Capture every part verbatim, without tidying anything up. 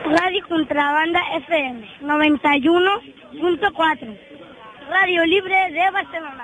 Radio Contrabanda F M noventa y uno punto cuatro, Radio Libre de Barcelona.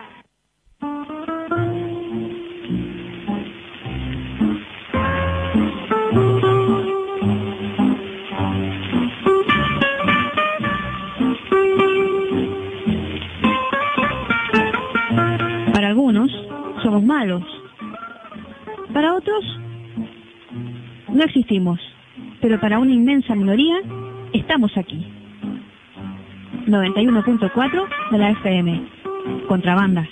Para algunos somos malos, para otros no existimos, pero para una inmensa minoría estamos aquí. noventa y uno punto cuatro de la F M, Contrabanda.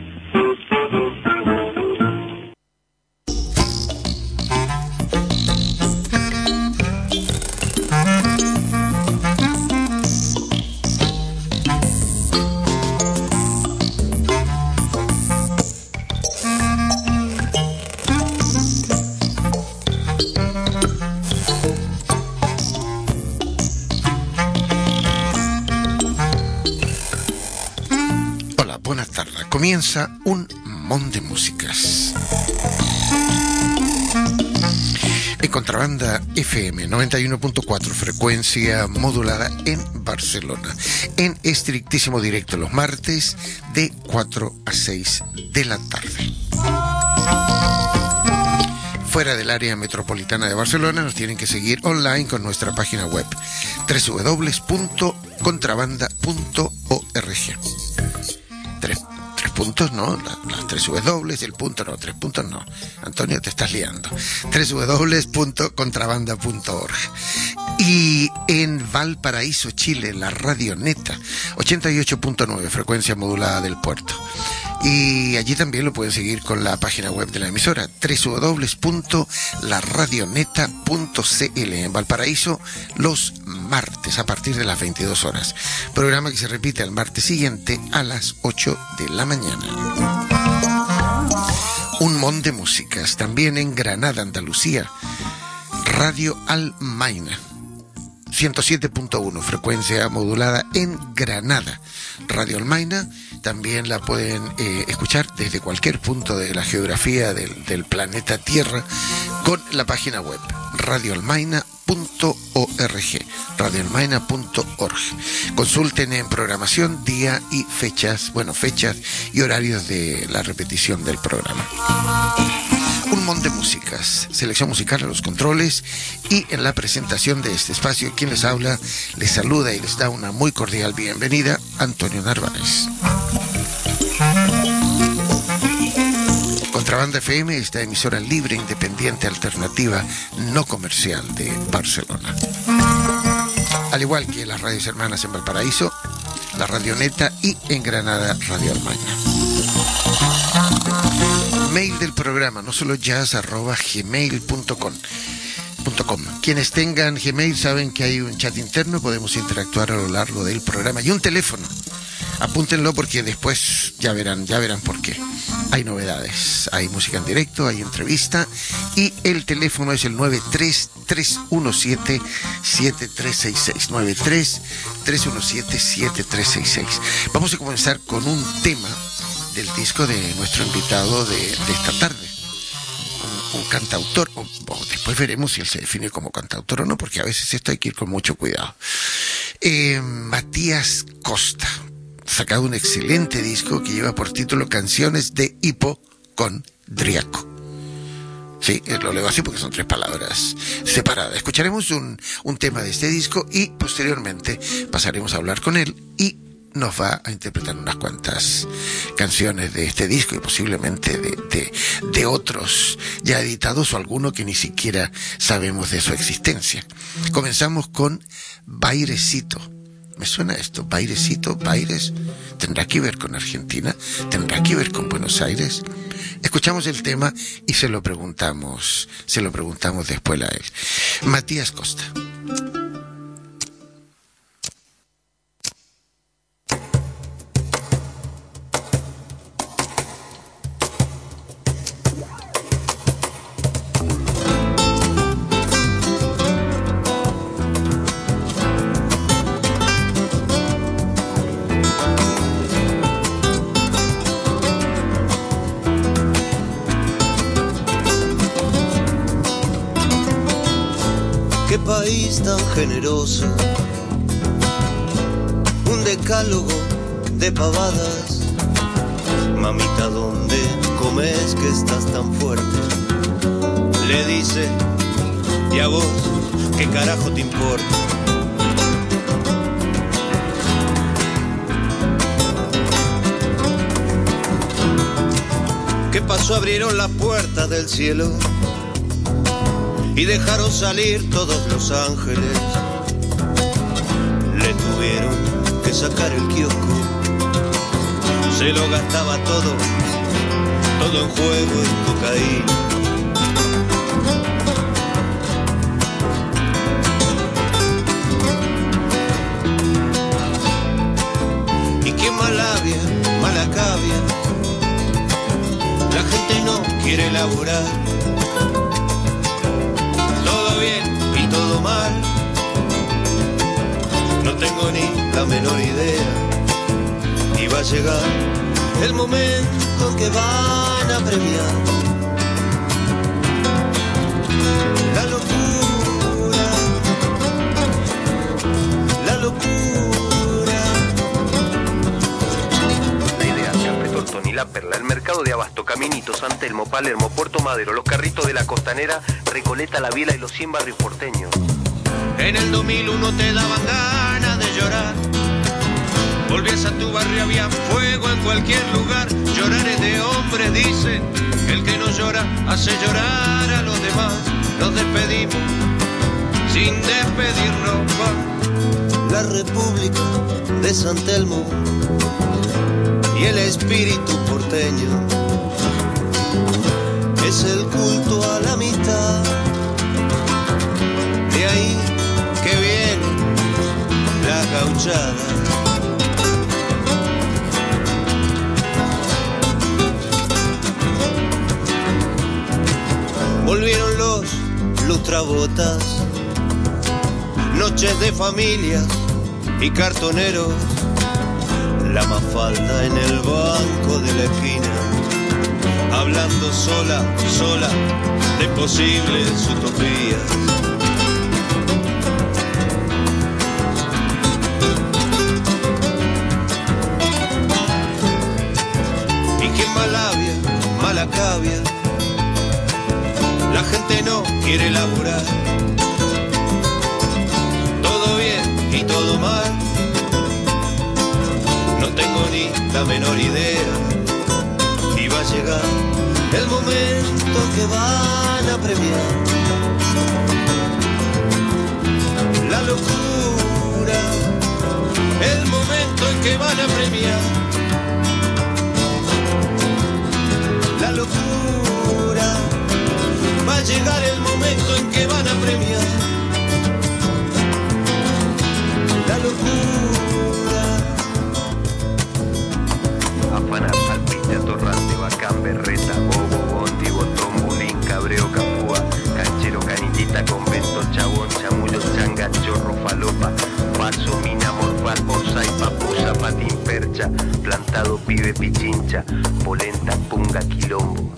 Comienza un mon de músicas. En Contrabanda F M noventa y uno punto cuatro, frecuencia modulada en Barcelona, en estrictísimo directo los martes de cuatro a seis de la tarde. Fuera del área metropolitana de Barcelona nos tienen que seguir online con nuestra página web doble u doble u doble u punto contrabanda punto org. Tres puntos, no, las tres W, el punto no, tres puntos no. Antonio, te estás liando. doble u doble u doble u punto contrabanda punto org. Y en Valparaíso, Chile, la Radio Neta, ochenta y ocho punto nueve, frecuencia modulada del puerto. Y allí también lo pueden seguir con la página web de la emisora, doble u doble u doble u punto la radioneta punto c l. En Valparaíso, los martes a partir de las veintidós horas. Programa que se repite el martes siguiente a las ocho de la mañana. Un mon de músicas. También en Granada, Andalucía, Radio Almaina, ciento siete punto uno, frecuencia modulada en Granada. Radio Almaina también la pueden eh, escuchar desde cualquier punto de la geografía del, del planeta Tierra con la página web radio almaina punto org, radio almaina punto org. Consulten en programación día y fechas, bueno, fechas y horarios de la repetición del programa. Un montón de músicas, selección musical a los controles y en la presentación de este espacio, quien les habla, les saluda y les da una muy cordial bienvenida, Antonio Narváez. Contrabanda F M, esta emisora libre, independiente, alternativa, no comercial de Barcelona. Al igual que las radios hermanas en Valparaíso, la Radio Neta, y en Granada, Radio Almaina. Mail del programa, no solo jazz arroba gmail punto com. Quienes tengan Gmail saben que hay un chat interno, podemos interactuar a lo largo del programa, y un teléfono. Apúntenlo porque después ya verán, ya verán por qué. Hay novedades, hay música en directo, hay entrevista, y el teléfono es el nueve tres tres uno siete siete tres seis seis, nueve tres tres uno siete siete tres seis seis. Vamos a comenzar con un tema del disco de nuestro invitado de, de esta tarde, un, un cantautor, o, o después veremos si él se define como cantautor o no, porque a veces esto hay que ir con mucho cuidado. Eh, Matías Costa, sacado un excelente disco que lleva por título Canciones de Hipocondriaco. Sí, lo leo así porque son tres palabras separadas. Escucharemos un, un tema de este disco y posteriormente pasaremos a hablar con él y nos va a interpretar unas cuantas canciones de este disco y posiblemente de, de, de otros ya editados o alguno que ni siquiera sabemos de su existencia. Comenzamos con Bairecito. ¿Me suena esto? Bairecito, Baires. ¿Tendrá que ver con Argentina? ¿Tendrá que ver con Buenos Aires? Escuchamos el tema y se lo preguntamos, se lo preguntamos después a él. Matías Costa. país tan generoso, un decálogo de pavadas. Mamita, ¿dónde comes que estás tan fuerte? Le dice, ¿y a vos qué carajo te importa? ¿Qué pasó? Abrieron las puertas del cielo y dejaron salir todos los ángeles. Le tuvieron que sacar el kiosco, se lo gastaba todo, todo en juego y cocaína. ¿Y quién malabia, malacabia? La gente no quiere laburar. Todo bien y todo mal. No tengo ni la menor idea. Y va a llegar el momento en que van a premiar la locura, la locura. La idea, Café Tortón y La Perla, el mercado de Abasto, Caminito, San Telmo, Palermo, Puerto Madero, los carritos de la Costanera, Recoleta, La Biela y los cien barrios porteños. En el dos mil uno te daban ganas de llorar. Volvías a tu barrio, había fuego en cualquier lugar. Llorar es de hombres, dicen. El que no llora hace llorar a los demás. Nos despedimos sin despedirnos más. La República de San Telmo y el espíritu porteño es el culto a la amistad. De ahí que viene la gauchada. Volvieron los lustrabotas, noches de familias y cartoneros, la mafalda en el banco de la esquina, hablando sola, sola de posibles utopías. ¿Y quién malabia, malacabia? La gente no quiere laburar. Todo bien y todo mal. No tengo ni la menor idea. Y va a llegar el momento que van a premiar la locura. El momento en que van a premiar la locura. Va a llegar el momento en que van a premiar la locura. Afana, palpite, atorrante, bacán, berreta, bobo, bondi, botón, bulín, cabreo, capúa, canchero, canillita, convento, chabón, chamullo, changa, chorro, falopa, falso, mina, morfal, borsay, papusa, patín, percha, plantado, pibe, pichincha, polenta, punga, quilombo.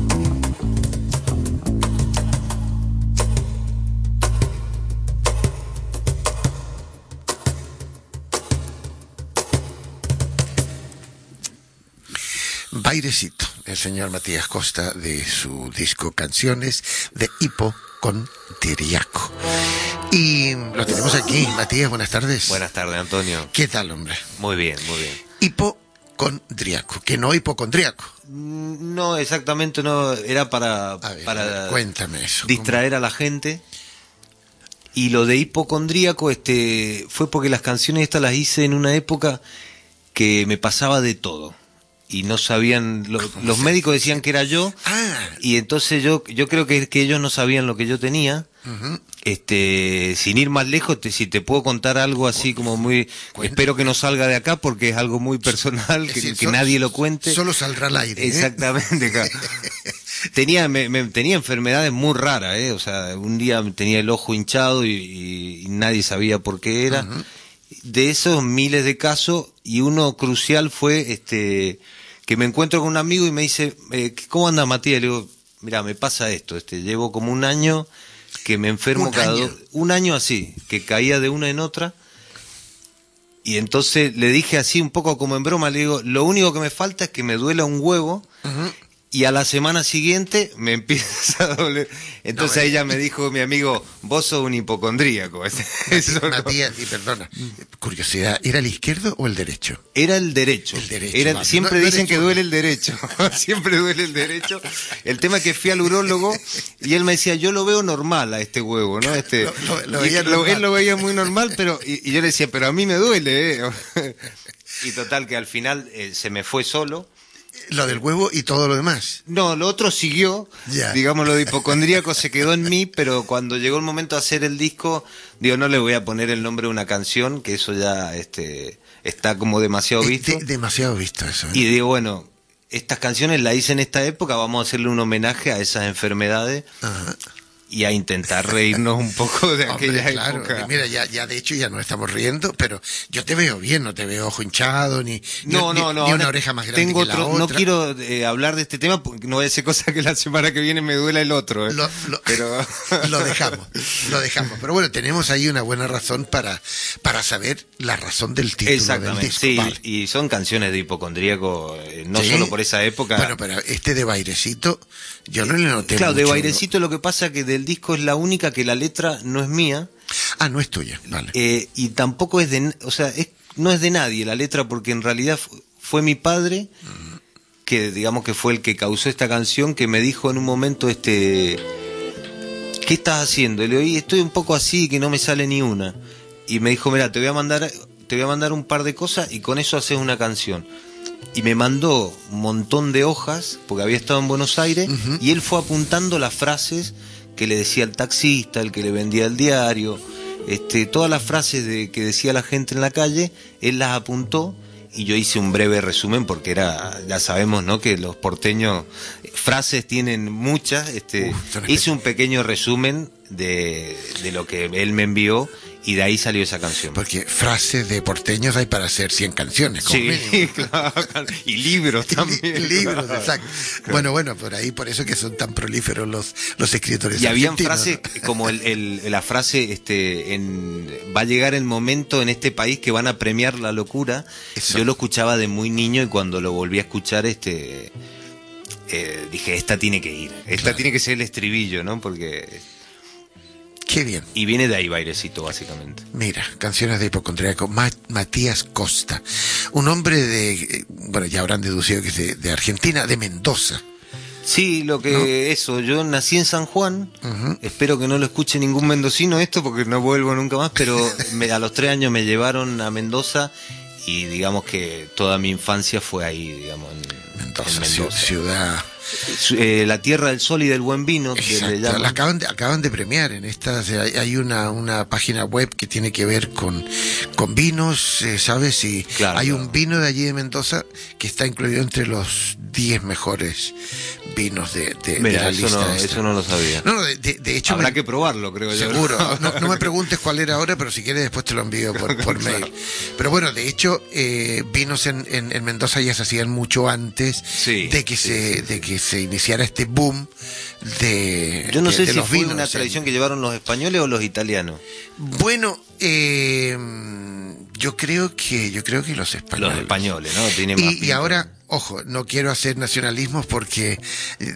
Bairecito, el señor Matías Costa, de su disco Canciones de Hipo con Diriaco. Y lo tenemos aquí. Matías, buenas tardes. Buenas tardes, Antonio. ¿Qué tal, hombre? Muy bien, muy bien. Hipocondriaco, que no hipocondriaco. No, exactamente no, era para, A ver, para cuéntame eso. distraer ¿Cómo? a la gente. Y lo de hipocondríaco este, fue porque las canciones estas las hice en una época que me pasaba de todo. Y no sabían, lo, los médicos decían que era yo, Ah. y entonces yo yo creo que, que ellos no sabían lo que yo tenía. Uh-huh. Este, sin ir más lejos, te, si te puedo contar algo así como muy, Cuenta. espero que no salga de acá porque es algo muy personal, Es que, decir, que solo- nadie lo cuente. Solo saldrá al aire. ¿eh? Exactamente, claro. Tenía, me, me- tenía enfermedades muy raras, ¿eh? O sea, un día tenía el ojo hinchado y, y- y nadie sabía por qué era. Ujú. De esos miles de casos, y uno crucial fue este que me encuentro con un amigo y me dice, eh, ¿cómo anda Matías? Le digo, mira, me pasa esto, este llevo como un año que me enfermo ¿Un cada año? dos, un año así, que caía de una en otra. Y entonces le dije así un poco como en broma, le digo, lo único que me falta es que me duela un huevo. Ujú. Y a la semana siguiente me empieza a doler. Entonces No, eh. ella me dijo, mi amigo, vos sos un hipocondríaco. Eso no. Matías, y perdona, curiosidad, ¿era el izquierdo o el derecho? Era el derecho. El derecho, Era, vale. siempre No, no dicen eres que tú. duele el derecho. Siempre duele el derecho. El tema es que fui al urólogo y él me decía, yo lo veo normal a este huevo, ¿no? Este, Lo- lo- lo y veía lo- normal. él lo veía muy normal, pero y, y yo le decía, pero a mí me duele, ¿eh? Y total que al final eh, se me fue solo. Lo del huevo y todo lo demás. No, lo otro siguió, Ya. digamos, lo de hipocondríaco se quedó en mí, pero cuando llegó el momento de hacer el disco, digo, no le voy a poner el nombre de una canción, que eso ya este, está como demasiado Es visto. de- demasiado visto eso. ¿eh? Y digo, bueno, estas canciones las hice en esta época, vamos a hacerle un homenaje a esas enfermedades Ajá. y a intentar reírnos un poco de Hombre, aquella claro, época. y mira, ya, ya de hecho ya no estamos riendo, pero yo te veo bien, no te veo ojo hinchado, ni, No, ni, no, no. ni una ahora oreja más grande tengo que la otro, otra. No quiero eh, hablar de este tema porque no vaya a ser cosa que la semana que viene me duela el otro. ¿eh? Lo, lo- Pero... lo dejamos, lo dejamos. Pero bueno, tenemos ahí una buena razón para, para saber la razón del título del Exactamente, disco. sí, Vale. y son canciones de hipocondríaco, eh, no Sí. solo por esa época. Bueno, pero este de Bairecito, yo no le noté claro, de mucho, Bairecito lo que pasa que del disco es la única que la letra no es mía, ¿no? Ah, no es tuya, vale. eh, y tampoco es de, o sea, es, no es de nadie la letra, porque en realidad fu- fue mi padre, que digamos que fue el que causó esta canción, que me dijo en un momento, este, ¿qué estás haciendo? Y le oí, estoy un poco así, que no me sale ni una. Y me dijo, mira, te voy a mandar, te voy a mandar un par de cosas y con eso haces una canción. Y me mandó un montón de hojas, porque había estado en Buenos Aires, Ujú. y él fue apuntando las frases que le decía el taxista, el que le vendía el diario, este, todas las frases de, que decía la gente en la calle, él las apuntó, y yo hice un breve resumen, porque era, ya sabemos, ¿no?, que los porteños, frases tienen muchas, este, Uf, son hice un pequeño resumen de, de lo que él me envió, y de ahí salió esa canción. Porque frases de porteños hay para hacer cien canciones, como Sí, mínimo. claro, y libros también. Libros, exacto. Bueno, bueno, por ahí, por eso que son tan prolíferos los, los escritores Y habían argentinos, frases ¿no? como el, el- la frase, este, en, va a llegar el momento en este país que van a premiar la locura. Eso. Yo lo escuchaba de muy niño y cuando lo volví a escuchar, este, eh, dije, esta tiene que ir, esta Claro. tiene que ser el estribillo, ¿no? Porque Qué bien. y viene de ahí Bairecito, básicamente. Mira, canciones de hipocondríaco. Ma- Matías Costa, un hombre de, eh, bueno, ya habrán deducido que es de, de Argentina, de Mendoza. Sí, lo que ¿No? eso, yo nací en San Juan, Ujú. espero que no lo escuche ningún mendocino esto porque no vuelvo nunca más, pero me- a los tres años me llevaron a Mendoza y digamos que toda mi infancia fue ahí, digamos, en Mendoza, en ci- Mendoza. ciudad. Su- eh, la tierra del sol y del buen vino, que Exacto. le llaman. La acaban de, acaban de premiar en esta, o sea, hay- hay una, una página web que tiene que ver con, con vinos, eh, ¿sabes? Y Claro, hay claro. un vino de allí de Mendoza que está incluido entre los diez mejores vinos de, de, de Mira, la eso lista no, esta. eso no lo sabía. No, no, de, de- de hecho... Habrá me- que probarlo, creo yo. Seguro. No, no me preguntes cuál era ahora, pero si quieres después te lo envío por, por mail. Pero bueno, de hecho, eh, vinos en, en, en Mendoza ya se hacían mucho antes Sí, de que sí, se de que se iniciara este boom de Yo no de- sé de si los fue vinos una en- tradición que llevaron los españoles o los italianos. Bueno, eh, yo creo que yo creo que los españoles. Los españoles, ¿no? Tienen más Y, y pinta. ahora, ojo, no quiero hacer nacionalismos porque eh,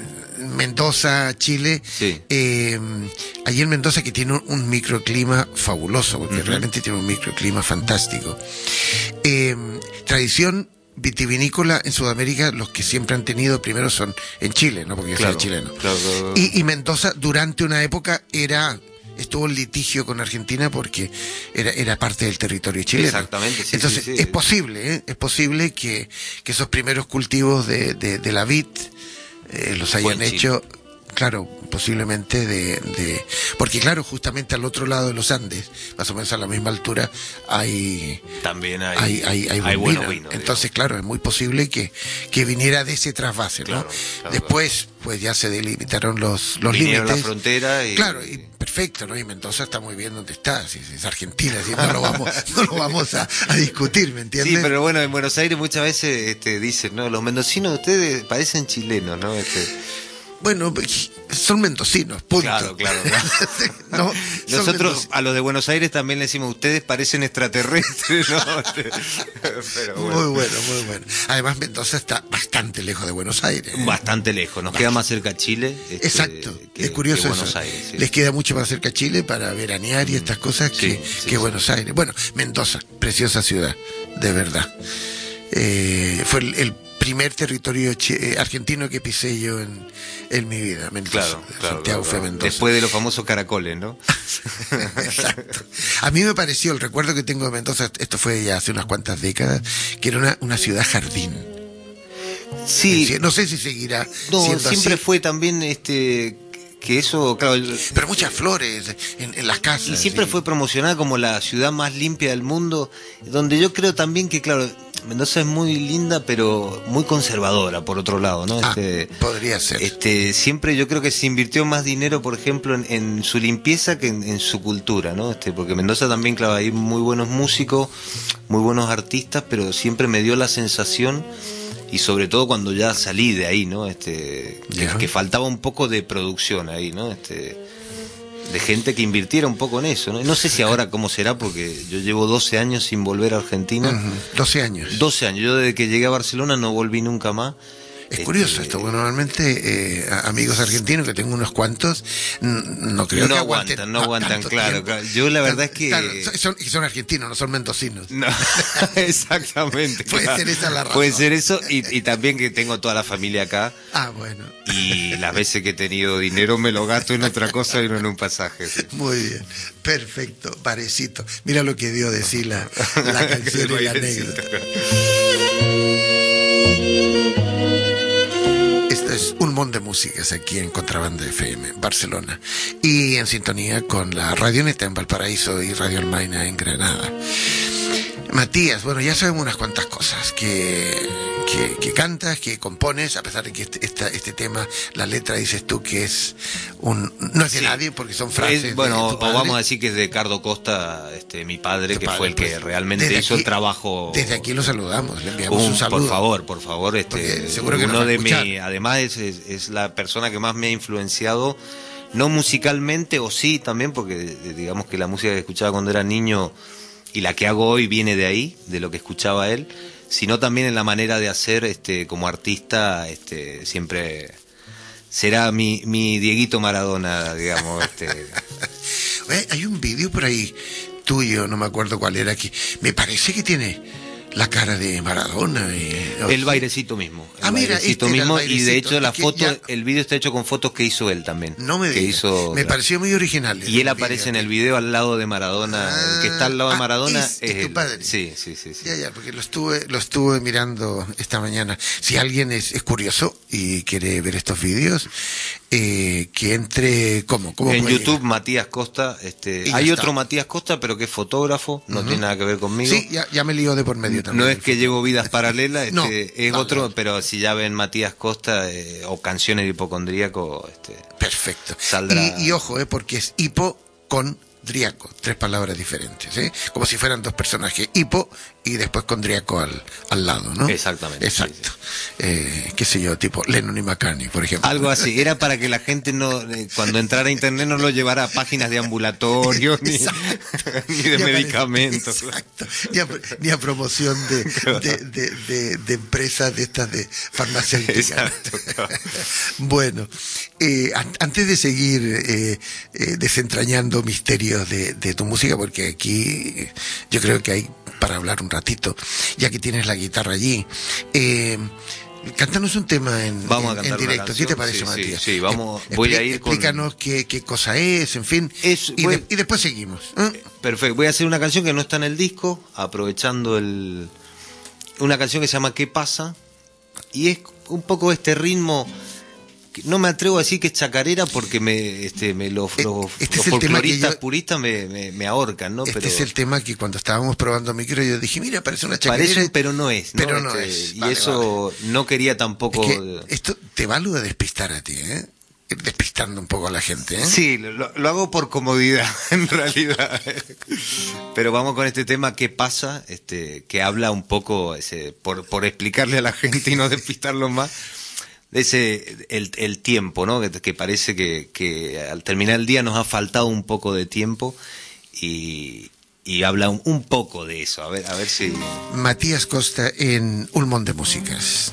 Mendoza, Chile, Sí. eh, allí en Mendoza que tiene un, un microclima fabuloso, porque Ujú. realmente tiene un microclima fantástico. Eh, tradición vitivinícola en Sudamérica, los que siempre han tenido primero son en Chile, ¿no? Porque yo Claro, soy chileno. claro, claro. Y, y Mendoza durante una época era estuvo en litigio con Argentina porque era, era parte del territorio chileno. Exactamente, sí, Entonces, sí, sí. es posible, ¿eh? Es posible que, que esos primeros cultivos de, de, de la vid eh, los Fue hayan en Chile. hecho, claro, posiblemente de, de... Porque claro, justamente al otro lado de los Andes, más o menos a la misma altura, hay... También hay, Hay, hay, hay, buen buenos vino. vinos, Entonces, claro, es muy posible que, que viniera de ese trasvase, ¿no? Claro, claro, Después, pues ya se delimitaron los, los Vinieron límites. la frontera y... Claro, y perfecto, ¿no? Y Mendoza está muy bien donde está, si es Argentina, si no lo vamos, no lo vamos a, a discutir, ¿me entiendes? Sí, pero bueno, en Buenos Aires muchas veces este, dicen, no, los mendocinos de ustedes parecen chilenos, ¿no? Este, Bueno, son mendocinos, punto. Claro, claro. claro. No, nosotros a los de Buenos Aires también le decimos, ustedes parecen extraterrestres, ¿no? Pero bueno. Muy bueno, muy bueno. Además, Mendoza está bastante lejos de Buenos Aires. ¿eh? Bastante lejos, nos queda más cerca Chile. Este, Exacto, que, es curioso que Buenos eso. Aires, sí. Les queda mucho más cerca Chile para veranear y estas cosas que, sí, sí, que sí. Buenos Aires. Bueno, Mendoza, preciosa ciudad, de verdad. Eh, fue el, el primer territorio chi- eh, argentino que pisé yo en, en mi vida, Mendoza. Claro, claro, Santiago claro, fue claro. Mendoza. Después de los famosos caracoles, ¿no? Exacto. A mí me pareció, el recuerdo que tengo de Mendoza, esto fue ya hace unas cuantas décadas, que era una, una ciudad jardín. Sí. No sé si seguirá No, siendo siempre así, fue también este que eso, claro, el- pero muchas flores en, en las casas. y siempre sí. fue promocionada como la ciudad más limpia del mundo, donde yo creo también que, claro, Mendoza es muy linda, pero muy conservadora, por otro lado, ¿no? Ah, Este, podría ser. este, siempre yo creo que se invirtió más dinero, por ejemplo, en, en su limpieza que en, en su cultura, ¿no? Este, porque Mendoza también, claro, hay muy buenos músicos, muy buenos artistas, pero siempre me dio la sensación, y sobre todo cuando ya salí de ahí, ¿no? Este, que, Ya. que faltaba un poco de producción ahí, ¿no? Este, de gente que invirtiera un poco en eso, ¿no? No sé si ahora cómo será, porque yo llevo doce años sin volver a Argentina. Ujú, doce años. doce años. Yo desde que llegué a Barcelona no volví nunca más. Es Este, curioso esto, bueno, normalmente eh, a- amigos argentinos, que tengo unos cuantos, n- no creo No que aguanten. aguantan, no aguantan, tanto claro, tiempo. claro. Yo la verdad es que- Claro, son, y son argentinos, no son mendocinos. No, exactamente. Puede claro. ser esa la razón. Puede ser eso, y, y también que tengo toda la familia acá, Ah, bueno, y las veces que he tenido dinero me lo gasto en otra cosa y no en un pasaje. Sí. muy bien, perfecto, parecito. Mira lo que dio de sí la, la canción y la anécdota. Esto es un montón de músicas aquí en Contrabanda F M, Barcelona, y en sintonía con la Radioneta en Valparaíso y Radio Almaina en Granada. Matías, bueno, ya sabemos unas cuantas cosas, que, que, que cantas, que compones, a pesar de que este, esta, este tema, la letra dices tú que es un... No es de Sí. nadie, porque son frases Es, bueno, de tu o padre. vamos a decir que es de Cardo Costa, este, mi padre, Tu que padre, fue el que pues, realmente desde hizo aquí- el trabajo. Desde aquí lo saludamos, le enviamos un, Un- saludo. por favor, por favor, Porque este, seguro que nos va uno a de escuchar. mi, además es, es, es la persona que más me ha influenciado, no musicalmente, o sí también, porque eh, digamos que la música que escuchaba cuando era niño y la que hago hoy viene de ahí, de lo que escuchaba él, sino también en la manera de hacer, este, como artista, este, siempre será mi, mi Dieguito Maradona, digamos, este. Oye, hay un vídeo por ahí tuyo, no me acuerdo cuál era, que me parece que tiene la cara de Maradona. Y, El bailecito mismo. El Ah, mira, bailecito este era el mismo, y de bailecito, hecho la es que foto, ya- el vídeo está hecho con fotos que hizo él también. No me que digas. hizo, Me pareció muy original. Y él el aparece en vídeo. el video al lado de Maradona. Ah, el que está al lado de ah, Maradona es- es, es tu él. padre. Sí, sí, sí. sí. Ya, ya, porque lo estuve, lo estuve mirando esta mañana. Si alguien es, es curioso y quiere ver estos vídeos, eh, que entre, ¿cómo? ¿Cómo En puede YouTube, llegar? Matías Costa. Este, Y ya hay está. otro Matías Costa, pero que es fotógrafo, no tiene nada que ver conmigo. Sí, ya, ya me lío de por medio también. No es que llevo vidas paralelas, este, No, es no, otro, no. pero si ya ven Matías Costa eh, o canciones de hipocondríaco, este, Perfecto. Saldrá- Y, y ojo, eh, porque es hipo con Driaco, tres palabras diferentes, ¿eh? Como si fueran dos personajes, hipo y después con Driaco al, al lado, ¿no? Exactamente, Exacto. Eh, qué sé yo, tipo Lennon y McCartney, por ejemplo. algo así. Era para que la gente no, eh, cuando entrara a internet no lo llevara a páginas de ambulatorio ni, ni de Ni a- medicamentos. Exacto. Ni a, ni a promoción de, de, de, de- de empresas de estas de farmacéuticas. Exacto, claro. Bueno, eh, an- antes de seguir eh, eh, desentrañando misterios de, de tu música, porque aquí eh, yo creo que hay para hablar un ratito, ya que tienes la guitarra allí, eh, cántanos un tema en, Vamos a en- cantar en una directo. ¿Qué canción. te parece, Sí, sí, Matías? sí, vamos, Eh, voy a expli- ir con- Explícanos qué, qué cosa es, en fin, Es- y, voy- de- y después seguimos. ¿eh? Perfecto. Voy a hacer una canción que no está en el disco, aprovechando el una canción que se llama ¿Qué pasa? Y es un poco este ritmo. que no me atrevo a decir que es chacarera porque me, este, me los, Eh, los, este los es el tema que folcloristas yo- puristas me, me, me ahorcan, ¿no? Este Pero es el tema que cuando estábamos probando micro yo dije, mira, parece una chacarera. parece, pero no es, ¿no? Pero no Este, es. Y Vale, eso no quería tampoco. Es que esto te va a despistar a ti, ¿eh? Ir despistando un poco a la gente, ¿eh? Sí, lo, lo hago por comodidad, en realidad. Pero vamos con este tema, ¿qué pasa? Este, que habla un poco, ese, por, por explicarle a la gente y no despistarlo más, de ese el, el tiempo, ¿no? Que, que parece que, que al terminar el día nos ha faltado un poco de tiempo y, y habla un, un poco de eso. A ver, a ver si... Matías Costa en Un Món de Músicas.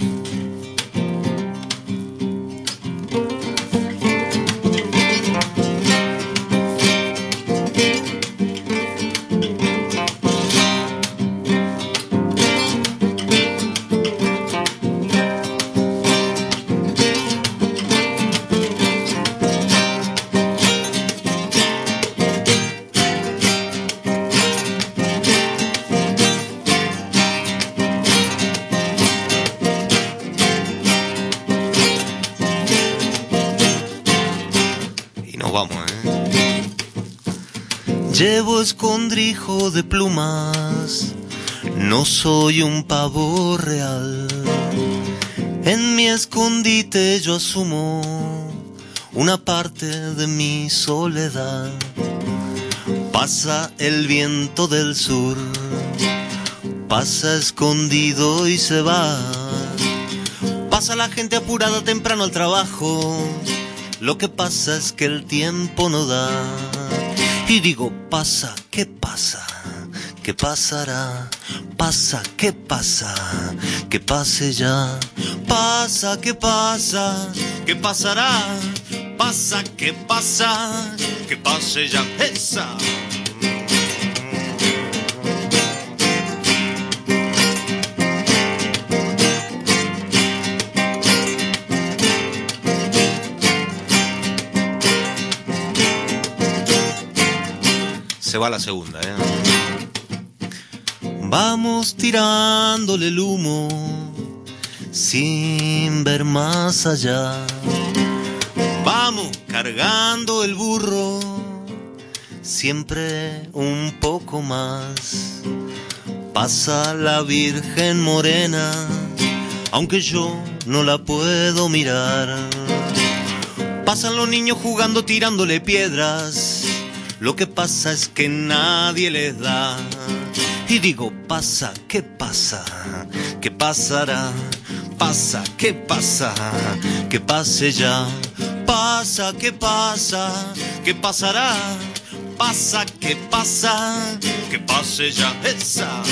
Llevo escondrijo de plumas, no soy un pavo real. En mi escondite yo asumo una parte de mi soledad. Pasa el viento del sur, pasa escondido y se va. Pasa la gente apurada temprano al trabajo. Lo que pasa es que el tiempo no da. Y digo, pasa, ¿qué pasa? ¿Qué pasará? Pasa, ¿qué pasa? Que pase ya. Pasa, ¿qué pasa? ¿Qué pasará? Pasa, ¿qué pasa? Que pase ya. ¡Esa! Se va la segunda, ¿eh? Vamos tirándole el humo sin ver más allá. Vamos cargando el burro siempre un poco más. Pasa la Virgen Morena, aunque yo no la puedo mirar. Pasan los niños jugando tirándole piedras. Lo que pasa es que nadie les da. Y digo, pasa, ¿qué pasa? ¿Qué pasará? Pasa, ¿qué pasa? Que pase ya. Pasa, ¿qué pasa? ¿Qué pasará? Pasa, ¿qué pasa? Que pase ya. ¡Esa!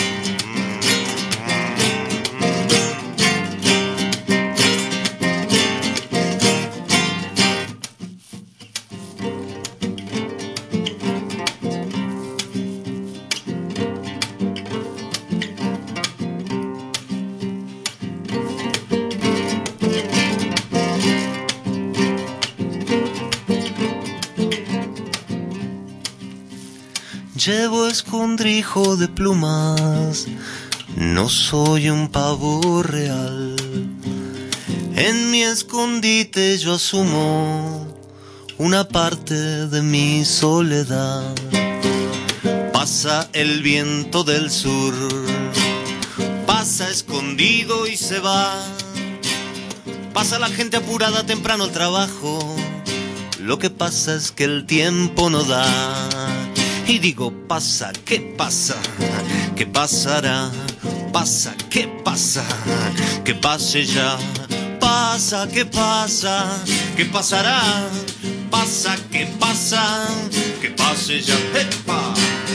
Llevo escondrijo de plumas, no soy un pavo real. En mi escondite yo asumo una parte de mi soledad. Pasa el viento del sur, pasa escondido y se va. Pasa la gente apurada temprano al trabajo. Lo que pasa es que el tiempo no da. Y digo, pasa, ¿qué pasa? ¿Qué pasará? Pasa, ¿qué pasa? Que pase ya. Pasa, ¿qué pasa? ¿Qué pasará? Pasa, ¿qué pasa? Que pase ya. ¡Epa!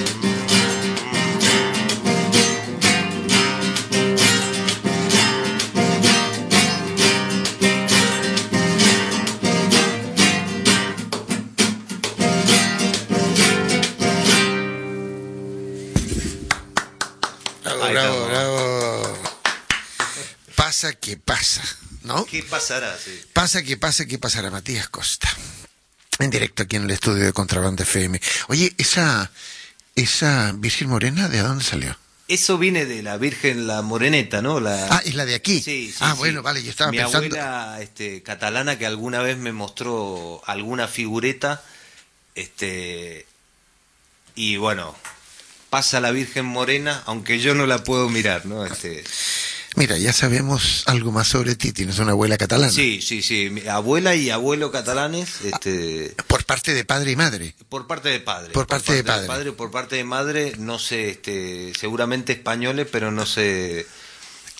Bravo, bravo. Pasa que pasa, ¿no? ¿Qué pasará? Sí. Pasa que pasa, ¿qué pasará? Matías Costa, en directo aquí en el estudio de Contrabanda F M. Oye, esa, esa Virgen Morena, ¿de dónde salió? Eso viene de la Virgen, la Moreneta, ¿no? La... Ah, ¿es la de aquí? Sí, sí. Ah, sí. bueno, vale, yo estaba Mi pensando... Mi abuela este, catalana que alguna vez me mostró alguna figureta, este, y bueno... Pasa la Virgen Morena, aunque yo no la puedo mirar, ¿no? Este... Mira, ya sabemos algo más sobre ti. Tienes una abuela catalana. Sí, sí, sí. Mi abuela y abuelo catalanes. Este... ¿Por parte de padre y madre? Por parte de padre. Por parte, por parte de padre. de padre. Por parte de madre, no sé, este, seguramente españoles, pero no sé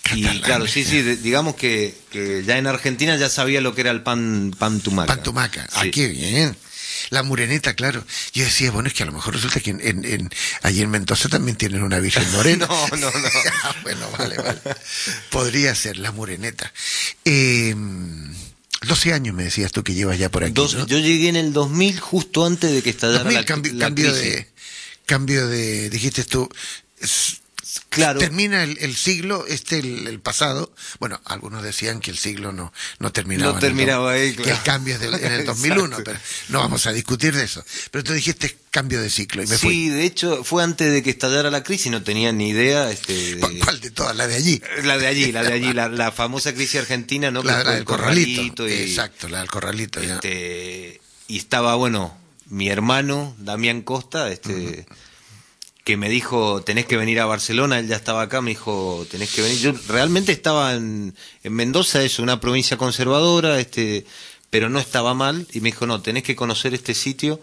Y claro, sí, sí, de- digamos que, que ya en Argentina ya sabía lo que era el pan, pan tumaca. Pan tumaca. Sí. Ah, qué bien. La mureneta, claro. Yo decía, bueno, es que a lo mejor resulta que en, en, en- allí en Mendoza también tienen una virgen morena. No, no, no. Ah, bueno, vale, vale. Podría ser la mureneta. Eh, doce años me decías tú que llevas ya por aquí, Dos- ¿no? Yo llegué en el dos mil, justo antes de que estallara dos mil, la, cambio, la cambio crisis. de... Cambio de... Dijiste tú... s- Claro. Termina el, el siglo, este el, el pasado. Bueno, algunos decían que el siglo no, no terminaba. No en el terminaba do- ahí, Que claro. el cambio es del- en el dos mil uno, Exacto. pero no vamos a discutir de eso. Pero tú dijiste cambio de ciclo y me Sí, fui. de hecho, fue antes de que estallara la crisis, no tenía ni idea. Este, ¿Cu- de- ¿Cuál de todas? La de allí. La de allí, la de allí, la, la famosa crisis argentina, ¿no? Que La, fue la el del corralito. y, Exacto, la del corralito. Ya. este, y estaba, bueno, mi hermano, Damián Costa, este, que me dijo, tenés que venir a Barcelona, él ya estaba acá, me dijo, tenés que venir. Yo realmente estaba en, en Mendoza, es una provincia conservadora, este, pero no estaba mal, y me dijo, no, tenés que conocer este sitio,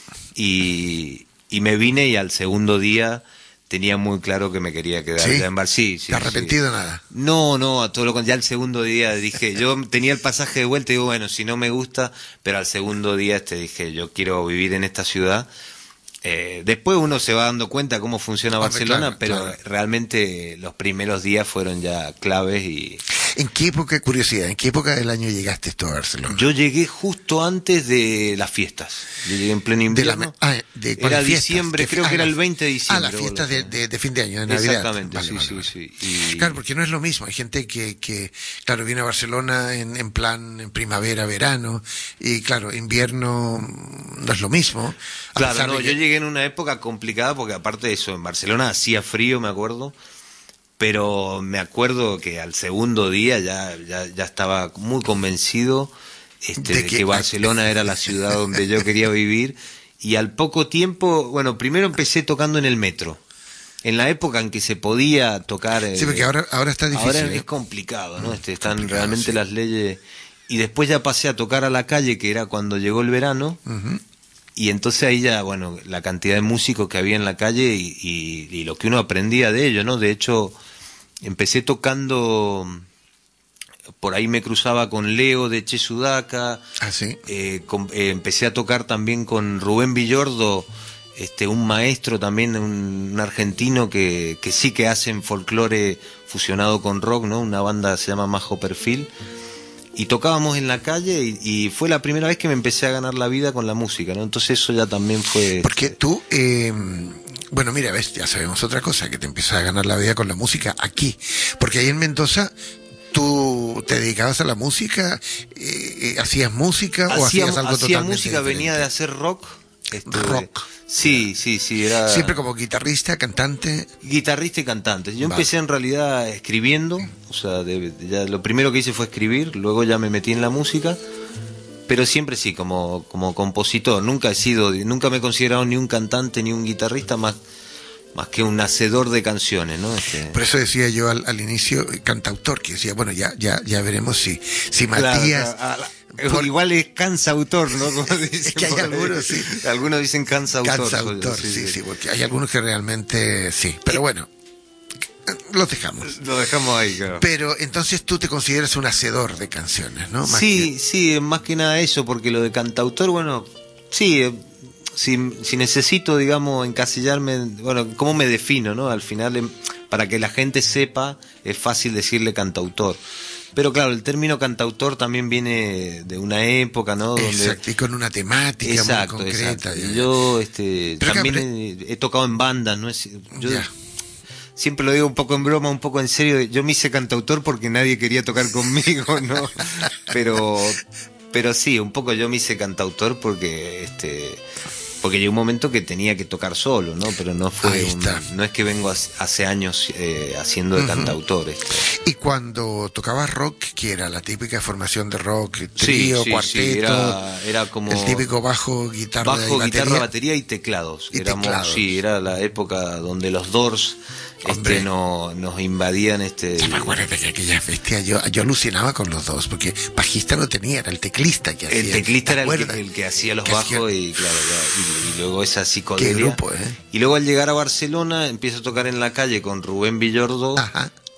y, y me vine, y al segundo día tenía muy claro que me quería quedar ¿Sí? ya en Bar. Sí, sí, ¿Te has sí. arrepentido nada? No, no, a todo lo contrario. Ya el segundo día dije, yo tenía el pasaje de vuelta y digo, bueno, si no me gusta, pero al segundo día este dije, yo quiero vivir en esta ciudad. Eh, después uno se va dando cuenta cómo funciona Hombre, Barcelona, claro, pero claro. realmente los primeros días fueron ya claves y ¿En qué época, curiosidad, en qué época del año llegaste tú a Barcelona? yo llegué justo antes de las fiestas. Yo llegué en pleno De la, invierno. me- ah, de, Era ¿cuáles fiestas? diciembre, De- creo ah, que era las- el veinte de diciembre. Ah, las o fiestas algo de, así. de, de fin de año, de Navidad. Exactamente, Vale, sí, vale, sí, vale. sí. Y- Claro, porque no es lo mismo. Hay gente que, que claro, viene a Barcelona en, en plan en primavera, verano, y claro, invierno mm, no es lo mismo. A Claro, pesar no, de yo que- llegué en una época complicada porque aparte de eso, en Barcelona hacía frío, me acuerdo, pero me acuerdo que al segundo día ya, ya, ya estaba muy convencido este, De de que- que Barcelona era la ciudad donde yo quería vivir, y al poco tiempo, bueno, primero empecé tocando en el metro, en la época en que se podía tocar. Sí, porque eh, ahora, ahora está difícil. Ahora ¿eh? es complicado, ¿no? Este, están complicado, realmente sí. las leyes. Y después ya pasé a tocar a la calle, que era cuando llegó el verano. Ujú. Y entonces ahí ya, bueno, la cantidad de músicos que había en la calle y, y- y lo que uno aprendía de ellos, ¿no? De hecho, empecé tocando, por ahí me cruzaba con Leo de Che Sudaca, Ah, sí. eh, con- eh, empecé a tocar también con Rubén Villordo, este, un maestro también, un, un argentino que, que sí que hacen folclore fusionado con rock, ¿no? Una banda se llama Majo Perfil. Y tocábamos en la calle y, y fue la primera vez que me empecé a ganar la vida con la música, ¿no? Entonces eso ya también fue... Porque tú, eh, bueno, mira, ves, ya sabemos otra cosa, que te empiezas a ganar la vida con la música aquí. Porque ahí en Mendoza, tú te dedicabas a la música, eh, eh, hacías música o hacía, hacías algo hacía totalmente música, diferente? venía de hacer rock. este, Rock. Sí, sí, sí, era... Siempre como guitarrista, cantante. Guitarrista y cantante. Yo Vale. empecé en realidad escribiendo, o sea, de- de- ya lo primero que hice fue escribir, luego ya me metí en la música, pero siempre sí, como, como compositor. Nunca he sido, nunca me he considerado ni un cantante ni un guitarrista, más, más que un hacedor de canciones, ¿no? Este, Por eso decía yo al, al inicio, eh, cantautor, que decía, bueno, ya, ya, ya veremos si, si claro, Matías... claro, a- por- igual es cansautor, ¿no? Como dicen Es que hay por ahí. algunos, sí. Algunos dicen cansautor. Cansautor, sí, sí, porque hay algunos que realmente sí. Pero bueno, los dejamos. Lo dejamos ahí, claro. Pero entonces tú te consideras un hacedor de canciones, ¿no? Más Sí, sí, más que nada eso, porque lo de cantautor, bueno, sí, eh, si, si necesito, digamos, encasillarme, bueno, ¿cómo me defino, no? Al final, em, para que la gente sepa, es fácil decirle cantautor. Pero claro, el término cantautor también viene de una época, ¿no? que- Donde, exacto, y con una temática exacto, muy concreta. exacto. ya, Y ya. yo, este, Pero acá, también he, he tocado en bandas, ¿no? Es, yo, Ya. siempre lo digo un poco en broma, un poco en serio. Yo me hice cantautor porque nadie quería tocar conmigo, ¿no? Pero, pero sí, un poco yo me hice cantautor porque, este, porque llegó un momento que tenía que tocar solo, ¿no? Pero no fue, Ahí un- está. no es que vengo hace, hace años eh, haciendo de Ujú. cantautor. este. Y cuando tocabas rock, que era la típica formación de rock, trío, Sí, sí, cuarteto, sí, era, era como el típico bajo, guitarra bajo, y batería. guitarra, batería y teclados. Y Éramos, teclados. sí, era la época donde los Doors Hombre. este, no, nos invadían. Este, Yo me acuerdo de que aquella bestia, yo, yo alucinaba con los dos, porque bajista no tenía, era el teclista que hacía. el teclista ¿te era el que, acuerdas? el que hacía los Que bajos hacía- y claro, ya, y, y luego esa psicodelia. Qué grupo, ¿eh? Y luego al llegar a Barcelona empiezo a tocar en la calle con Rubén Villordo. Ajá.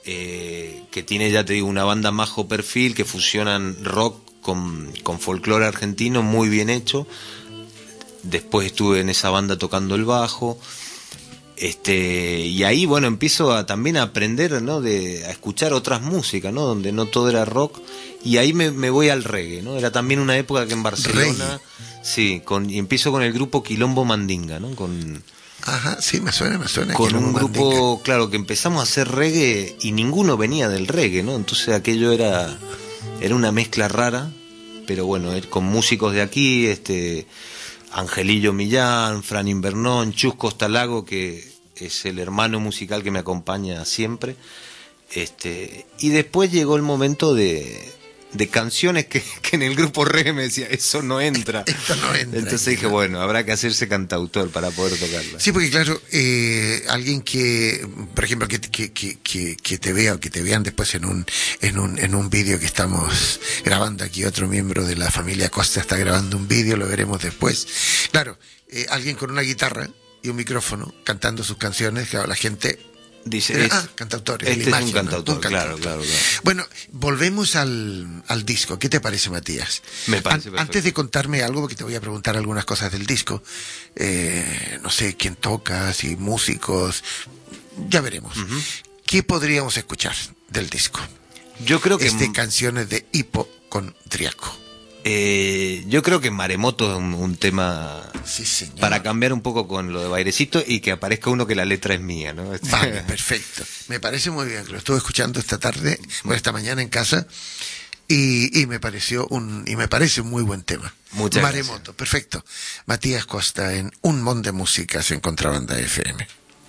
eh, que tiene, ya te digo, una banda bajo perfil, que fusionan rock con, con folclore argentino, muy bien hecho. Después estuve en esa banda tocando el bajo. Este, y ahí, bueno, empiezo a, también a aprender, ¿no? De, a escuchar otras músicas, ¿no? Donde no todo era rock. Y ahí me, me voy al reggae, ¿no? Era también una época que en Barcelona... Reggae. Sí, con, y empiezo con el grupo Quilombo Mandinga, ¿no? Con... Ajá, sí, me suena, me suena. Con un grupo, Mandinga. Claro, que empezamos a hacer reggae y ninguno venía del reggae, ¿no? Entonces aquello era, era una mezcla rara, pero bueno, con músicos de aquí, este... Angelillo Millán, Fran Invernón, Chus Costalago, que es el hermano musical que me acompaña siempre. Este, y después llegó el momento de, de canciones que, que en el grupo reggae me decía, eso no entra. Esto no entra. Entonces dije, bueno, habrá que hacerse cantautor para poder tocarla. Sí, porque claro, eh, alguien que, por ejemplo, que, que, que, que, que te vea o que te vean después en un, en un, en un vídeo que estamos grabando aquí, otro miembro de la familia Costa está grabando un vídeo, lo veremos después. Claro, eh, alguien con una guitarra y un micrófono cantando sus canciones, claro, la gente dice, eh, ah, cantautores. Este imagen, es un cantautor, ¿no? Un claro, cantautor. claro, claro. Bueno, volvemos al, al disco. ¿Qué te parece, Matías? Me parece An- Antes de contarme algo, porque te voy a preguntar algunas cosas del disco, eh, no sé quién toca, si músicos, ya veremos. Uh-huh. ¿Qué podríamos escuchar del disco? Yo creo que... Es de canciones de Hipocondriaco. Eh, yo creo que Maremoto es un, un tema sí, para cambiar un poco con lo de Bairecito y que aparezca uno que la letra es mía, ¿no? Vale, perfecto. Me parece muy bien, que lo estuve escuchando esta tarde, o esta mañana en casa, y, y me pareció un, y me parece un muy buen tema. Muchas Maremoto, gracias. Perfecto. Matías Costa en Un Mon de Músicas en Contrabanda F M.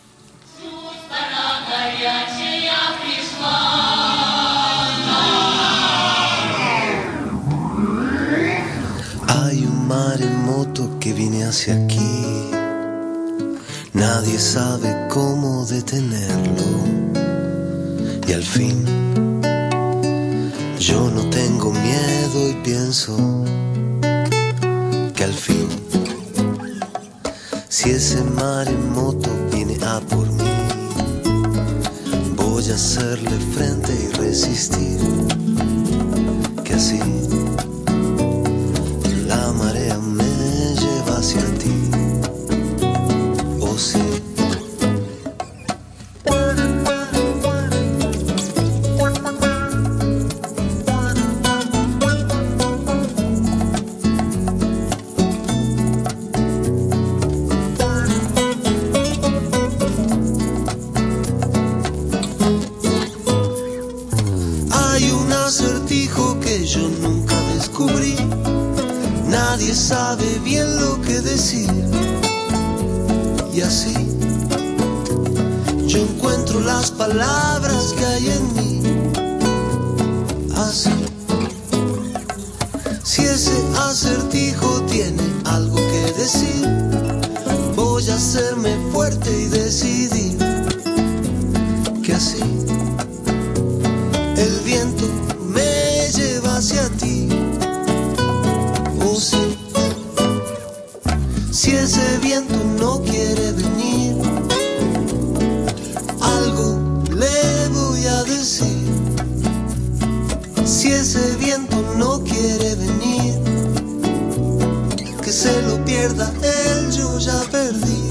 Hay un maremoto que viene hacia aquí, nadie sabe cómo detenerlo, y al fin yo no tengo miedo y pienso que al fin, si ese maremoto viene a por mí, voy a hacerle frente y resistir, que así la marea me lleva hacia ti, oh sí. Hay un acertijo que yo nunca descubrí, nadie sabe bien lo que decir, y así yo encuentro las palabras que hay en mí, así. Si ese acertijo tiene algo que decir, voy a hacerme fuerte y decidir que así el viento me lleva hacia ti. Oh, sí. Si ese viento no quiere venir, algo le voy a decir. Si ese viento no quiere venir, que se lo pierda él, yo ya perdí.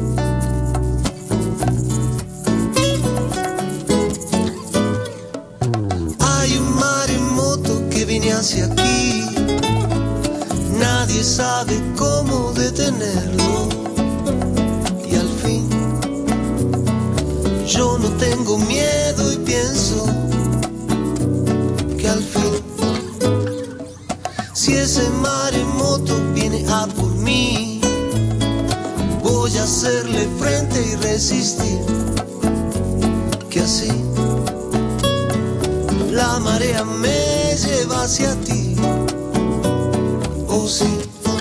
Hay un maremoto que viene hacia aquí, nadie sabe cómo detenerlo, y al fin yo no tengo miedo y pienso que al fin, si ese maremoto viene a por mí, voy a hacerle frente y resistir, que así la marea me lleva hacia ti, oh sí.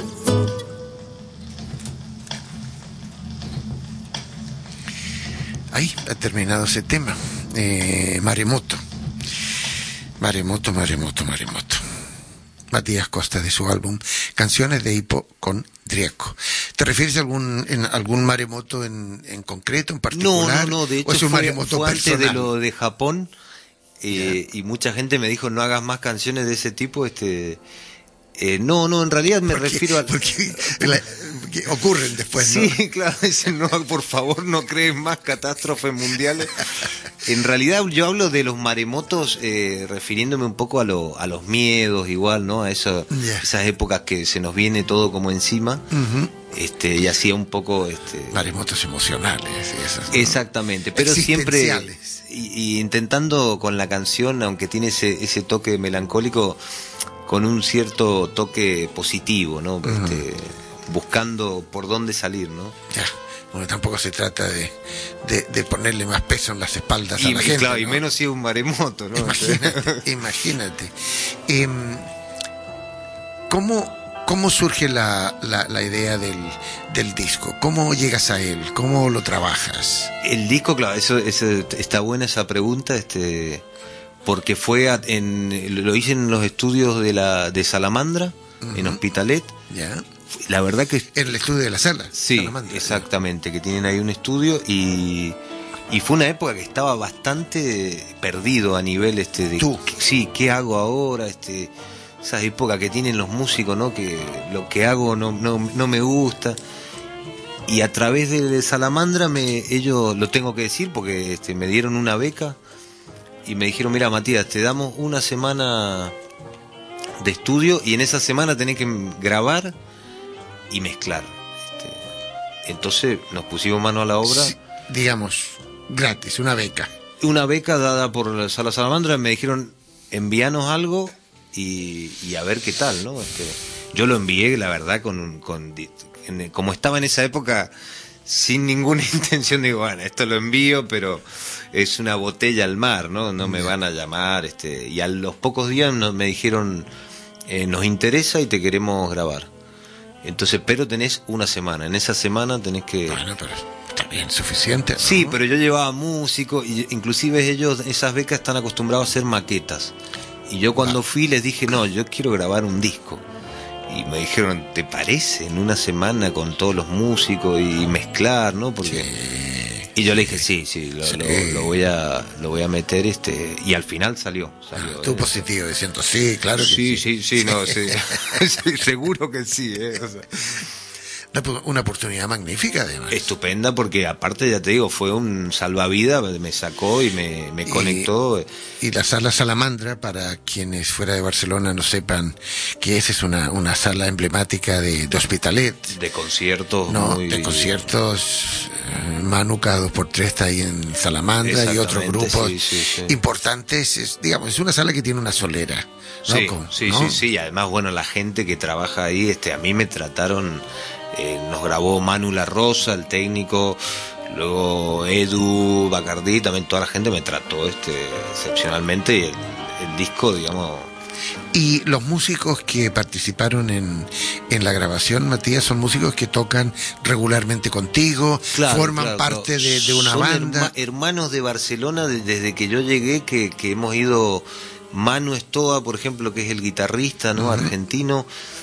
Ahí ha terminado ese tema. Eh, Maremoto. Maremoto, Maremoto, Maremoto. Matías Costa, de su álbum Canciones de Hipocondriaco. ¿Te refieres a algún en algún maremoto en, en concreto, en No, particular? no, no, de ¿O hecho es un fue, maremoto fue antes personal? de lo de Japón, eh, y mucha gente me dijo no hagas más canciones de ese tipo, este... Eh, no, no, en realidad me Porque- refiero a... porque la- que ocurren después, ¿no? Sí, claro, dicen, no, por favor, no crees más catástrofes mundiales. En realidad yo hablo de los maremotos eh, refiriéndome un poco a, lo, a los miedos, igual, ¿no? A eso, Ya. esas épocas que se nos viene todo como encima, Ujú. este, y hacía un poco... Este, Maremotos emocionales y esas, ¿no? Exactamente, pero siempre Existenciales. y, y intentando con la canción, aunque tiene ese, ese toque melancólico, con un cierto toque positivo, ¿no? Este, buscando por dónde salir, ¿no? Ya. Bueno, tampoco se trata de, de, de ponerle más peso en las espaldas a Y, la y gente, claro, y ¿no? menos si es un maremoto, ¿no? Imagínate, imagínate. Em, ¿cómo, ¿Cómo surge la, la, la idea del, del disco? ¿Cómo llegas a él? ¿Cómo lo trabajas? El disco, claro, eso, eso está buena esa pregunta, este, porque fue a- en, lo hice en los estudios de la de Salamandra, en Ujú. Hospitalet. ¿Ya? La verdad que En el estudio de la sala. sí, Salamandra. exactamente, que tienen ahí un estudio y, y fue una época que estaba bastante perdido a nivel este de Tú. que- sí, ¿qué hago ahora? Este, esas épocas que tienen los músicos, ¿no? Que lo que hago no, no, no me gusta. Y a través de, de Salamandra me ellos lo tengo que decir porque este, me dieron una beca y me dijeron, mira Matías, te damos una semana de estudio y en esa semana tenés que grabar y mezclar. Este, entonces nos pusimos mano a la obra. Sí, digamos, gratis, una beca. Una beca dada por la Sala Salamandra, me dijeron, envíanos algo y, y a ver qué tal, ¿no? Este, yo lo envié, la verdad, con, con en- como estaba en esa época, sin ninguna intención, digo, bueno, esto lo envío, pero es una botella al mar, ¿no? No me van a llamar, este, y a los pocos días nos, me dijeron, eh, nos interesa y te queremos grabar. Entonces, pero tenés una semana, en esa semana tenés que... Bueno, pero está bien, suficiente, ¿no? Sí, pero yo llevaba músicos, y inclusive ellos, esas becas están acostumbrados a hacer maquetas. Y yo cuando fui les dije, no, yo quiero grabar un disco. Y me dijeron, ¿te parece? En una semana con todos los músicos y mezclar, ¿no? Porque... Y yo le dije, sí, sí, lo, Sí. lo, lo voy a lo voy a meter, este y al final salió. salió Tú eh. positivo, diciendo, sí, claro que Sí, sí. sí, sí, no, sí. Sí, seguro que sí, eh, o sea. Una, una oportunidad magnífica, además. Estupenda porque aparte, ya te digo, fue un salvavidas, me sacó y me, me Y- conectó. Y la sala Salamandra, para quienes fuera de Barcelona no sepan que esa es una, una sala emblemática de, de Hospitalet, De conciertos, ¿no? muy... De conciertos. eh, Manu cada dos por tres está ahí en Salamandra y otros Exactamente, grupos sí, sí, sí. importantes. Es, digamos, es una sala que tiene una solera, ¿no? Sí, Como- sí, ¿no? sí, sí, y además, bueno, la gente que trabaja ahí, este, a mí me trataron, eh, nos grabó Manu La Rosa, el técnico, luego Edu Bacardí, también toda la gente me trató, este, excepcionalmente, y el, el disco, digamos... Y los músicos que participaron en, en la grabación, Matías, son músicos que tocan regularmente contigo, Claro, forman claro, parte claro. de, de una Son banda. herma- hermanos de Barcelona de- desde que yo llegué, que, que hemos ido. Manu Estoa, por ejemplo, que es el guitarrista, ¿no? Ujú. Argentino.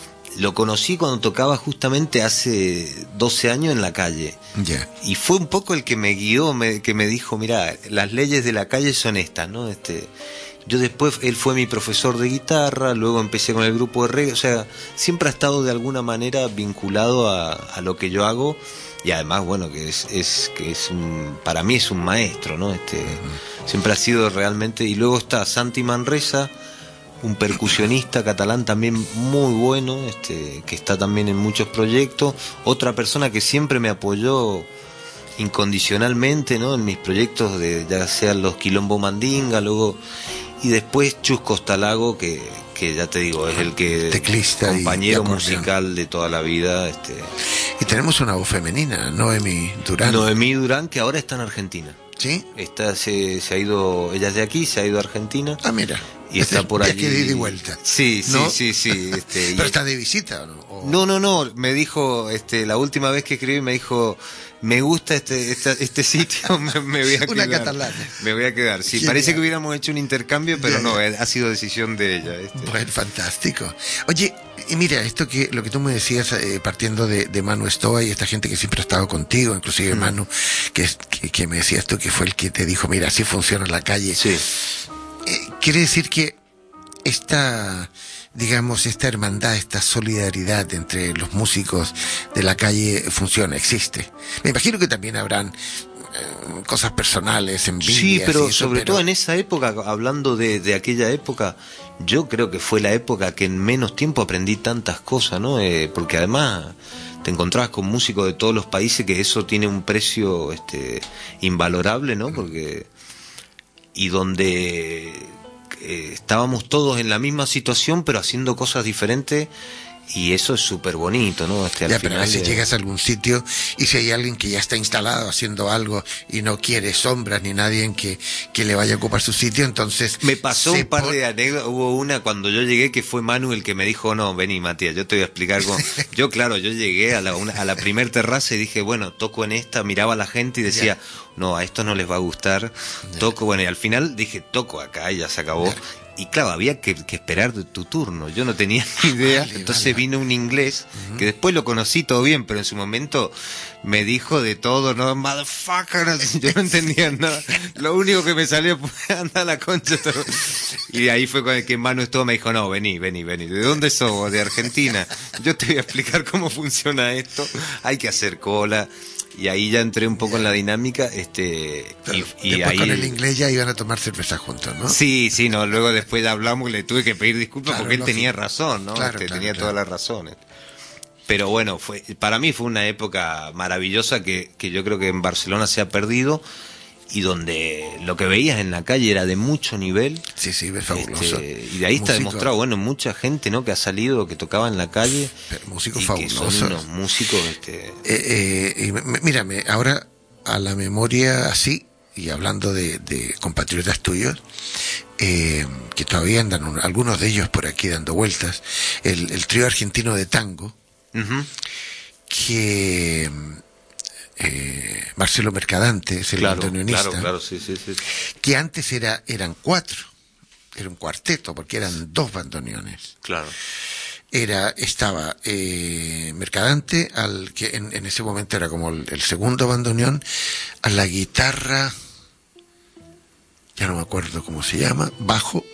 Lo conocí cuando tocaba justamente hace doce años en la calle. Ya. Y fue un poco el que me guió, me- que me dijo, mira, las leyes de la calle son estas, ¿no? Este, yo después, él fue mi profesor de guitarra, luego empecé con el grupo de reggae, o sea, siempre ha estado de alguna manera vinculado a, a lo que yo hago, y además, bueno, que es, es que es un, para mí es un maestro, ¿no? Este, siempre ha sido realmente, y luego está Santi Manresa, un percusionista catalán también muy bueno, este, que está también en muchos proyectos, otra persona que siempre me apoyó incondicionalmente, ¿no? En mis proyectos, de ya sean los Quilombo Mandinga, luego, y después Chus Costalago, que, que ya te digo, es el que Teclista y- compañero y acordeón. musical de toda la vida, este, Y tenemos una voz femenina, Noemi Durán. Noemí Durán, que ahora está en Argentina. ¿Sí? Está, se, se ha ido, ella es de aquí, se ha ido a Argentina. Ah, mira. Y está por allí. Viaje de ida y vuelta. Sí, sí, ¿No? sí, sí. Este, y- Pero está de visita, ¿no? O- No, no, no, me dijo, este, la última vez que escribí me dijo, me gusta este, este, este sitio, me, me voy a Una quedar. catalana. Me voy a quedar. Sí, Genial. parece que hubiéramos hecho un intercambio, pero Ya, no, ya. eh, ha sido decisión de ella. Este. Bueno, fantástico. Oye, Y mira, esto que lo que tú me decías, eh, partiendo de, de Manu Estoa y esta gente que siempre ha estado contigo, inclusive mm. Manu, que, es, que, que me decías tú que fue el que te dijo, mira, así funciona la calle. Sí. Eh, quiere decir que esta, digamos, esta hermandad, esta solidaridad entre los músicos de la calle funciona, existe. Me imagino que también habrán eh, cosas personales, envidias. Sí, pero eso, sobre pero... todo en esa época, hablando de, de aquella época, yo creo que fue la época que en menos tiempo aprendí tantas cosas, ¿no? Eh, porque además te encontrabas con músicos de todos los países, que eso tiene un precio este, invalorable, ¿no? Porque y donde eh, estábamos todos en la misma situación, pero haciendo cosas diferentes. Y eso es súper bonito, ¿no? Este, al ya, final pero a veces de... llegas a algún sitio y si hay alguien que ya está instalado haciendo algo y no quiere sombras ni nadie en que, que le vaya a ocupar su sitio, entonces... Me pasó un par pon... de anécdotas. Hubo una cuando yo llegué que fue Manu el que me dijo, no, vení Matías, yo te voy a explicar cómo... Yo, claro, yo llegué a la, una, a la primer terraza y dije, bueno, toco en esta, miraba a la gente y decía... Ya. No, a estos no les va a gustar, ya. Toco, bueno, y al final dije, toco acá y ya se acabó. Ya. Y claro, había que, que esperar tu turno, yo no tenía ni idea, vale, entonces vale. Vino un inglés, uh-huh. que después lo conocí todo bien, pero en su momento me dijo de todo, no, motherfucker, yo no entendía nada, lo único que me salió fue andar a la concha. Todo. Y ahí fue con el que Manu estuvo, me dijo, no, vení, vení, vení, ¿de dónde sos? De Argentina, yo te voy a explicar cómo funciona esto, hay que hacer cola. Y ahí ya entré un poco en la dinámica, este, pero y, y ahí con el inglés ya iban a tomar cerveza juntos, ¿no? Sí, sí, no, luego después ya hablamos y le tuve que pedir disculpas, claro, porque él lógico. tenía razón, ¿no? Claro, este, claro, tenía claro. todas las razones. Pero bueno, fue, para mí fue una época maravillosa que, que yo creo que en Barcelona se ha perdido, y donde lo que veías en la calle era de mucho nivel. Sí, sí, es fabuloso. Este, y de ahí está músico, demostrado, bueno, mucha gente, ¿no? Que ha salido, que tocaba en la calle. Pero músicos y fabulosos. Que son unos músicos, este... Eh, eh, y mírame, ahora a la memoria así, y hablando de, de compatriotas tuyos, eh, que todavía andan, un, algunos de ellos por aquí dando vueltas, el, el trío argentino de tango, uh-huh. que... Eh, Marcelo Mercadante es el claro, bandoneonista, claro, claro, sí, sí, sí. que antes era eran cuatro, era un cuarteto porque eran dos bandoneones. Claro. Era estaba eh, Mercadante, al que en, en ese momento era como el, el segundo bandoneón, a la guitarra, ya no me acuerdo cómo se llama, bajo,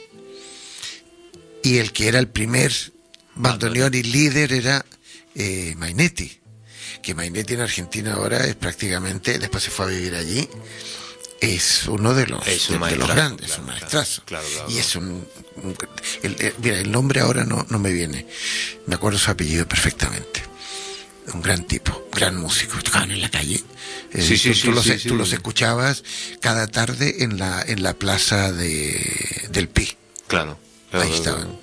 y el que era el primer bandoneón y líder era eh, Mainetti. Que Mainetti en Argentina ahora es prácticamente, después se fue a vivir allí, es uno de los, es de, un de los grandes, claro, un maestrazo. Claro, claro, claro. Y es un... un el, el, mira, el nombre ahora no, no me viene, me acuerdo su apellido perfectamente. Un gran tipo, gran músico, tocaban en la calle. Eh, sí, sí, tú, sí, tú, los, sí, tú sí. los escuchabas cada tarde en la en la plaza de del Pi. Claro. claro Ahí claro, estaban. claro.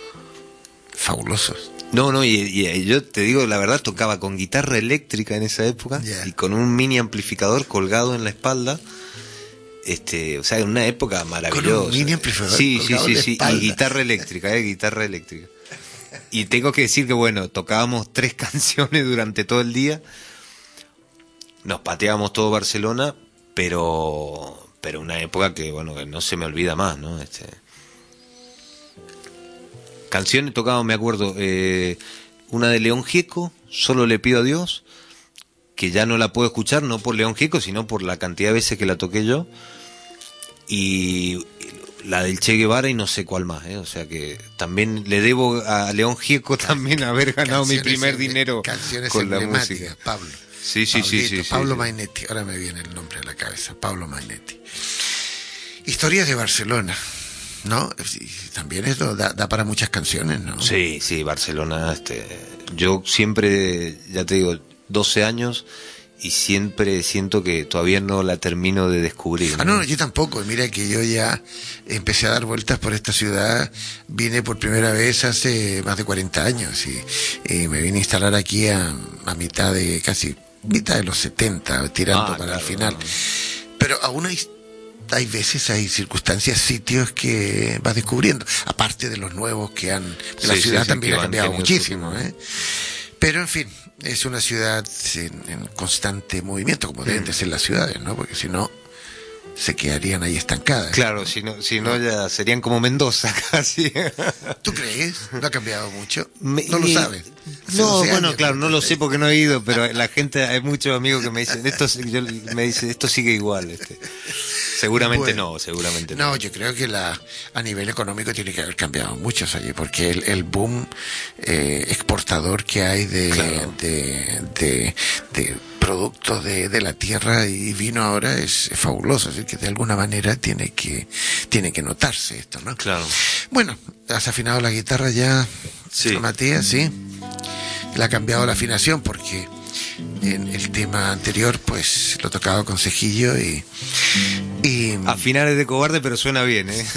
Fabulosos. No, no, y, y yo te digo, la verdad, tocaba con guitarra eléctrica en esa época, yeah. y con un mini amplificador colgado en la espalda. Este, o sea, en una época maravillosa. Con un mini amplificador sí, colgado sí, en la sí, sí, espalda. y guitarra eléctrica, eh, guitarra eléctrica. Y tengo que decir que, bueno, tocábamos tres canciones durante todo el día. Nos pateábamos todo Barcelona, pero pero una época que, bueno, que no se me olvida más, ¿no? Este... Canciones tocábamos, me acuerdo, eh, una de León Gieco, Solo le pido a Dios, que ya no la puedo escuchar, no por León Gieco, sino por la cantidad de veces que la toqué yo. Y la del Che Guevara y no sé cuál más, ¿eh? O sea que también le debo a León Gieco también haber ganado canciones mi primer dinero con la música. Pablo. Sí, sí, Pablito, sí, sí, sí. Pablo sí. Mainetti, ahora me viene el nombre a la cabeza, Pablo Mainetti. Historias de Barcelona, ¿no? También eso da, da para muchas canciones, ¿no? Sí, sí, Barcelona, este, yo siempre, ya te digo, doce años... y siempre siento que todavía no la termino de descubrir, ¿no? Ah, no, yo tampoco. Mira que yo ya empecé a dar vueltas por esta ciudad, vine por primera vez hace más de cuarenta años y, y me vine a instalar aquí a, a mitad de, casi mitad de los setenta, tirando ah, para claro, el final. Claro. Pero aún hay, hay veces, hay circunstancias, sitios que vas descubriendo, aparte de los nuevos que han... Que sí, la ciudad sí, también sí, ha cambiado muchísimo, ¿eh? Pero en fin, es una ciudad en, en constante movimiento, como deben de ser las ciudades, ¿no? Porque si no, se quedarían ahí estancadas. Claro, si no, si no ya serían como Mendoza casi. ¿Tú crees? ¿No ha cambiado mucho? Me, no lo y, sabes. Hace No, doce bueno, años, claro, no lo sé porque no he ido, pero la gente, hay muchos amigos que me dicen, esto, yo, me dice, esto sigue igual. Este. Seguramente Bueno, no, seguramente no. No, yo creo que la a nivel económico tiene que haber cambiado mucho allí, porque el, el boom eh, exportador que hay de, Claro. de, de, de productos de, de la tierra y vino ahora es, es fabuloso, así que de alguna manera tiene que tiene que notarse esto, ¿no? Claro. Bueno, has afinado la guitarra ya, Sí. Matías, sí. Le ha cambiado la afinación porque en el tema anterior pues lo tocaba con cejillo y, y Afinar es de cobarde, pero suena bien, ¿eh?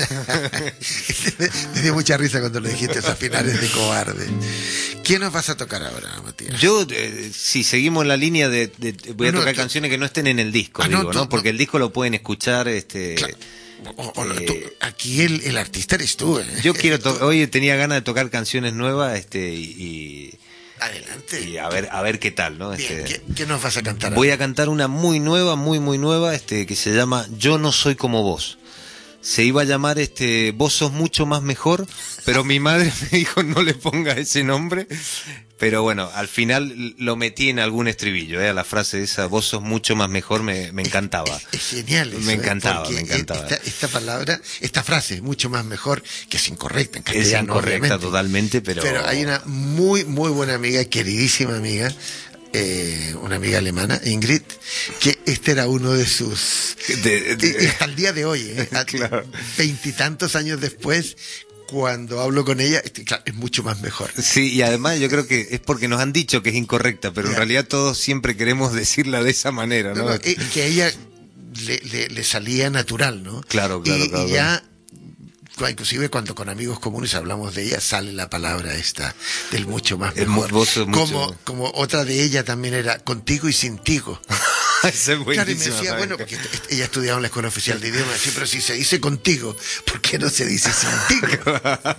me dio mucha risa cuando le dijiste afinar es de cobarde. ¿Qué nos vas a tocar ahora, Matías? Yo, eh, si seguimos la línea de, de- voy a No, no, tocar tú- canciones que no estén en el disco, Ah, no, digo, tú- ¿no? Porque no. el disco lo pueden escuchar, este... Claro. O- o- eh, tú- aquí el, el artista eres tú, ¿eh? Yo quiero, to- hoy tenía ganas de tocar canciones nuevas, este, y, Adelante. y a ver, a ver qué tal, ¿no? Bien, Este, ¿qué, qué nos vas a cantar? voy a cantar una muy nueva, muy, muy nueva, este, que se llama Yo no soy como vos. Se iba a llamar, este, Vos sos mucho más mejor, pero mi madre me dijo no le ponga ese nombre. Pero bueno, al final lo metí en algún estribillo, ¿eh? La frase esa, Vos sos mucho más mejor, me, me encantaba. Es genial eso, Me ¿eh? encantaba, Porque me encantaba. Esta, esta palabra, esta frase es mucho más mejor, que es incorrecta en Es castellano, incorrecta obviamente. totalmente, pero... Pero hay una muy, muy buena amiga, queridísima amiga, eh, una amiga alemana, Ingrid, que este era uno de sus... De- de- y hasta el día de hoy, ¿eh? Claro. Veintitantos años después, cuando hablo con ella, este, claro, es mucho más mejor. Sí, y además yo creo que es porque nos han dicho que es incorrecta, pero en Ya. realidad todos siempre queremos decirla de esa manera, ¿no? No, no, eh, que a ella le, le- le salía natural, ¿no? Claro, claro, y, claro, y ya, cu- inclusive cuando con amigos comunes hablamos de ella, sale la palabra esta, del mucho más El mu- mejor. vos sos mucho- como, como otra de ella también era, contigo y sintigo. Esa es Claro, y me buenísima, decía, ¿sabes? bueno, porque est- est- ella estudiaba en la Escuela Oficial de Idiomas, sí, pero si se dice contigo, ¿por qué no se dice sintigo?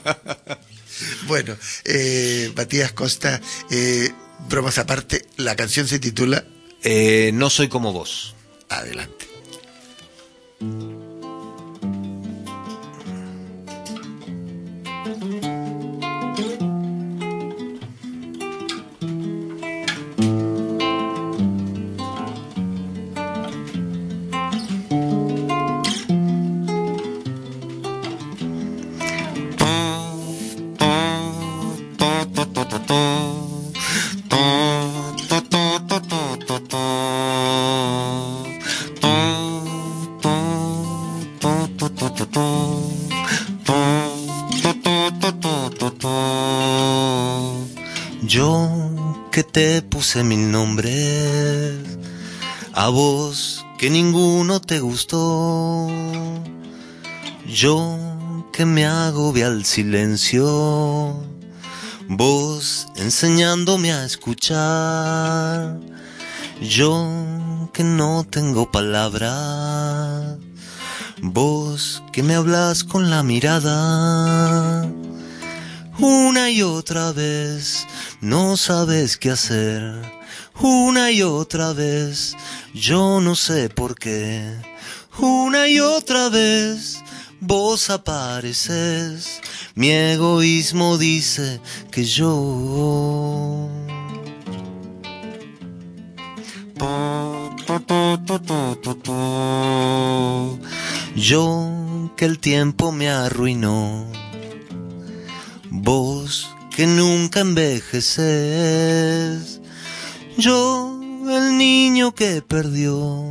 Bueno, eh, Matías Costa, eh, bromas aparte, la canción se titula Eh, no soy como vos. Adelante. Yo que te puse mil nombres, a vos que ninguno te gustó. Yo que me agobia el silencio, vos enseñándome a escuchar. Yo que no tengo palabras, vos que me hablas con la mirada. Una y otra vez no sabes qué hacer, una y otra vez yo no sé por qué. Una y otra vez vos apareces, mi egoísmo dice que yo. Yo que el tiempo me arruinó, vos que nunca envejeces, yo el niño que perdió,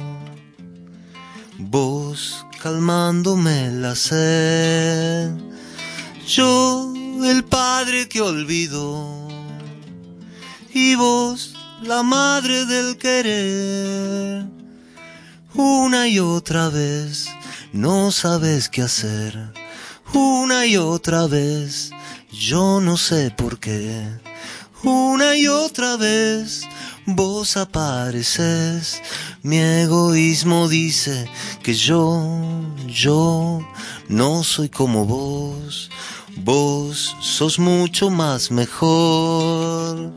vos calmándome la sed, yo el padre que olvidó, y vos la madre del querer. Una y otra vez no sabes qué hacer, una y otra vez yo no sé por qué. Una y otra vez vos apareces, mi egoísmo dice que yo, yo no soy como vos. Vos sos mucho más mejor.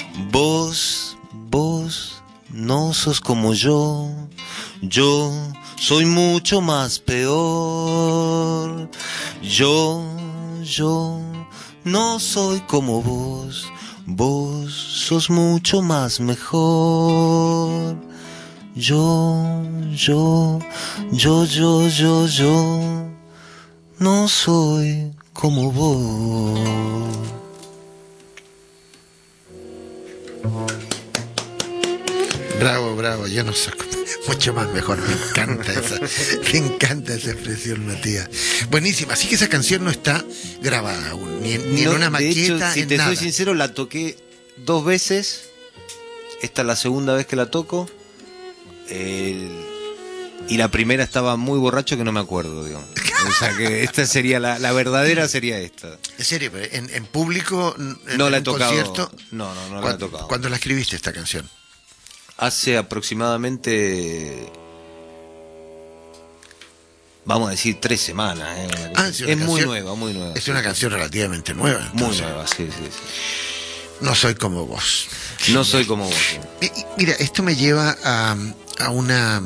Vos, vos no sos como yo. Yo soy mucho más peor. Yo, yo no soy como vos, vos sos mucho más mejor. Yo, yo, yo, yo, yo, yo no soy como vos. Bravo, bravo, yo no soy mucho más mejor, me encanta esa, me encanta esa expresión, Matías. Buenísima, así que esa canción no está grabada aún, ni, ni No, en una de maqueta, hecho, si en te nada. soy sincero, la toqué dos veces. Esta es la segunda vez que la toco. El- y la primera estaba muy borracho que no me acuerdo, digamos. O sea que esta sería la, la verdadera, sería esta. En serio, pero en, en público, en, No en la he un tocado. concierto, No, no, no la he ¿cuándo, tocado. ¿cuándo la escribiste esta canción? Hace aproximadamente, vamos a decir, tres semanas. ¿eh? Una Ah, cosa- es una es muy canción- nueva, muy nueva. Es una canción relativamente nueva. Muy entonces. nueva, sí, sí, sí. No soy como vos. No soy como vos. ¿sí? Y- y Mira, esto me lleva a, a una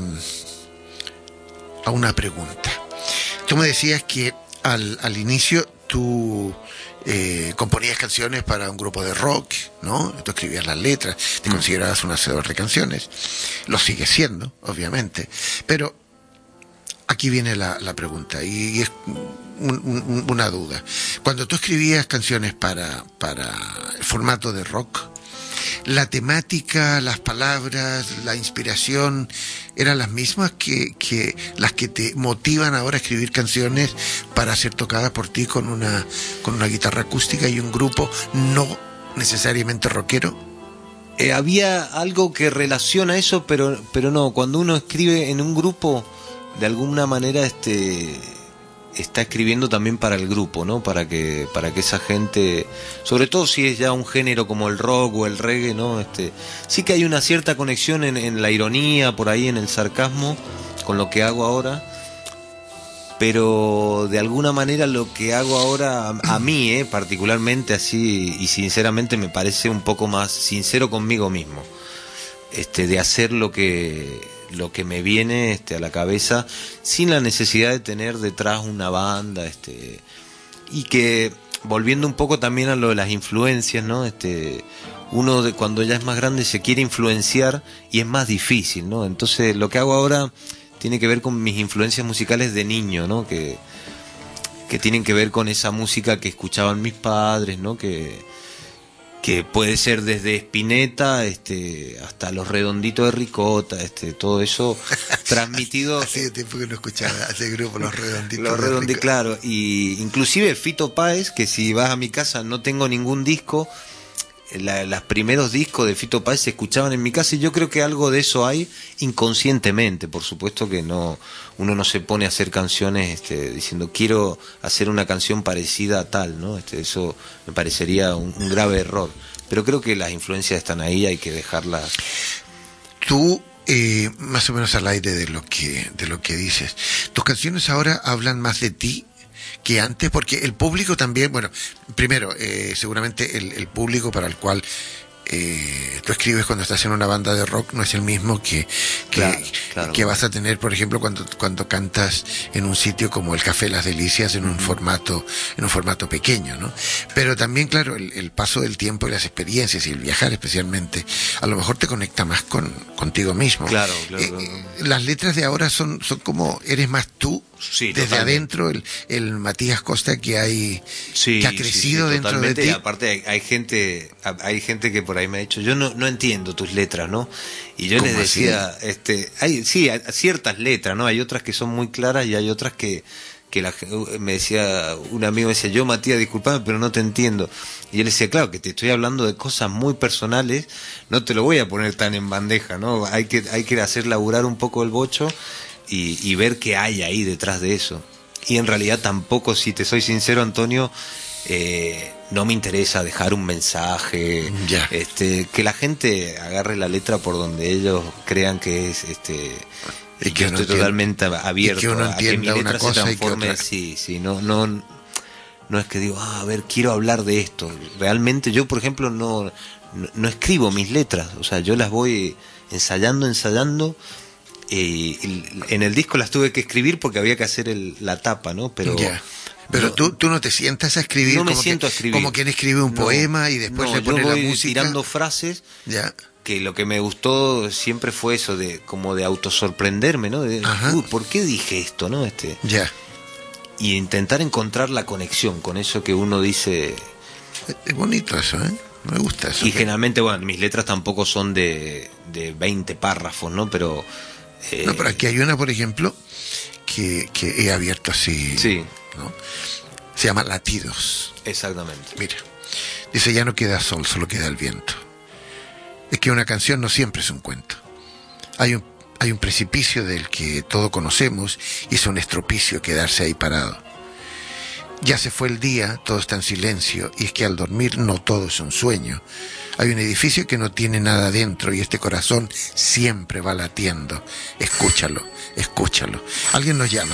a una pregunta. Tú me decías que al, al inicio tú eh, componías canciones para un grupo de rock, ¿no? Tú escribías las letras, te considerabas un hacedor de canciones. Lo sigues siendo, obviamente. Pero aquí viene la, la pregunta, y es un- un- una duda. Cuando tú escribías canciones para, para el formato de rock, la temática, las palabras, la inspiración, ¿eran las mismas que, que las que te motivan ahora a escribir canciones para ser tocadas por ti con una, con una guitarra acústica y un grupo no necesariamente rockero? Eh, había algo que relaciona eso, pero, pero no, cuando uno escribe en un grupo, de alguna manera este está escribiendo también para el grupo, ¿no? Para que, para que esa gente, sobre todo si es ya un género como el rock o el reggae, ¿no? Este, sí que hay una cierta conexión en, en la ironía, por ahí en el sarcasmo, con lo que hago ahora. Pero de alguna manera lo que hago ahora, a, a mí, eh, particularmente así, y sinceramente me parece un poco más sincero conmigo mismo, este, de hacer lo que, lo que me viene este, a la cabeza, sin la necesidad de tener detrás una banda, este, y que, volviendo un poco también a lo de las influencias, ¿no? Este, uno de cuando ya es más grande se quiere influenciar y es más difícil, ¿no? Entonces lo que hago ahora tiene que ver con mis influencias musicales de niño, ¿no? Que, que tienen que ver con esa música que escuchaban mis padres, ¿no? Que, que puede ser desde Spinetta este, hasta Los Redonditos de Ricota, este, todo eso transmitido. Hace tiempo que no escuchaba a ese grupo, Los Redonditos. Los de Redonditos, Ricota. claro. Y inclusive Fito Páez, que si vas a mi casa no tengo ningún disco. La, los primeros discos de Fito Páez se escuchaban en mi casa y yo creo que algo de eso hay inconscientemente. Por supuesto que no, uno no se pone a hacer canciones este, diciendo quiero hacer una canción parecida a tal, ¿no? Este, eso me parecería un, un grave error. Pero creo que las influencias están ahí, hay que dejarlas. Tú, eh, más o menos al aire de lo que, de lo que dices, tus canciones ahora hablan más de ti que antes, porque el público también, bueno, primero, eh, seguramente el, el público para el cual eh, tú escribes cuando estás en una banda de rock no es el mismo que, que, Claro, claro. que vas a tener, por ejemplo, cuando, cuando cantas en un sitio como el Café Las Delicias en un formato, en un formato pequeño, ¿no? Pero también, claro, el, el paso del tiempo y las experiencias y el viajar especialmente, a lo mejor te conecta más con, contigo mismo. Claro, claro, Eh, claro. Las letras de ahora son, son como, eres más tú, Sí, desde totalmente. adentro, el, el Matías Costa que hay, Sí, que ha sí, crecido sí, dentro de totalmente. ti. Y aparte hay, hay gente, hay gente que por ahí me ha dicho, yo no, no entiendo tus letras, ¿no? Y yo les ¿Cómo así? decía, este, hay, sí, hay ciertas letras, ¿no? Hay otras que son muy claras y hay otras que, que la, me decía, un amigo me decía, yo Matías, disculpame, pero no te entiendo. Y yo le decía, claro, que te estoy hablando de cosas muy personales, no te lo voy a poner tan en bandeja, ¿no? Hay que, hay que hacer laburar un poco el bocho y, y ver qué hay ahí detrás de eso. Y en realidad tampoco, si te soy sincero, Antonio, eh, no me interesa dejar un mensaje, Ya. este, que la gente agarre la letra por donde ellos crean que es, este, Y y que yo uno estoy entienda- totalmente abierto y que uno a que mi entienda una letra se cosa y que transforme. otra. Sí, sí, no, no, no es que digo, ah, a ver, quiero hablar de esto. Realmente yo, por ejemplo, no, no, no escribo mis letras, o sea, yo las voy ensayando, ensayando. Eh, el- en el disco las tuve que escribir porque había que hacer el- la tapa, ¿no? Pero Ya. Pero no- tú, tú no te sientas a escribir, no me como, siento que, a escribir. como quien escribe un No, poema y después no, le pone yo la voy música. tirando frases. Ya. Que lo que me gustó siempre fue eso de como de autosorprenderme, ¿no? De, Ajá. uy, ¿por qué dije esto, no? Este Ya. y intentar encontrar la conexión con eso que uno dice. Es- Es bonito eso, ¿eh? Me gusta eso. Y que- generalmente, bueno, mis letras tampoco son de, de veinte párrafos, ¿no? Pero eh, No, pero aquí hay una, por ejemplo, que, que he abierto así. sí, ¿no? Se llama Latidos. exactamente. Mira, dice, ya no queda sol, solo queda el viento. Es que una canción no siempre es un cuento. Hay un, hay un precipicio del que todo conocemos y es un estropicio quedarse ahí parado. Ya se fue el día, todo está en silencio, y es que al dormir no todo es un sueño. Hay un edificio que no tiene nada dentro y este corazón siempre va latiendo. Escúchalo, escúchalo. Alguien nos llama.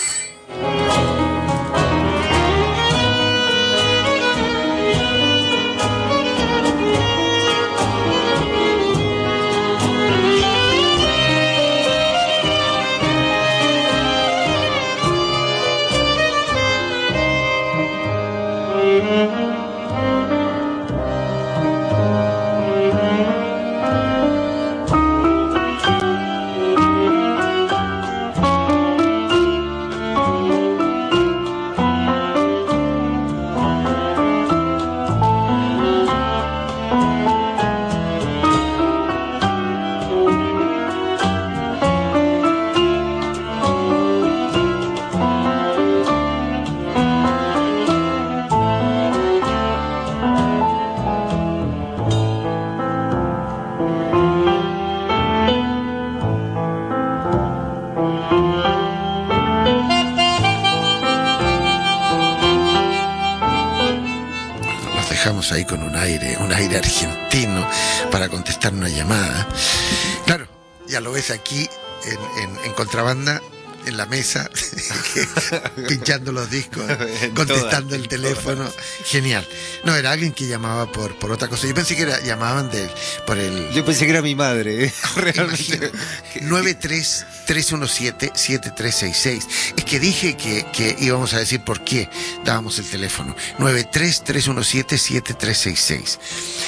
Nos dejamos ahí con un aire, un aire argentino para contestar una llamada. Claro, ya lo ves aquí en, en, en contrabanda, en la mesa, pinchando los discos, En contestando todas, el en teléfono. Genial. No, era alguien que llamaba por, por otra cosa. Yo pensé que era, llamaban de, por el... Yo pensé que era mi madre, ¿eh? Imagino. realmente. nueve tres tres uno siete siete tres seis seis. Es que dije que, que íbamos a decir por qué dábamos el teléfono. nueve tres tres uno siete siete tres seis seis.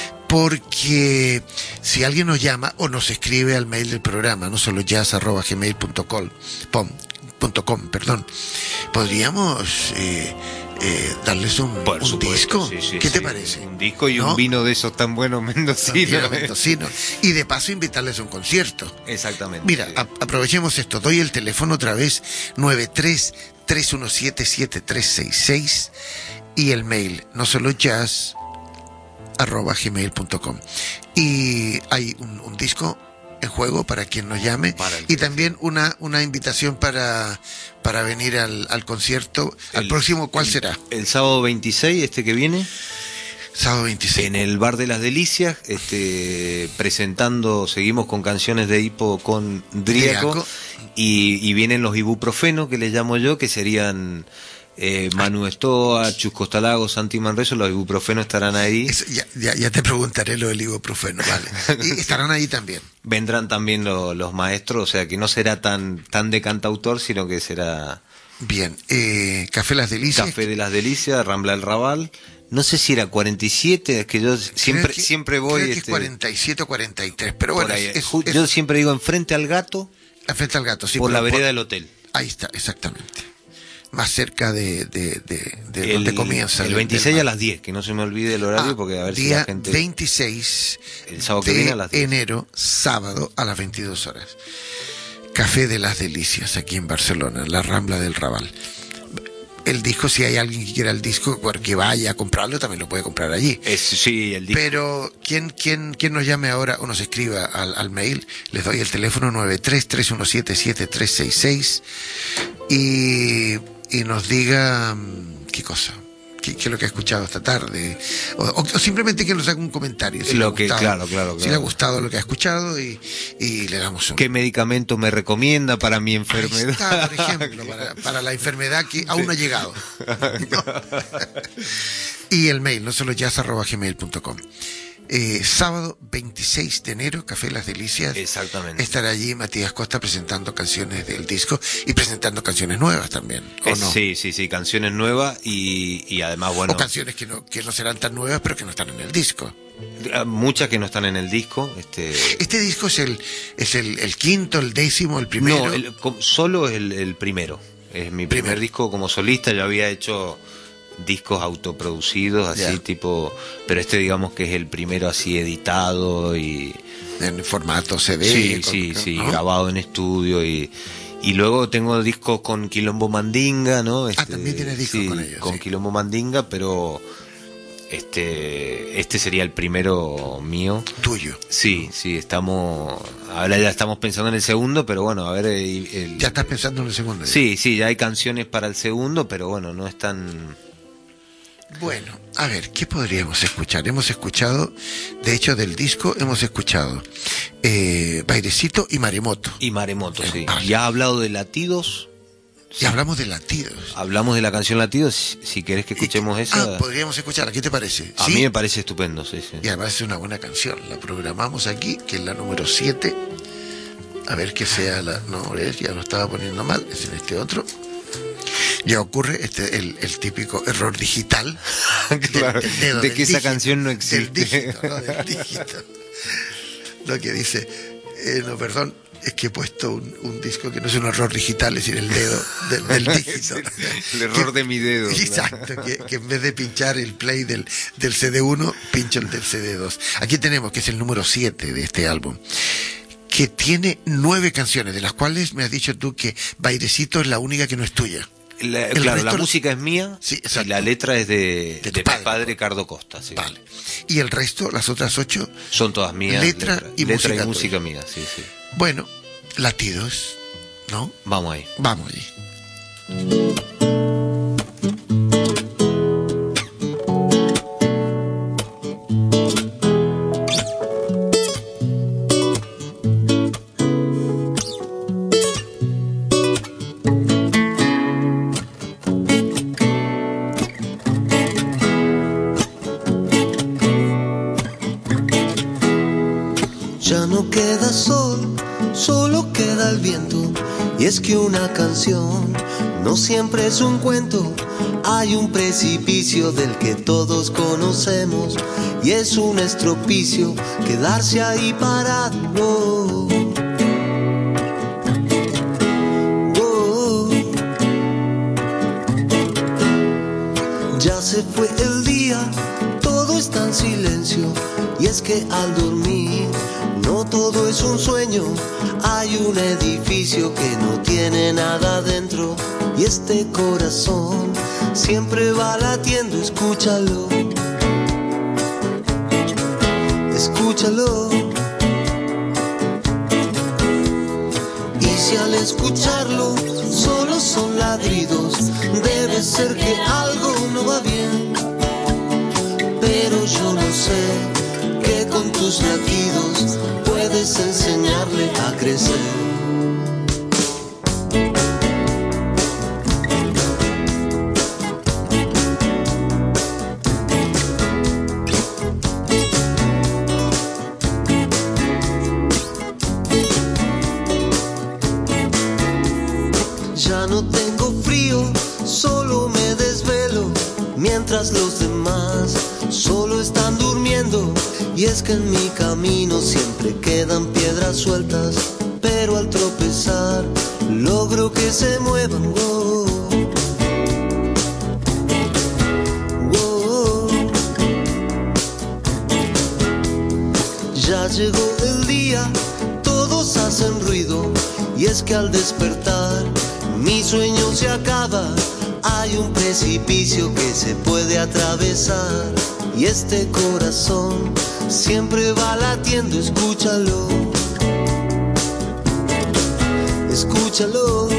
Porque si alguien nos llama o nos escribe al mail del programa, no solo jazz arroba gmail punto com, punto com, perdón, podríamos eh, eh, darles un, Por un supuesto, disco. sí, sí, ¿Qué te sí. parece? Un disco y ¿No? un vino de esos tan buenos mendocinos. Santiago Mendocino. Y de paso invitarles a un concierto. Exactamente. Mira, sí. a- aprovechemos esto. Doy el teléfono otra vez, nueve tres tres uno siete siete tres seis seis, y el mail, no solo jazz arroba gmail punto com. Y hay un, un disco en juego para quien nos llame, Para el y que también una, una invitación para, para venir al, al concierto. Al El- próximo, ¿cuál el- será? El sábado veintiséis, este que viene, Sábado veintiséis. en el Bar de las Delicias, este, presentando, seguimos con canciones de hipo con Driaco, Driaco. y, y vienen los ibuprofenos, que les llamo yo, que serían eh, Manu Estoa, Chus Costalago, Santi Manreso. Los ibuprofenos estarán ahí. Eso, ya, ya, ya te preguntaré lo del ibuprofeno, vale. Y estarán ahí también. Vendrán también lo- los maestros, o sea que no será tan, tan de cantautor, sino que será Bien, eh, Café Las Delicias. Café de las Delicias, Rambla del Raval. No sé si era cuarenta y siete, es que yo siempre, Creo que- siempre voy. Creo que es este, cuarenta y siete o cuarenta y tres, pero por bueno, ahí. es, Ju- es- yo siempre digo enfrente al gato, la frente al gato, sí. por pero la vereda del hotel. Ahí está, exactamente. Más cerca de, de, de, de El, donde comienza. el del- veintiséis del a mar. las diez, que no se me olvide el horario, Ah, porque a ver si día la gente. veintiséis El sábado que de viene a las diez. enero, sábado a las veintidós horas. Café de las Delicias, aquí en Barcelona, la Rambla del Raval. El disco, si hay alguien que quiera el disco, que vaya a comprarlo, también lo puede comprar allí. Es, sí, el disco. Pero quien, quien, quien nos llame ahora o nos escriba al, al mail, les doy el teléfono nueve tres tres uno siete siete tres seis seis, y, y nos diga mm, qué cosa, qué, qué es lo que ha escuchado esta tarde, o, o- o simplemente que nos haga un comentario. Si Lo le ha que- gustado, claro, claro, Si claro. le ha gustado lo que ha escuchado, y, y le damos un... ¿Qué medicamento me recomienda para mi Ahí enfermedad? está, por ejemplo, para, para la enfermedad que aún no ha llegado. ¿No? Y el mail, no solo jazz arroba gmail punto com. Eh, sábado veintiséis de enero, Café Las Delicias. Exactamente. Estará allí Matías Costa presentando canciones del disco y presentando canciones nuevas también, ¿o Eh, no? Sí, sí, sí, canciones nuevas y, y además, bueno, O canciones que no, que no serán tan nuevas, pero que no están en el disco. muchas que no están en el disco. Este, Este disco es el es el, el quinto, el décimo, el primero. no, el- com- solo el, el primero. Es mi primer Primero. disco como solista. Ya había hecho discos autoproducidos, así Ya. tipo, pero este digamos que es el primero así editado y En formato C D. sí, con- sí, con- sí, ¿no? grabado en estudio y y luego tengo discos con Quilombo Mandinga, ¿no? Este, también tienes discos sí, con ellos, con sí. Quilombo Mandinga, pero este este sería el primero mío. Tuyo. Sí, sí, estamos ahora ya estamos pensando en el segundo, pero bueno, a ver el, el- Ya estás pensando en el segundo. Sí, sí, ya hay canciones para el segundo, pero bueno, no es tan... Bueno, a ver, ¿qué podríamos escuchar? Hemos escuchado, de hecho del disco hemos escuchado eh, Bairecito y Maremoto. Y Maremoto, sí. Vale. Ya ha hablado de Latidos, Y hablamos de latidos. hablamos de la canción Latidos, si, si querés que escuchemos Y- esa. Ah, podríamos escucharla, ¿qué te parece? A ¿Sí? mí me parece estupendo, sí, sí. Y además es una buena canción. La programamos aquí, que es la número siete. A ver que sea la... No, es, ya lo estaba poniendo mal, es en este otro. Ya ocurre este el, el típico error digital del- Claro, del dedo, de del que esa dígito, canción no del existe. dígito, no, del dígito. Lo que dice, eh, no, perdón, es que he puesto un, un disco que no es un error digital, es decir, el dedo del, del dígito. El error Que- de mi dedo. Exacto, que, que en vez de pinchar el play del, del C D uno, pincho el del C D dos. Aquí tenemos, que es el número siete de este álbum, que tiene nueve canciones, de las cuales me has dicho tú que Bairecito es la única que no es tuya. La- El claro, la resto- música es mía Sí, y exacto. la letra es de, De de, tu mi padre. padre Cardo Costa. Sí. Vale. Y el resto, las otras ocho, Son todas mías. Letra y letra música y música mía, sí, sí. bueno, latidos, ¿no? Vamos ahí. Vamos allí. Ya no queda sol, solo queda el viento. Y es que una canción no siempre es un cuento. Hay un precipicio del que todos conocemos y es un estropicio quedarse ahí parado. Oh, oh. Ya se fue el día, todo está en silencio. Y es que al dormir no todo es un sueño. Hay un edificio que no tiene nada dentro. Y este corazón siempre va latiendo. Escúchalo, escúchalo. Y si al escucharlo solo son ladridos, debe ser que algo no va bien. Pero yo lo sé, que con tus latidos puedes enseñarle a crecer. Ya no tengo frío, solo me desvelo, mientras los demás solo están durmiendo. Y es que en mi camino siempre quedan piedras sueltas, pero al tropezar logro que se muevan. Oh, oh. Ya llegó el día, todos hacen ruido. Y es que al despertar mi sueño se acaba. Hay un precipicio que se puede atravesar. Y este corazón siempre va latiendo. Escúchalo, escúchalo.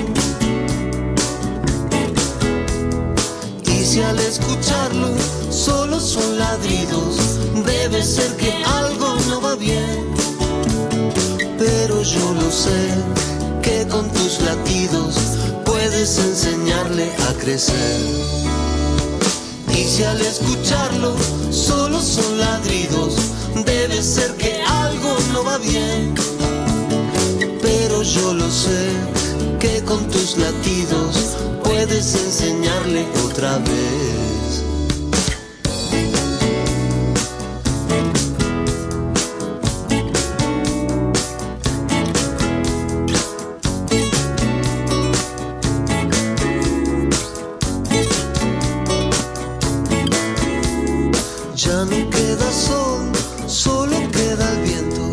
Y si al escucharlo solo son ladridos, debe ser que algo no va bien. Pero yo lo sé, que con tus latidos puedes enseñarle a crecer. Y si al escucharlo solo son ladridos, está bien, pero yo lo sé, que con tus latidos puedes enseñarle otra vez. Ya no queda sol, solo queda el viento.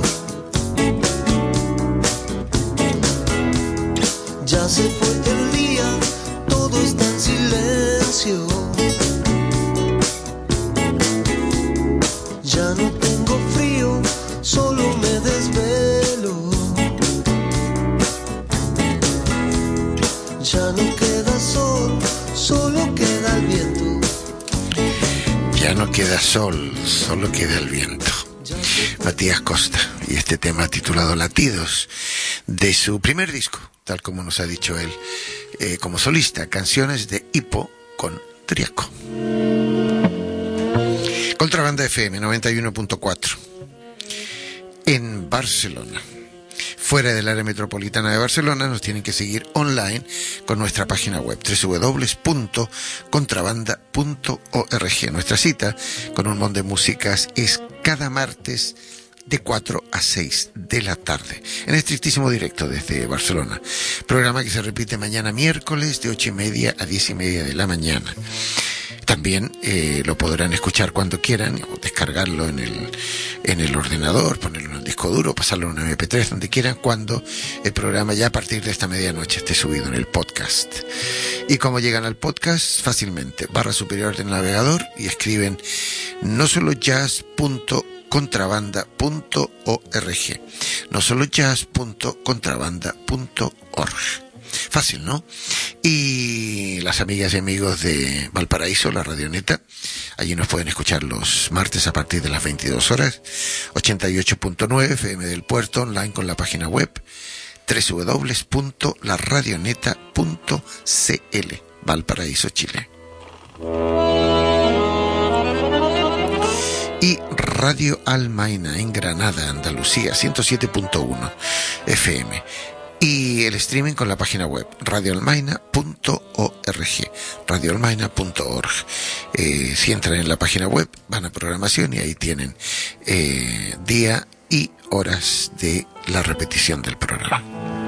Ya se fue el día, todo está en silencio. Ya no tengo frío, solo me desvelo. Ya no queda sol, solo queda el viento. Ya no queda sol, solo queda el viento. Matías Costa, y este tema titulado Latidos, de su primer disco, tal como nos ha dicho él, eh, como solista, Canciones de Hipo con Driaco. Contrabanda F M noventa y uno punto cuatro en Barcelona. Fuera del área metropolitana de Barcelona nos tienen que seguir online con nuestra página web doble u doble u doble u punto contrabanda punto org. Nuestra cita con un montón de músicas es cada martes de cuatro a seis de la tarde, en estrictísimo directo desde Barcelona. Programa que se repite mañana miércoles de ocho y media a diez y media de la mañana. También eh, lo podrán escuchar cuando quieran, o descargarlo en el, en el ordenador, ponerlo en un disco duro, pasarlo en un eme pe tres, donde quieran, cuando el programa ya a partir de esta medianoche esté subido en el podcast. Y como llegan al podcast, fácilmente, barra superior del navegador y escriben no solo jazz punto contrabanda punto org, no solo jazz punto contrabanda punto org. Fácil, ¿no? Y las amigas y amigos de Valparaíso, la Radioneta, allí nos pueden escuchar los martes a partir de las veintidós horas, ochenta y ocho punto nueve F M del Puerto, online con la página web doble u doble u doble u punto la radioneta punto c l, Valparaíso, Chile. Y Radio Almaina en Granada, Andalucía, ciento siete punto uno F M. Y el streaming con la página web radio almaina punto org, radio almaina punto org. Eh, si entran en la página web, van a programación y ahí tienen eh, día y horas de la repetición del programa.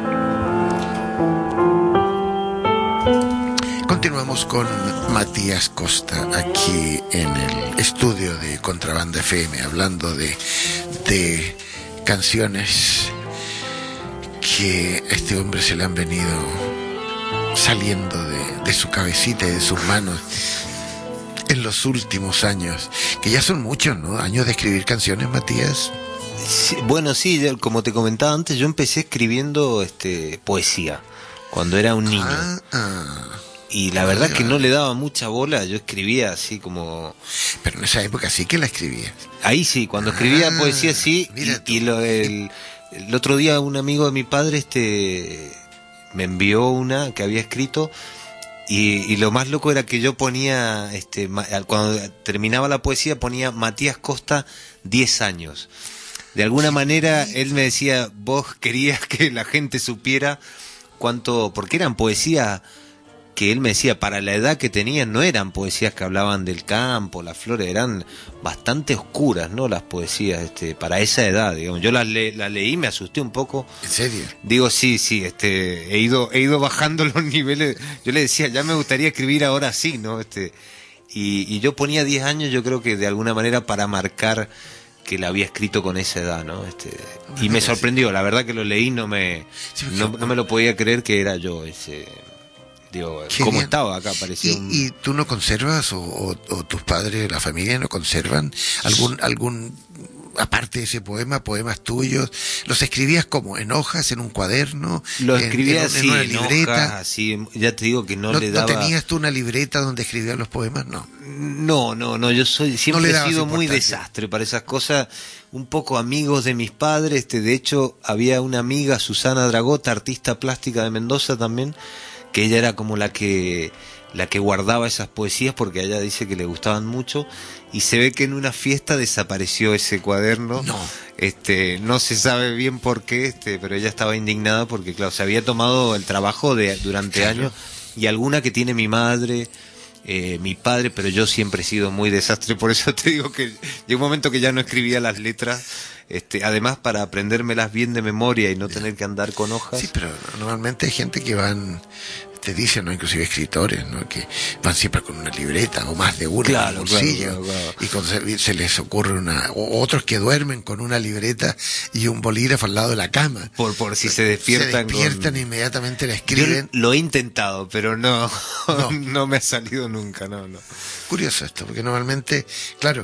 Continuamos con Matías Costa aquí en el estudio de Contrabanda F M, hablando de, de canciones que a este hombre se le han venido saliendo de, de su cabecita y de sus manos en los últimos años, que ya son muchos, ¿no? Años de escribir canciones, Matías. Sí, bueno, sí, yo, como te comentaba antes, yo empecé escribiendo este poesía cuando era un niño. Ah, ah. Y la verdad que no le daba mucha bola, yo escribía así como... Pero en esa época sí que la escribías. Ahí sí, cuando escribía ah, poesía sí, y, y lo, el, el otro día un amigo de mi padre este me envió una que había escrito, y, y lo más loco era que yo ponía, este cuando terminaba la poesía ponía Matías Costa diez años. De alguna manera él me decía, vos querías que la gente supiera cuánto, porque eran poesías que él me decía, para la edad que tenían, no eran poesías que hablaban del campo, las flores, eran bastante oscuras, ¿no? Las poesías, este, para esa edad, digamos. Yo las, le, las leí, me asusté un poco. ¿En serio? Digo, sí, sí, este, he ido, he ido bajando los niveles. Yo le decía, ya me gustaría escribir ahora sí, ¿no? Este, y, y yo ponía diez años, yo creo que de alguna manera para marcar que la había escrito con esa edad, ¿no? Este, y me sorprendió, la verdad que lo leí, no me, no, no me lo podía creer que era yo ese... Digo, ¿cómo estaba acá? Parecía ¿Y, un... ¿Y tú no conservas, o, o, o tus padres, la familia, no conservan algún, algún, aparte de ese poema, poemas tuyos? ¿Los escribías como en hojas, en un cuaderno? Lo escribía en, en, así, en una en libreta. hojas, así, ya te digo que no, no le daba... ¿No tenías tú una libreta donde escribías los poemas? No. No, no, no, yo soy siempre no he sido muy desastre para esas cosas, un poco amigos de mis padres, este, de hecho, había una amiga, Susana Dragota, artista plástica de Mendoza también, que ella era como la que la que guardaba esas poesías, porque ella dice que le gustaban mucho, y se ve que en una fiesta desapareció ese cuaderno. No. Este, no se sabe bien por qué, este, pero ella estaba indignada porque, claro, se había tomado el trabajo de durante Claro. años, y alguna que tiene mi madre, eh, mi padre, pero yo siempre he sido muy desastre, por eso te digo que llegó un momento que ya no escribía las letras, este, además para aprendérmelas bien de memoria y no tener que andar con hojas. Sí, pero normalmente hay gente que van, te dicen, ¿no? Inclusive escritores, ¿no? Que van siempre con una libreta o más de una Claro, en el bolsillo, claro, claro, claro. y cuando se, se les ocurre una, o otros que duermen con una libreta y un bolígrafo al lado de la cama. Por, por si se despiertan. Se despiertan con... e inmediatamente la Yo escriben. lo he intentado, pero no, No. no me ha salido nunca, no, no. Curioso esto, porque normalmente, claro,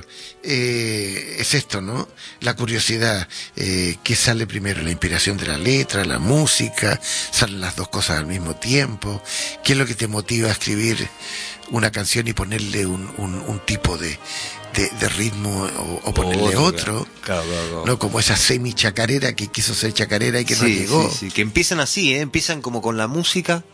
eh, es esto, ¿no? La curiosidad, eh, ¿qué sale primero? La inspiración de la letra, la música, salen las dos cosas al mismo tiempo. ¿Qué es lo que te motiva a escribir una canción y ponerle un, un, un tipo de, de, de ritmo o, o ponerle otro? Claro, claro, claro. ¿No? Como esa semi chacarera que quiso ser chacarera y que no Sí, llegó. sí, sí, que empiezan así, ¿eh? Empiezan como con la música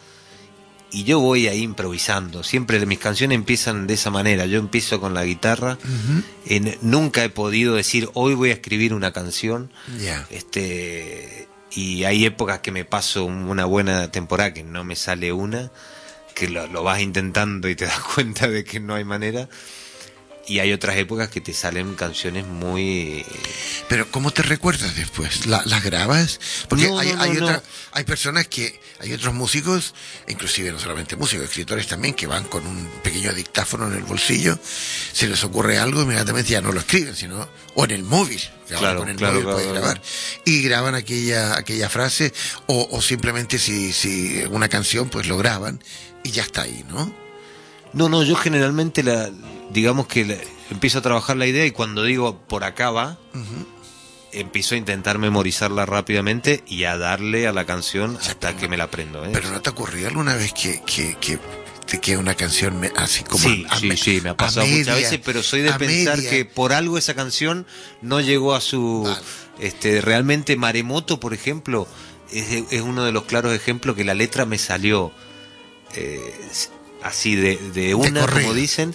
y yo voy ahí improvisando. Siempre mis canciones empiezan de esa manera. Yo empiezo con la guitarra. Ujú. En- nunca he podido decir hoy voy a escribir una canción. Ya. Este, y hay épocas que me paso una buena temporada que no me sale una, que lo, lo vas intentando y te das cuenta de que no hay manera. Y hay otras épocas que te salen canciones muy... Pero ¿cómo te recuerdas después? ¿La- ¿Las grabas? Porque No, hay, no, hay, no, otra- no. hay personas que, hay otros músicos, inclusive no solamente músicos, escritores también, que van con un pequeño dictáfono en el bolsillo, se les ocurre algo, inmediatamente ya no lo escriben, sino, o en el móvil, que ahora Claro, con el claro, móvil claro, puedes claro. grabar, y graban aquella, aquella frase, o, o simplemente si, si una canción, pues lo graban, y ya está ahí, ¿no? No, no, yo generalmente la, digamos que la- empiezo a trabajar la idea y cuando digo por acá va, Ujú. empiezo a intentar memorizarla rápidamente y a darle a la canción hasta que me la aprendo, ¿eh? Pero ¿no te ocurrió alguna vez que, que, que te queda una canción me- así como Sí, a sí, me- sí, me ha a pasado muchas media, veces, pero soy de a pensar media? que por algo esa canción no llegó a su... Vale. este realmente Maremoto, por ejemplo, es, es uno de los claros ejemplos que la letra me salió eh, así de, de una, corrido. como dicen,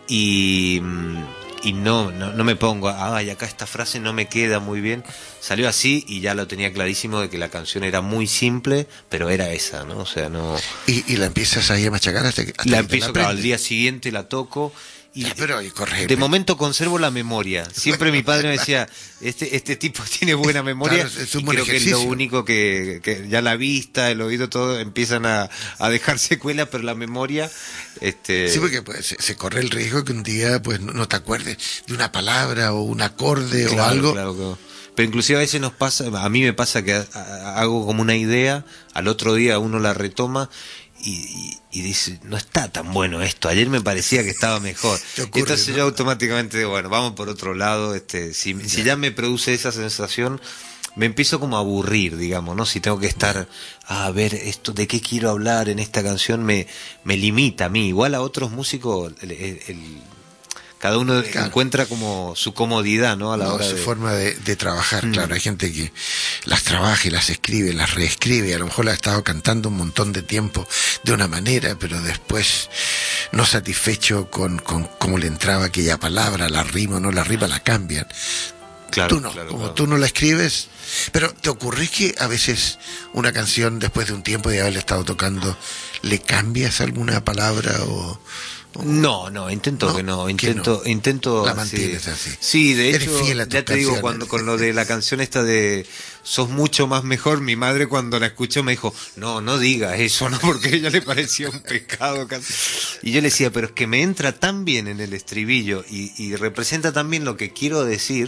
y... mm, y no, no, no me pongo, ay, acá esta frase no me queda muy bien. Salió así y ya lo tenía clarísimo de que la canción era muy simple, pero era esa, ¿no? O sea, no... Y, y la empiezas ahí a machacar hasta que hasta que La te empiezo, claro, al aprendes. día siguiente la toco y Ya, pero y corre, de momento conservo la memoria. Siempre mi padre me decía, este este tipo tiene buena memoria, Claro, es un y buen creo que es lo ejercicio. único que, que ya la vista, el oído, todo empiezan a, a dejar secuela, pero la memoria... este Sí, porque pues, se, se corre el riesgo que un día pues no, no te acuerdes de una palabra o un acorde Claro, o algo. claro, claro. Pero inclusive a veces nos pasa, a mí me pasa que ha- ha- hago como una idea, al otro día uno la retoma y, y- y dice, no está tan bueno esto, ayer me parecía que estaba mejor. Te ocurre, Entonces ¿no? yo automáticamente digo, bueno, vamos por otro lado, este, si, si ya me produce esa sensación, me empiezo como a aburrir, digamos, ¿no? Si tengo que estar, a ver, esto, ¿de qué quiero hablar en esta canción? Me, me limita a mí, igual a otros músicos, el- el- el- cada uno Claro. encuentra como su comodidad, ¿no? A la No, hora su de... forma de, de trabajar, Mm. claro, hay gente que las trabaja y las escribe, las reescribe, y a lo mejor la ha estado cantando un montón de tiempo de una manera, pero después no satisfecho con, con cómo le entraba aquella palabra, la rima o no la rima, la cambian. Claro, Tú no, claro, como claro. tú no la escribes, pero ¿te ocurre que a veces una canción después de un tiempo de haberla estado tocando, le cambias alguna palabra o... o- No, no, intento ¿No? que no, Que intento, no. intento La así. mantienes así. Sí, de Eres hecho, fiel a tus ya te digo, canciones. cuando con lo de la canción esta de Sos mucho más mejor, mi madre cuando la escuchó me dijo, no, no digas eso, no, porque a ella le parecía un pecado. casi. Y yo le decía, pero es que me entra tan bien en el estribillo y, y representa tan bien lo que quiero decir.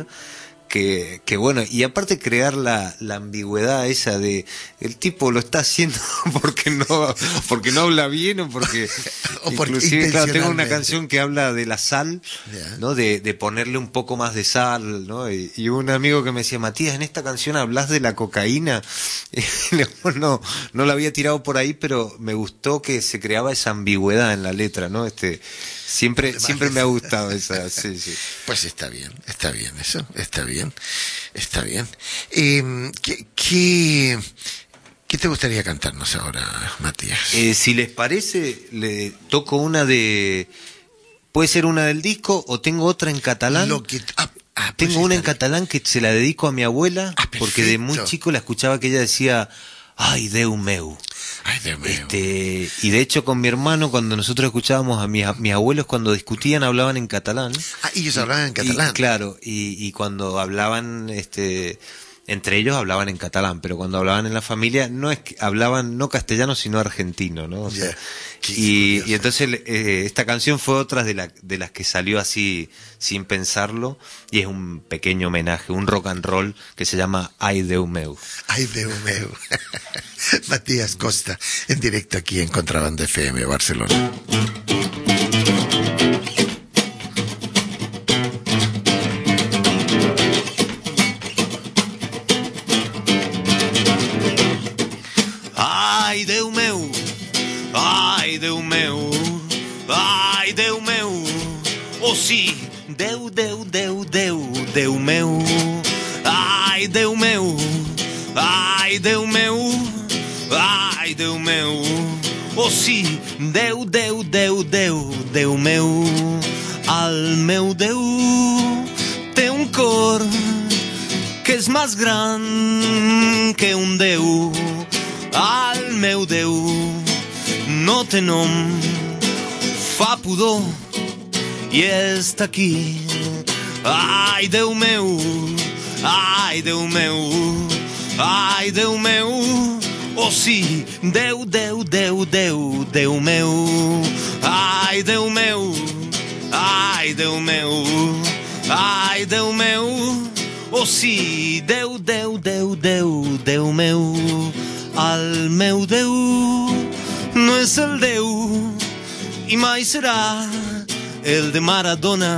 Que, que bueno, y aparte crear la, la ambigüedad esa de el tipo lo está haciendo porque no porque no habla bien o porque O porque inclusive claro, tengo una intencionalmente. canción que habla de la sal, Ya. ¿no? De, de ponerle un poco más de sal, ¿no? Y, y un amigo que me decía, Matías, en esta canción hablas de la cocaína. Y le digo, no, no la había tirado por ahí, pero me gustó que se creaba esa ambigüedad en la letra, ¿no? Este, siempre, Además, siempre me ha gustado esa, sí, sí. Pues está bien, está bien eso, está bien, está bien. Eh, ¿qué, qué, ¿Qué te gustaría cantarnos ahora, Matías? Eh, si les parece, le toco una de... Puede ser una del disco o tengo otra en catalán. Lo que, ah, ah, pues tengo una en está bien. catalán que se la dedico a mi abuela, Ah, porque de muy perfecto. chico la escuchaba que ella decía, ay, Déu meu. Ay, Dios mío. Este, y de hecho con mi hermano, cuando nosotros escuchábamos a mis, a mis abuelos, cuando discutían hablaban en catalán. Ah, ellos hablaban en Y- catalán. y, claro, y, y cuando hablaban, este, entre ellos hablaban en catalán, pero cuando hablaban en la familia no es que hablaban no castellano sino argentino, ¿no? O sea, Ya. Qué y, curioso. y entonces eh, esta canción fue otra de, la, de las que salió así sin pensarlo, y es un pequeño homenaje, un rock and roll que se llama Ai Déu meu. Ay, Dios mío. Matías Costa, en directo aquí en Contrabanda F M, Barcelona. Ai, Déu meu, ai, Déu meu, ai, Déu meu, oh sí, Déu, Déu, Déu, Déu, Déu meu, ai, Déu meu, ai, Déu meu, ai, Déu meu, oh sí, Déu, Déu, Déu, Déu, Déu meu, al meu Déu té un cor que és més gran que un Déu. Al meu Déu no té nom, fa pudor i està aquí. Ai, Déu meu, ai, Déu meu, ai, Déu meu, oh sí, Déu, Déu, Déu, Déu, Déu meu. Ai, Déu meu, ai, Déu meu, ai, Déu meu, oh sí, Déu, Déu, Déu, Déu, Déu meu. Al meu Déu no és el Déu i mai serà el de Maradona.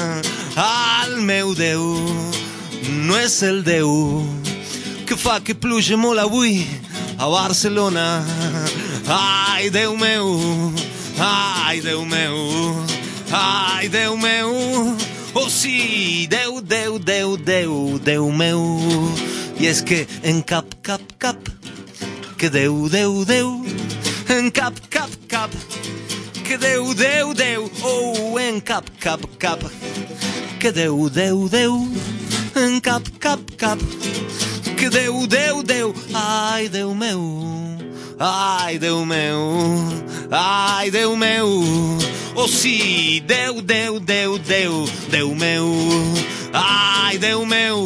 Al meu Déu no és el Déu que fa que pluja molt avui a Barcelona. Ai, Déu meu, ai, Déu meu, ai, Déu meu, oh sí, Déu, Déu, Déu, Déu, Déu meu. I és que en cap, cap, cap que Déu, Déu, Déu, en cap, cap, cap, que Déu, Déu, Déu, oh, en cap, cap, cap, que Déu, Déu, Déu, en cap, cap, cap, que Déu, Déu, Déu, ai, Déu meu, ai, Déu meu, ai, Déu meu, oh sí, Déu, Déu, Déu, Déu, Déu meu, ai, Déu meu,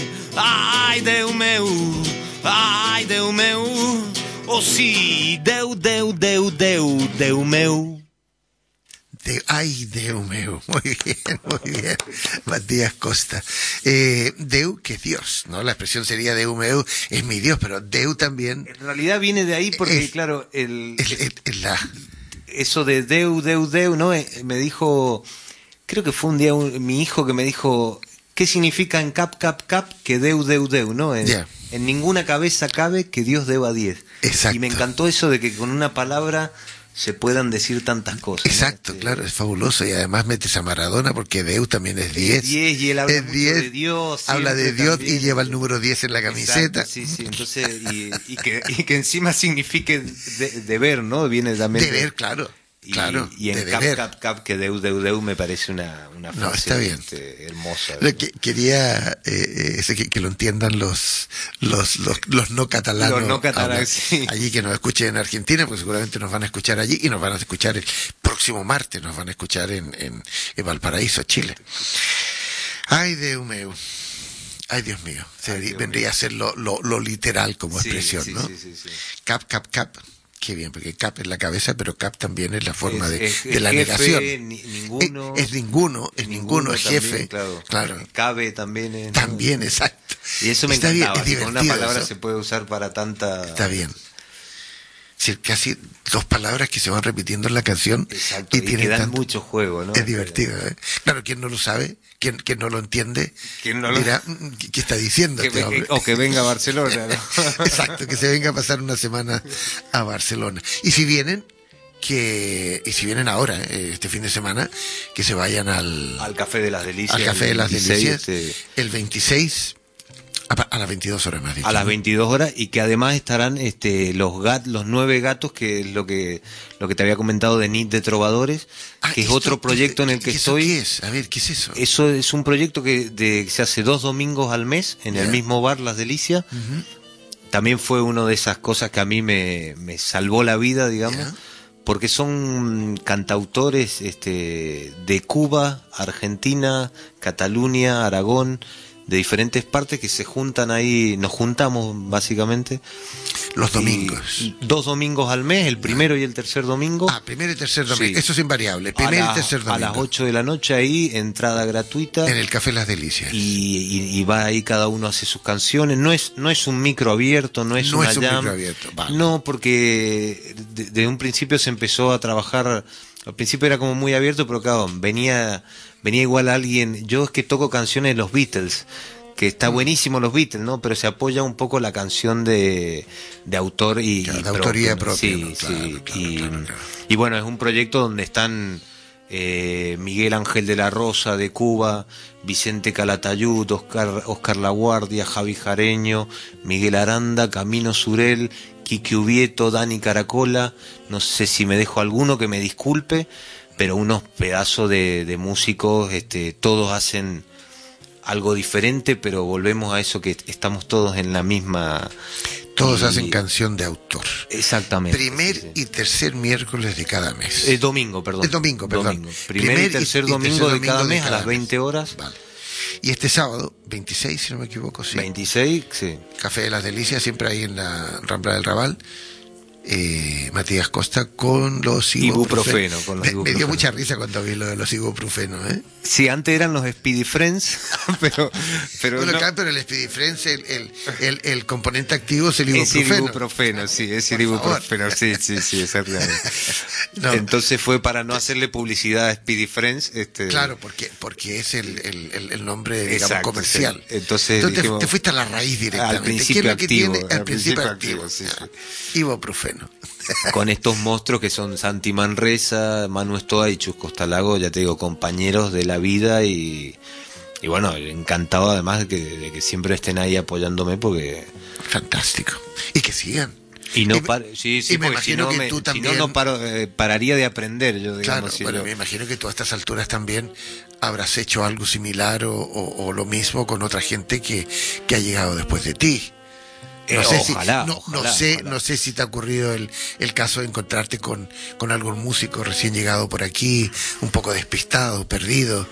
ai, Déu meu, ai, Déu meu, oh sí, Déu, Déu, Déu, Déu, Déu meu. De, ay, Déu meu. Muy bien, muy bien. Matías Costa. Eh, Deu, que es Dios, ¿no? La expresión sería Deu meu, es mi Dios, pero Deu también En realidad viene de ahí porque, Es- claro, el, es, es- es la... eso de Deu, Deu, Deu, ¿no? Eh, Me dijo, creo que fue un día un- mi hijo que me dijo, ¿qué significa en cap, cap, cap que Deu, Deu, Deu, ¿no? En, Ya. en ninguna cabeza cabe que Dios deba diez. Exacto. Y me encantó eso de que con una palabra se puedan decir tantas cosas. ¿no? Exacto, Este, claro, es fabuloso. Y además metes a Maradona porque Deu también es diez. diez, y él habla Es mucho diez, de Dios, habla de siempre Dios también. y lleva el número diez en la camiseta. Exacto, sí, sí, entonces, y, y que, y que encima signifique de, deber, ¿no? Viene también De ver, claro, y, claro, y en de cap, deber. cap, cap, que Deu, Deu, Deu me parece una, una No, frase está bien. este, hermosa. Lo que quería eh, eh, ese que, que lo entiendan los los los, los no catalanos, Los no catalanes, hablan. sí. Allí que nos escuchen en Argentina, pues seguramente nos van a escuchar allí y nos van a escuchar el próximo martes, nos van a escuchar en, en, en Valparaíso, Chile. Ay, Déu meu. Ay, Dios mío. Se- Dios vendría a ser lo, lo, lo literal como Sí, expresión, sí, ¿no? sí, sí, sí. Cap, cap, cap. Qué bien, porque cap es la cabeza, pero cap también es la forma Es- de, es- de es la jefe, negación. ni- ninguno. es, es ninguno, es ninguno, es también, jefe. Claro. claro. Cabe también. es- También, exacto. Y eso me Está bien, encantaba. es que con una divertido palabra eso. se puede usar para tanta. Está bien. Sí, casi dos palabras que se van repitiendo en la canción Exacto. y Y, que tienen dan tanto- mucho juego, ¿no? Es divertido, ¿eh? Claro, quien no lo sabe, quien, quien no lo entiende, Quien no lo- dirá, "Mm, ¿qué, qué está diciendo Que este ve- hombre?". o que venga a Barcelona, ¿no? Exacto, que se venga a pasar una semana a Barcelona. Y si vienen, que y si vienen ahora, eh, este fin de semana, que se vayan al, Al Café de las Delicias. al Café de las el veintiséis, Delicias este, el veintiséis A, a las veintidós horas más dicho. A las ¿no? veintidós horas, y que además estarán este los gat, los nueve gatos, que es lo que lo que te había comentado de N I T de Trovadores, Ah, que es esto- otro proyecto en el que ¿y eso estoy. ¿Qué es? A ver, ¿qué es eso? Eso es un proyecto que, de, que se hace dos domingos al mes en Ya. el mismo bar Las Delicias. Ujú. También fue una de esas cosas que a mí me, me salvó la vida, digamos, Ya. porque son cantautores este, de Cuba, Argentina, Cataluña, Aragón, de diferentes partes que se juntan ahí, nos juntamos básicamente. Los Y- domingos. y dos domingos al mes, el primero y el tercer domingo. Ah, primero y tercer domingo. Sí. Eso es invariable. a, Primer la- y tercer domingo. a las ocho de la noche ahí, entrada gratuita. En el Café Las Delicias. Y, y- y va ahí, cada uno hace sus canciones. No es no es un micro abierto, no es No una es un jam. micro abierto, vale. No, porque de, de un principio se empezó a trabajar. Al principio era como muy abierto, pero claro, venía venía igual alguien. Yo es que toco canciones de los Beatles, que está buenísimo los Beatles, ¿no? Pero se apoya un poco la canción de, de autor y, Claro, y de autoría ¿no? propia, Sí, ¿no? sí. Claro, claro, y, claro, claro. y bueno, es un proyecto donde están eh, Miguel Ángel de la Rosa de Cuba, Vicente Calatayud, Oscar, Oscar Laguardia, Javi Jareño, Miguel Aranda, Camino Surel, Kiki Ubieto, Dani Caracola. No sé si me dejo alguno, que me disculpe, pero unos pedazos de, de músicos, este, todos hacen algo diferente, pero volvemos a eso, que estamos todos en la misma. Todos y- hacen canción de autor. Exactamente. Primer sí, sí. y tercer miércoles de cada mes. Eh, domingo, perdón. Eh, domingo, perdón. Domingo. Primer, y tercer domingo de cada mes a las veinte horas. Vale. Y este sábado, veintiséis, si no me equivoco, sí. veintiséis, sí. Café de las Delicias, siempre ahí en la Rambla del Raval. Eh, Matías Costa con los ibuprofeno. Ibuprofeno, con los me, me dio ibuprofeno. mucha risa cuando vi lo de los ibuprofenos, ¿eh? Sí, antes eran los Speedy Friends, pero, pero Bueno, no, acá, pero el Speedy Friends, el, el, el, el componente activo es el es el ibuprofeno. ibuprofeno, sí, es el Por favor. ibuprofeno, sí, sí, sí, exactamente. No. Entonces fue para no hacerle publicidad a Speedy Friends, este, Claro, porque, porque es el, el, el, el nombre, digamos, Exacto, comercial. sí. Entonces te- dijimos, te fuiste a la raíz directamente. al principio ¿Qué es lo que activo, tiene? al Al principio principio activo. activo, sí, Ah, ibuprofeno. con estos monstruos que son Santi Manresa, Manu Estoa y Chus Costalago, ya te digo, compañeros de la vida, y, y bueno, encantado además de que, de que siempre estén ahí apoyándome, porque Fantástico. Y que sigan. y no Y- par- sí, sí, y me porque si imagino no, que me- tú si también- no, no paro, eh, pararía de aprender, yo digamos. Claro, si bueno, yo- me imagino que tú a estas alturas también habrás hecho algo similar o, o- o lo mismo con otra gente que, que ha llegado después de ti. No Eh, sé si, ojalá, no, no ojalá, sé, ojalá. no sé si te ha ocurrido el, el caso de encontrarte con, con algún músico recién llegado por aquí, un poco despistado, perdido.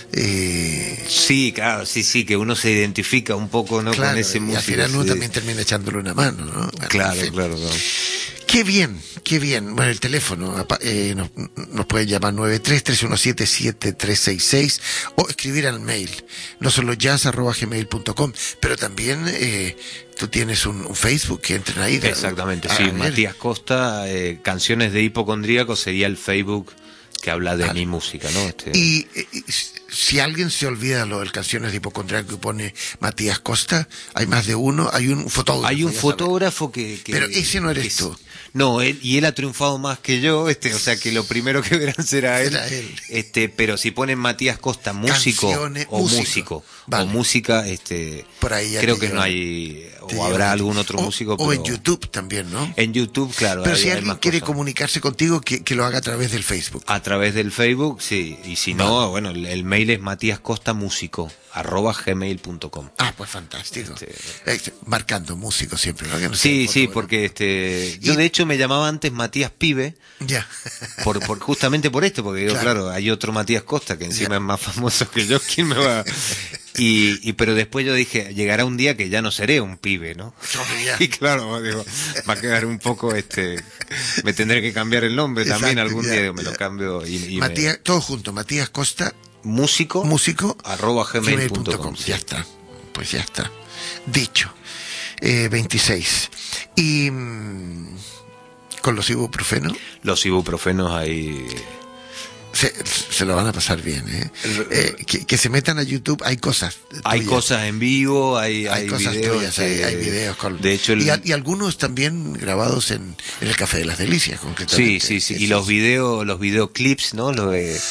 Eh, Sí, claro, sí, sí, que uno se identifica un poco, ¿no? claro, con ese y músico. al final uno sí. también termina echándole una mano, ¿no? Bueno, Claro, en fin. claro, claro. Qué bien, qué bien. Bueno, el teléfono apa- eh, nos, nos pueden llamar nueve tres, tres uno siete, siete tres seis seis o escribir al mail, no solo jazz arroba gmail punto com, pero también eh, tú tienes un, un Facebook que entren ahí. Exactamente, A sí. ver. Matías Costa, eh, Canciones de Hipocondríaco sería el Facebook que habla de Vale. mi música, ¿no? Este, Y eh, y si alguien se olvida lo del Canciones de Hipocondriaco y pone Matías Costa, hay más de uno, hay un fotógrafo. hay un ya fotógrafo que, que- Pero ese no eres que es- tú. No, él, y él ha triunfado más que yo, este, o sea que lo primero que verán será él. Será él. Este, pero si ponen Matías Costa músico Canciones, o músico. músico Vale. o música, este, Por ahí ya creo te que llevan- no hay, sabes, o te habrá llevan- algún otro o- músico. O en pero- YouTube también, ¿no? En YouTube, claro. Pero hay- si hay alguien más quiere cosas. comunicarse contigo, que, que lo haga a través del Facebook. A través del Facebook, sí. Y si no, bueno, el, el mail es matíascostamúsico arroba gmail punto com. Ah, pues fantástico. Sí. Eh, marcando músicos siempre, ¿no? Que no sea Sí, sí, fotógrafo. porque este, yo Y- de hecho me llamaba antes Matías Pibe, Ya. por, por justamente por esto, porque digo, Claro. claro, hay otro Matías Costa que encima Ya. es más famoso que yo, ¿quién me va? Y, y pero después yo dije, llegará un día que ya no seré un pibe, ¿no? No, ya. Y claro, digo, va a quedar un poco, este, me tendré que cambiar el nombre también Exacto, algún ya, día, digo, me ya. lo cambio y, y me- Matías, todo junto, Matías Costa, músico, músico, arroba gmail gmail punto punto com. com. Ya está, pues ya está. Dicho. Eh, veintiséis. Y mm, con los ibuprofenos Los ibuprofenos ahí. se, se lo van a pasar bien, ¿eh? Eh, que, que se metan a YouTube, hay cosas. Hay tuyas. cosas en vivo, hay, Hay, hay, cosas videos. tuyas, hay, eh, hay videos con... De hecho, el- y, a- y algunos también grabados en, en el Café de las Delicias, sí, concretamente. sí, sí. Y Eso los es- videos, los videoclips, ¿no? Lo de,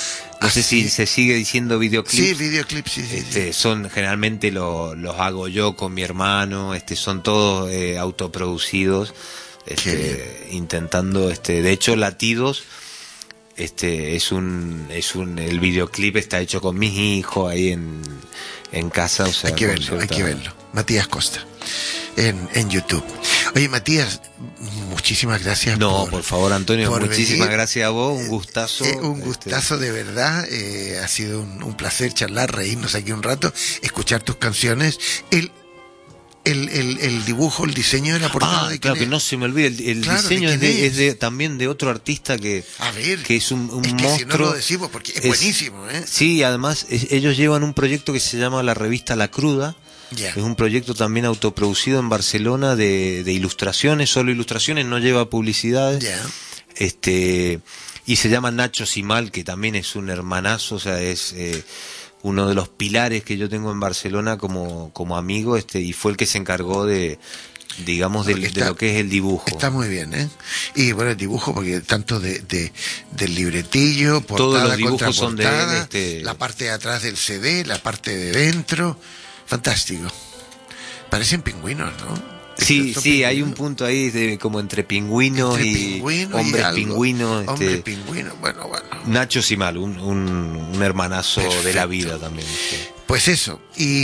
no ¿Ah, sé sí? si se sigue diciendo videoclips. Sí, videoclips, sí, sí, Este, sí. son generalmente lo- los hago yo con mi hermano, este, son todos eh, autoproducidos, este, intentando, este, de hecho Latidos, este, es un, es un, el videoclip está hecho con mis hijos ahí en, en casa, o sea, Hay que con verlo, hay cierta- que verlo. Matías Costa, en, en YouTube. Oye, Matías, muchísimas gracias. No, por favor, Antonio, por muchísimas venir. gracias a vos, un gustazo. Eh, un este, gustazo de verdad, eh, ha sido un, un placer charlar, reírnos aquí un rato, escuchar tus canciones. El, el, el, el dibujo, el diseño de la portada. Ah, de claro, quién que es. no se me olvide, el, el Claro, diseño ¿de es, quién de, es? es de también de otro artista que, A ver, que es un, un es que monstruo. si no lo decimos, porque es, buenísimo, ¿eh? Sí, además es- ellos llevan un proyecto que se llama la revista La Cruda. Ya. Es un proyecto también autoproducido en Barcelona de, de ilustraciones, solo ilustraciones, no lleva publicidades. Ya. Este, y se llama Nacho Simal, que también es un hermanazo, o sea, es eh, uno de los pilares que yo tengo en Barcelona como, como amigo, este, y fue el que se encargó de, digamos, del- Porque de está- lo que es el dibujo. Está muy bien, ¿eh? Y bueno, el dibujo, porque tanto de, de del libretillo, portada, Todos los dibujos son de él, contraportada, este- la parte de atrás del C D, la parte de dentro, fantástico. Parecen pingüinos, ¿no? Sí, Estos sí, hay un pingüinos. punto ahí de, como entre pingüinos Entre y pingüino y hombres algo. pingüinos. Hombre Este, pingüino, bueno, bueno. Nacho Simal, un, un, un hermanazo de la Perfecto. vida también. este. Pues eso,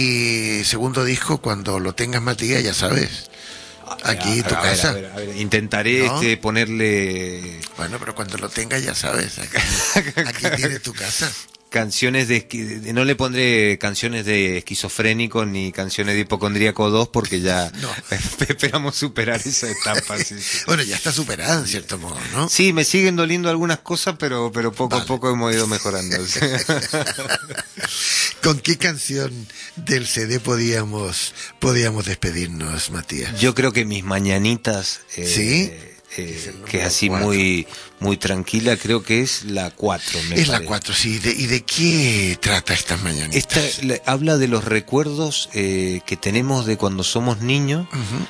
y segundo disco, cuando lo tengas, Matías, ya sabes, aquí A- tu a ver, casa. a ver, a ver, intentaré ¿No? este, ponerle Bueno, pero cuando lo tengas, ya sabes, aquí, aquí tienes tu casa. canciones de, esqui- de- no le pondré canciones de esquizofrénico ni canciones de hipocondríaco dos porque ya No. esperamos superar esa etapa. Sí, sí. Bueno, ya está superada en cierto modo, ¿no? Sí, me siguen doliendo algunas cosas, pero pero poco Vale. a poco hemos ido mejorando. sí. ¿Con qué canción del C D podíamos, podíamos despedirnos, Matías? Yo creo que mis mañanitas, eh, ¿Sí? eh, Es el que es número así cuatro. muy muy tranquila, creo que es la cuatro. Es la cuatro, sí. De- ¿Y de qué trata estas mañanitas? Esta le- habla de los recuerdos eh, que tenemos de cuando somos niños, Ujú.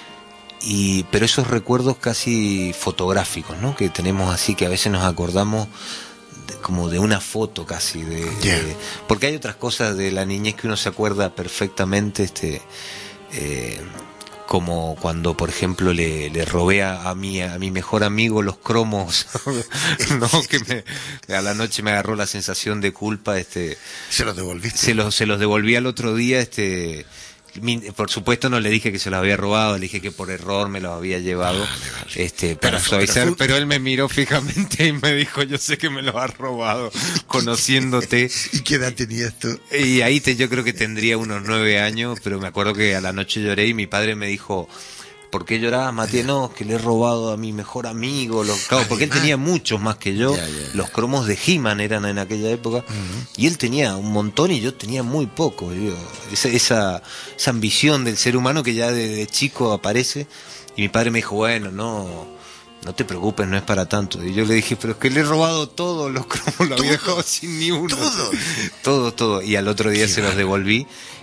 y pero esos recuerdos casi fotográficos, ¿no? Que tenemos así, que a veces nos acordamos de- como de una foto casi, de, Ya. de- porque hay otras cosas de la niñez que uno se acuerda perfectamente, este eh, como cuando, por ejemplo, le, le robé a, a mi a mi mejor amigo los cromos, no, que me, a la noche me agarró la sensación de culpa, este ¿Se los devolviste? se los, se los devolví al otro día, este, mi- por supuesto no le dije que se los había robado, le dije que por error me los había llevado, este, para Pero fue- suavizar, pero pero, fue- él me miró fijamente y me dijo, yo sé que me los has robado, conociéndote. ¿Y qué edad tenías tú? Y ahí te, yo creo que tendría unos nueve años, pero me acuerdo que a la noche lloré y mi padre me dijo, ¿por qué llorabas, Matías? No, que le he robado a mi mejor amigo, los, claro, porque él Además- tenía muchos más que yo, Ya, ya, ya. los cromos de He-Man eran en aquella época, y él tenía un montón y yo tenía muy poco, digo, esa, esa, esa ambición del ser humano que ya de, de chico aparece, y mi padre me dijo, bueno, no... No te preocupes, no es para tanto. Y yo le dije, pero es que le he robado todos los cromos, lo había dejado sin ni uno. todo. Todo, todo. Y al otro día Qué se los bárbaro. devolví.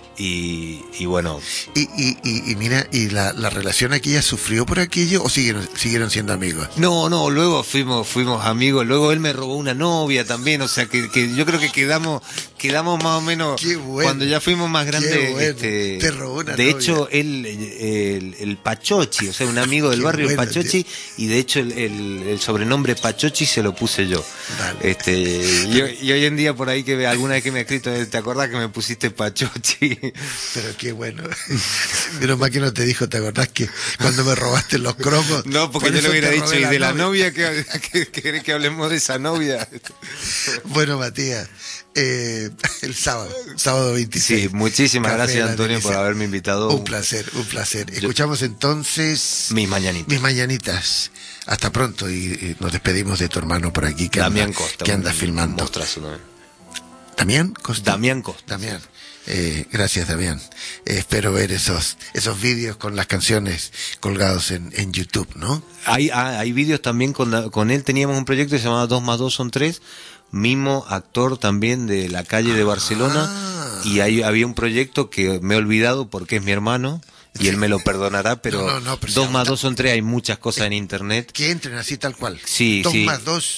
Y, y bueno, Y, y, y, y mira, ¿y la, la relación aquella sufrió por aquello o siguieron, siguieron siendo amigos? no, no, luego fuimos, fuimos amigos. Luego él me robó una novia también. O sea que, que yo creo que quedamos, quedamos más o menos. Qué bueno. Cuando ya fuimos más grandes. Qué bueno. este, Te robó una de novia. hecho, él, el, el Pachochi, o sea, un amigo del Qué barrio, el bueno, Pachochi. Y de hecho, el, el, el sobrenombre Pachochi se lo puse yo. Vale. Este, y, y hoy en día por ahí que alguna vez que me ha escrito, ¿te acordás que me pusiste Pachochi? Pero qué bueno. Menos mal que no te dijo, ¿te acordás que cuando me robaste los cromos? No, porque por yo le eso hubiera te dicho, robé y de la novia"? novia, que, que, que, que hablemos de esa novia. Bueno, Matías, eh, el sábado, sábado veintiséis. Sí, muchísimas Café de gracias, la Antonio, por Delicia. haberme invitado. Un placer, un placer. Escuchamos entonces Mis mañanitas. mis mañanitas. Hasta pronto y, y nos despedimos de tu hermano por aquí que Damián anda, Costa. que un anda filmando. mostrazo también. ¿Damián Costa? Damián Costa. Damián. Eh, gracias, Damián. Eh, espero ver esos esos vídeos con las canciones colgados en, en YouTube, ¿no? Hay, hay, hay vídeos también con, con él. Teníamos un proyecto que se llamaba dos más dos son tres. Mismo actor también de la calle de Barcelona. Ah. Y hay, había un proyecto que me he olvidado porque es mi hermano. Y él me lo perdonará, pero, No, no, no, pero dos si más ahora- dos son tres. Hay muchas cosas en internet. Que entren así tal cual. Sí, dos sí. más dos.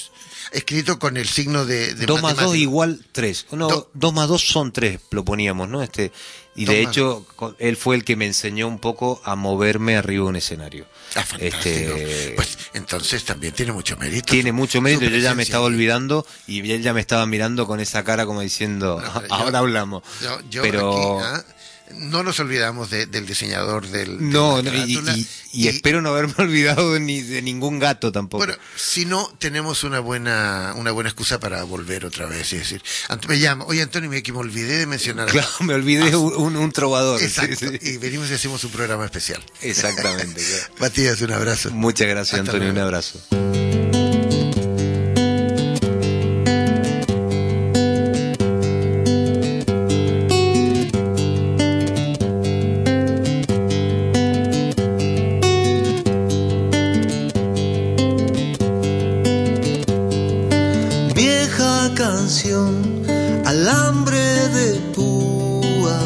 escrito con el signo de, de dos más dos matemático. igual tres. No, Do- dos más dos son tres, lo poníamos, ¿no? Este, y Dos de más- hecho, co- él fue el que me enseñó un poco a moverme arriba de un escenario. Ah, fantástico. Este, Pues entonces también tiene mucho mérito. Tiene su- mucho mérito, su yo ya me presencia. estaba olvidando y él ya me estaba mirando con esa cara como diciendo, No, pero yo- ahora hablamos. Yo, yo Pero aquí, ¿ah? no nos olvidamos de- del diseñador del. de no, la no, y, carátula, y- y espero no haberme olvidado de, ni de ningún gato tampoco. Bueno, si no, tenemos una buena una buena excusa para volver otra vez y decir, Ant- me llama, oye Antonio, me, que me olvidé de mencionar. a- Claro, me olvidé un, un, un trovador. Exacto, Sí, sí. y venimos y hacemos un programa especial. Exactamente. Claro. Matías, un abrazo. Muchas gracias, Hasta Antonio, luego. un abrazo. Vieja canción, alambre de púa,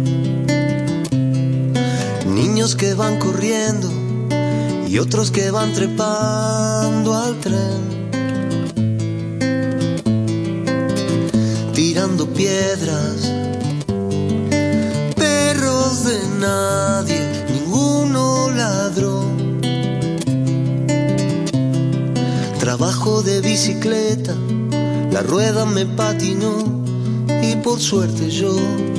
niños que van corriendo y otros que van trepando al tren, tirando piedras, perros de nadie, ninguno ladró. Trabajo de bicicleta, la rueda me patinó y por suerte yo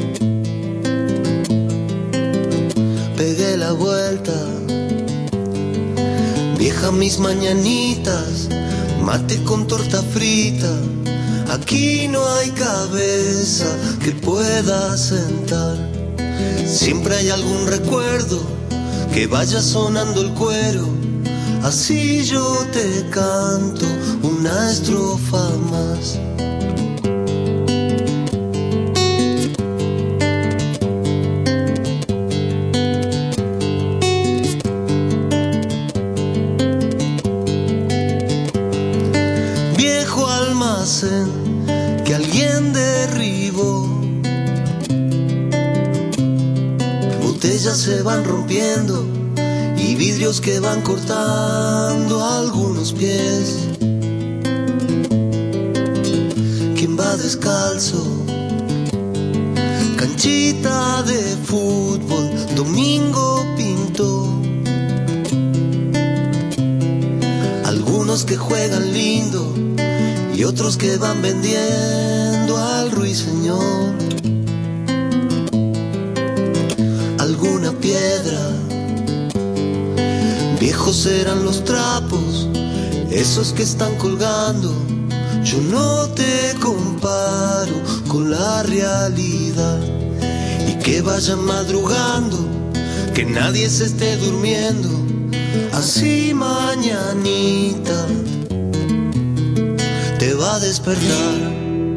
pegué la vuelta. Vieja mis mañanitas, mate con torta frita, aquí no hay cabeza que pueda sentar. Siempre hay algún recuerdo que vaya sonando el cuero, así yo te canto una estrofa más. Viejo almacén que alguien derribó, botellas se van rompiendo y vidrios que van cortando algunos pies. ¿Quién va descalzo? Canchita de fútbol, domingo pintó. Algunos que juegan lindo y otros que van vendiendo al ruiseñor. Alguna piedra, viejos eran los trapos, esos que están colgando. Yo no te comparo con la realidad. Y que vayan madrugando, que nadie se esté durmiendo, así mañanita te va a despertar.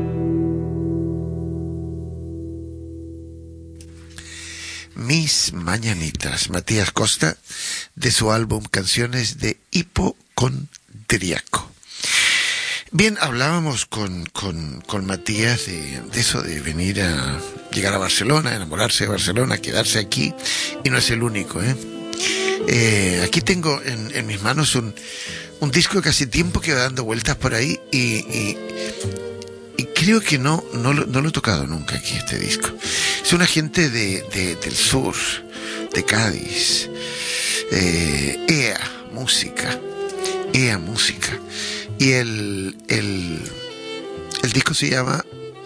Mis mañanitas, Matías Costa, de su álbum Canciones de Hipocondríaco. Bien, hablábamos con, con, con Matías de, de eso de venir a llegar a Barcelona, enamorarse de Barcelona, quedarse aquí, y no es el único, ¿eh? Eh, aquí tengo en, en mis manos un, un disco que hace tiempo que va dando vueltas por ahí y, y, y creo que no, no, lo, no lo he tocado nunca aquí, este disco. Es una gente de, de, del sur, de Cádiz, eh, E A Música, E A Música. Y el, el, el disco se llama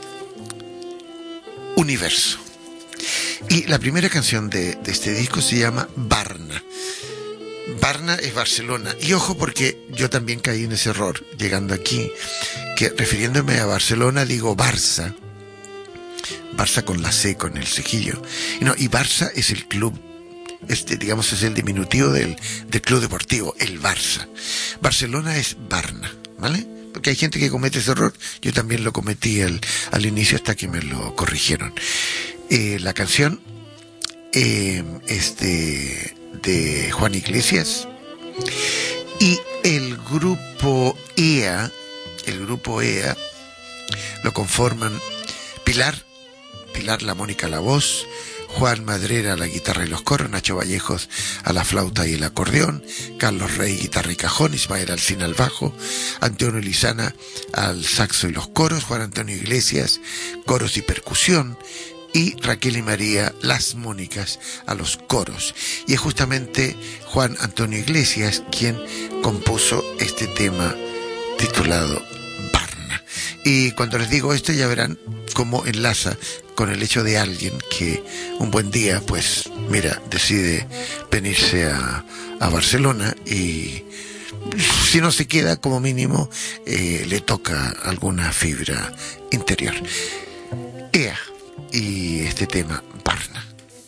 Universo. Y la primera canción de, de este disco se llama Barna. Barna es Barcelona. Y ojo, porque yo también caí en ese error llegando aquí, que refiriéndome a Barcelona digo Barça. Barça con la C, con el cejillo. Y no, y Barça es el club, este, digamos, es el diminutivo del, del club deportivo, el Barça. Barcelona es Barna, ¿vale? Porque hay gente que comete ese error. Yo también lo cometí al, al inicio hasta que me lo corrigieron. Eh, la canción eh, este, de Juan Iglesias y el grupo E A, el grupo E A lo conforman Pilar, Pilar la Mónica la voz, Juan Madrera a la guitarra y los coros, Nacho Vallejos a la flauta y el acordeón, Carlos Rey guitarra y cajón, Ismael Alcina al bajo, Antonio Lizana al saxo y los coros, Juan Antonio Iglesias coros y percusión, y Raquel y María las mónicas a los coros. Y es justamente Juan Antonio Iglesias quien compuso este tema titulado Barna. Y cuando les digo esto ya verán cómo enlaza con el hecho de alguien que un buen día, pues mira, decide venirse a, a Barcelona y si no se queda, como mínimo eh, le toca alguna fibra interior. Ea, y este tema, Barna.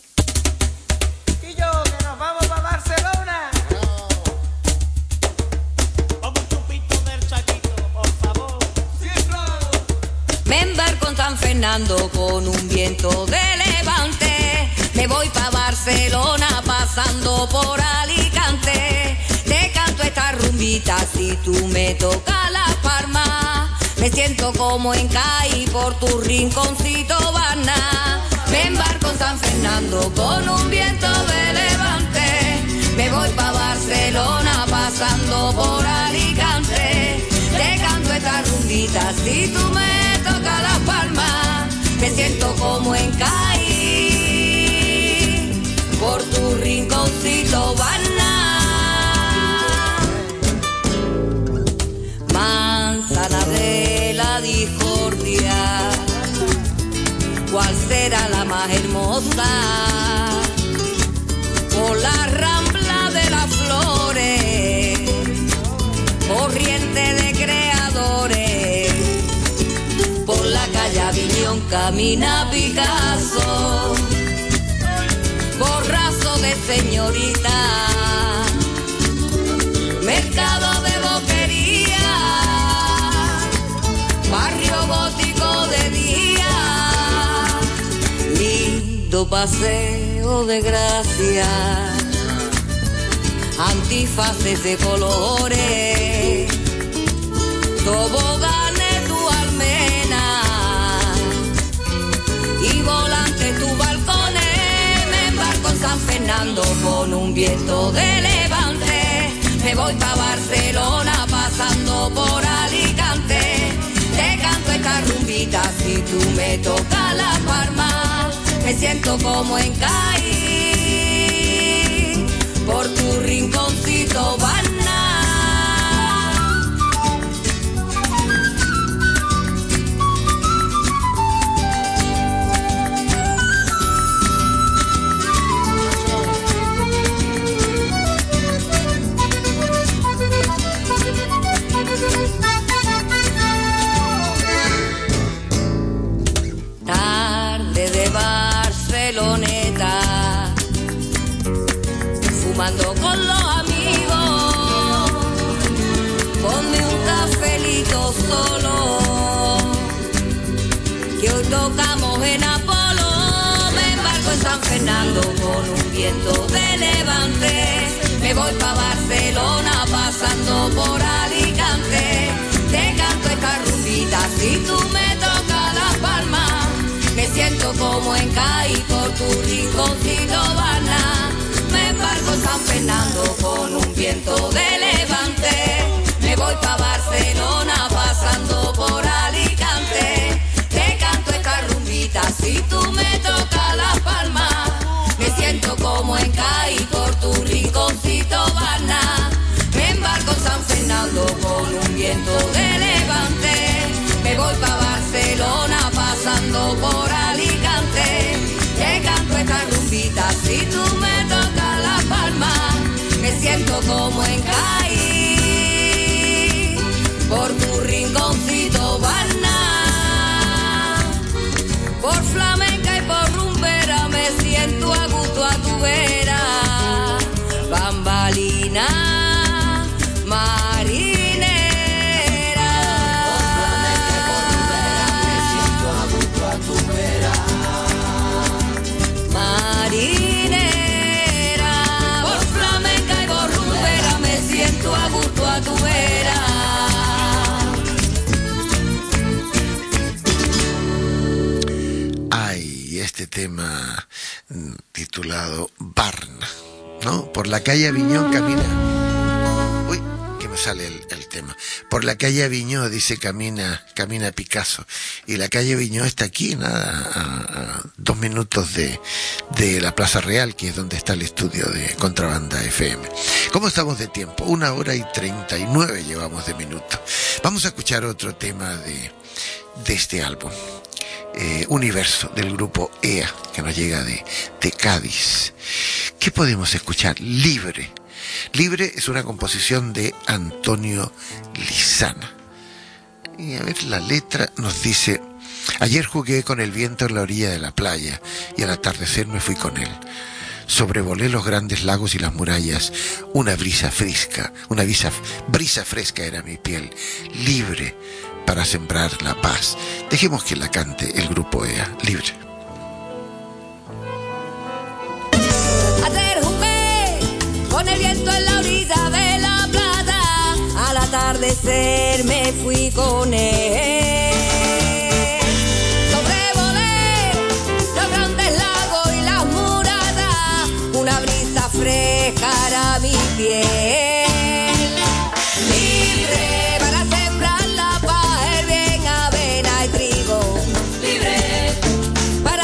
Y yo, que nos vamos para Barcelona. Vamos un chupito del Chaquito, por favor. Me embarco en San Fernando con un viento de levante. Me voy pa' Barcelona pasando por Alicante. Te canto esta rumbita si tú me tocas la palma. Me siento como en Cádiz por tu rinconcito, Barna. Me embarco en San Fernando con un viento de levante. Me voy pa' Barcelona pasando por Alicante. Te canto esta rumbita si tú me tocas la palma. Me siento como en Cádiz por tu rinconcito, Barna. Manzana de la discordia, ¿cuál será la más hermosa? Por la rambla de las flores, corriente de creadores, por la calle Aviñón camina Picasso, borrazo de señorita, mercado de boquería, barrio gótico de día, lindo paseo de gracia, antifaces de colores, toboganes tu almena y volante tu balcones. Me embarco en San Fernando con un viento de levante. Me voy pa' Barcelona pasando por Alicante. Te canto esta rumbita si tú me tocas la palma. Me siento como en Cádiz por tu rinconcito, Barna. Tarde de Barceloneta, fumando con los amigos, ponme un cafelito solo, que hoy tocamos en Apolo. Me embarco en San Fernando con un viento de levante. Me voy pa' Barcelona pasando por Alicante. Te canto esta rumbita si tú me tocas la palma. Me siento como en Cádiz por tu rinconcito, Barna. Me embarco en San Fernando con un viento de levante. Me voy pa' Barcelona pasando por Alicante. Te canto esta rumbita si tú me tocas la palma. Me siento como en Cádiz por tu rinconcito, Barna. Me embarco en San Fernando con un viento de levante. Me voy pa' Barcelona pasando por Alicante. Te canto esta rumbita si tú me tocas la palma. Me siento como en Cádiz este tema mm, titulado Barna, ¿no? Por la calle Aviñón camina... Uy, que me sale el, el tema. Por la calle Aviñón, dice, camina camina Picasso. Y la calle Aviñón está aquí, nada, a, a dos minutos de, de la Plaza Real, que es donde está el estudio de Contrabanda F M. ¿Cómo estamos de tiempo? Una hora y treinta y nueve llevamos de minuto. Vamos a escuchar otro tema de, de este álbum. Eh, Universo, del grupo E A, que nos llega de, de Cádiz. ¿Qué podemos escuchar? Libre. Libre es una composición de Antonio Lizana. Y a ver, la letra nos dice: ayer jugué con el viento en la orilla de la playa y al atardecer me fui con él. Sobrevolé los grandes lagos y las murallas. Una brisa fresca, una brisa, brisa fresca era mi piel. Libre para sembrar la paz. Dejemos que la cante el grupo E A. Libre. Ayer jugué con el viento en la orilla de la playa. Al atardecer me fui con él. Sobrevolé los grandes lagos y las murallas. Una brisa fresca era mi piel. Libre para sembrar la paz, el bien, avena y trigo. Libre para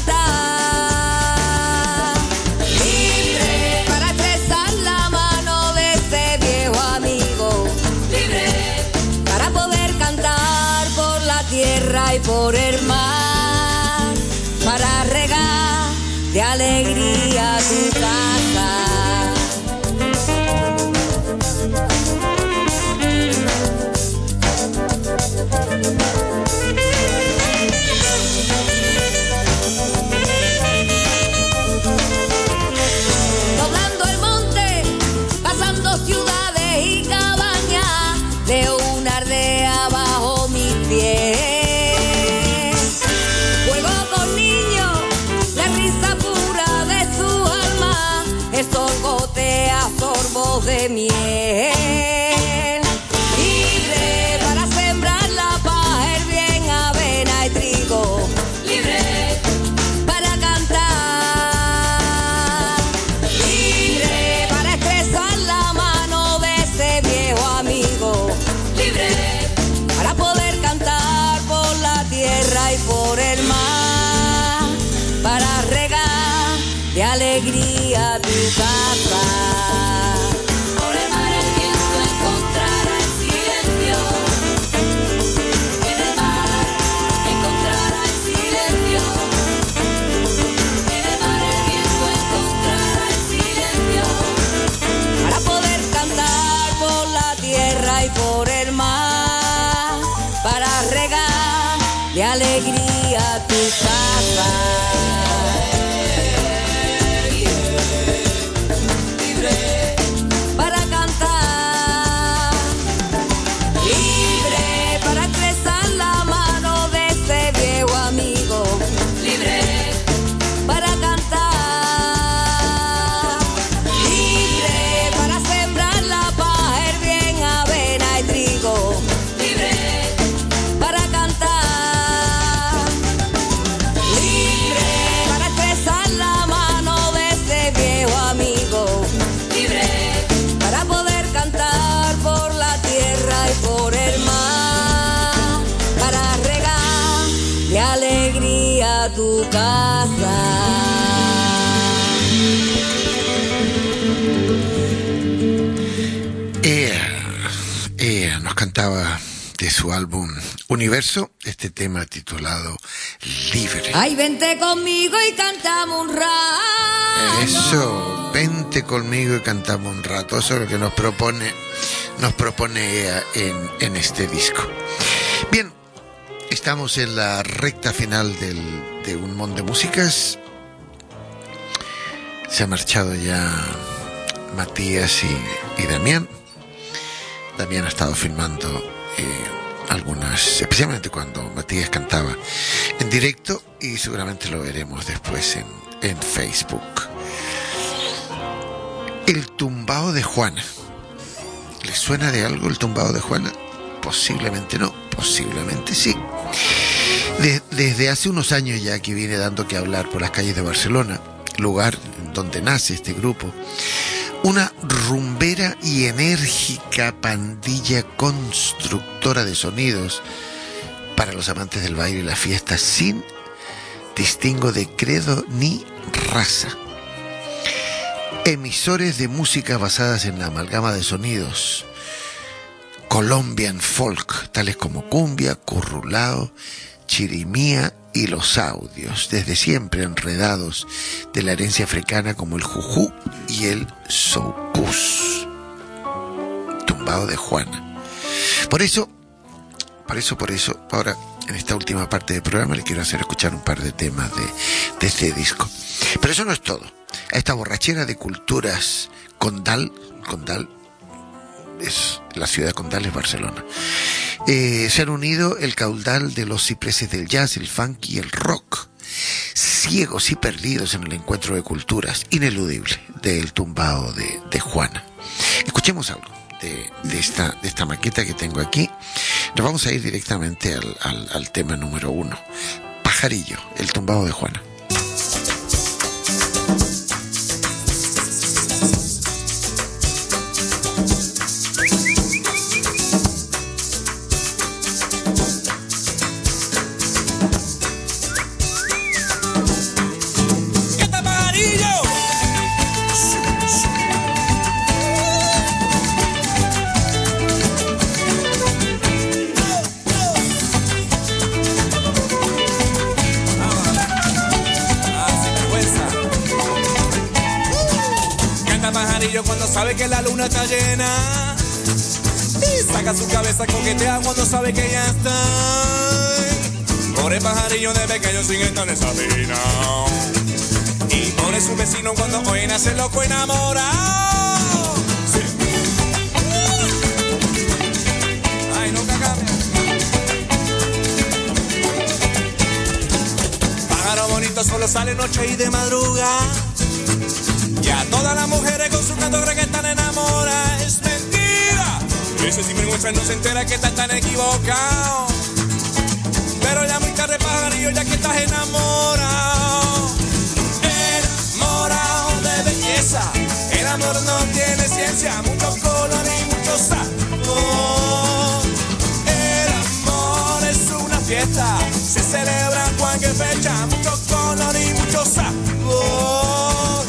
cantar. Libre para estresar la mano de ese viejo amigo. Libre para poder cantar por la tierra y por el mar. Para regar de alegría tu casa. Doblando el monte, pasando ciudades y cabañas, veo una aldea bajo mis pies. Juego con niños, la risa pura de su alma, el sol gotea sorbos de miel. Libre para sembrar la paz, el bien, avena y trigo. Libre para cantar. Libre para expresar la mano de ese viejo amigo. Libre para poder cantar por la tierra y por el mar. Para regar de alegría tu casa. Por el mar el viento encontrará el silencio. En el mar encontrará el silencio. En el mar el viento encontrará el silencio. Para poder cantar por la tierra y por el mar. Para regar de alegría tu casa. Libre para cantar. Libre para expresar la mano de ese viejo amigo. Libre para cantar. Libre para sembrar la paz, el bien, avena y trigo. Libre para cantar. Libre para expresar la mano de ese viejo amigo. Libre para poder cantar por la tierra y por el mar. Para regar de alegría tu casa. Ea, Ea nos cantaba de su álbum Universo este tema titulado Libre. Ay, vente conmigo y cantamos un rato. Eso, vente conmigo y cantamos un rato. Eso es lo que nos propone, nos propone Ea en, en este disco. Bien, estamos en la recta final del, de Un Mon de Músicas. Se ha marchado ya Matías y, y Damián. Damián ha estado filmando eh, algunas, especialmente cuando Matías cantaba en directo, y seguramente lo veremos después en, en Facebook. El tumbao de Juana. ¿Les suena de algo el tumbao de Juana? Posiblemente no, posiblemente sí. De, desde hace unos años ya que viene dando que hablar por las calles de Barcelona, lugar donde nace este grupo, una rumbera y enérgica pandilla constructora de sonidos para los amantes del baile y la fiesta, sin distingo de credo ni raza. Emisores de música basadas en la amalgama de sonidos Colombian folk, tales como cumbia, currulao, chirimía y los audios, desde siempre enredados de la herencia africana como el jujú y el soukous, tumbado de Juana. Por eso, por eso, por eso, ahora en esta última parte del programa le quiero hacer escuchar un par de temas de, de este disco. Pero eso no es todo. A esta borrachera de culturas, Condal, Condal es la ciudad de Condal, es Barcelona. Eh, se han unido el caudal de los cipreses del jazz, el funk y el rock, ciegos y perdidos en el encuentro de culturas, ineludible del tumbao de, de Juana. Escuchemos algo de, de, esta, de esta maqueta que tengo aquí. Nos vamos a ir directamente al, al, al tema número uno, Pajarillo, el tumbao de Juana. Cuando sabe que la luna está llena y saca su cabeza, coquetea cuando sabe que ya está. Pobre pajarillo de pequeño sin estar en esa pena. Y pobre su vecino cuando oye nace loco enamorado. Sí. Ay, nunca cambia. Pájaro bonito solo sale noche y de madrugada. Y a todas las mujeres con su canto creen que están enamoradas. Es mentira. Ese sinvergüenza no se entera que estás tan equivocado. Pero ya muy tarde, pajarillo, ya que estás enamorado. Enamorado de belleza. El amor no tiene ciencia, mucho color y mucho sabor. El amor es una fiesta, se celebra en cualquier fecha, mucho color y mucho sabor.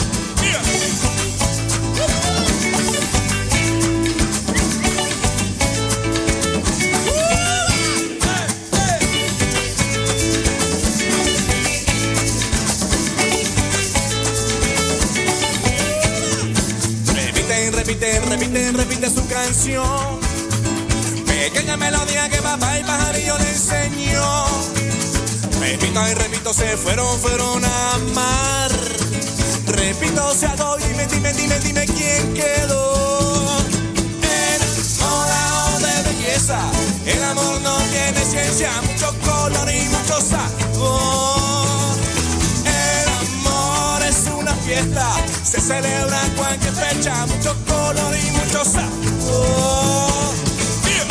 Repite, repite, repite su canción. Pequeña melodía que papá y pajarillo le enseñó. Repito y repito, se fueron, fueron a amar. Repito, se adó, dime, dime, dime, dime quién quedó. Enamorado de belleza. El amor no tiene ciencia, mucho color y mucho sabor. El amor es una fiesta, se celebra en cualquier fecha, mucho color y mucho sabor. Yeah.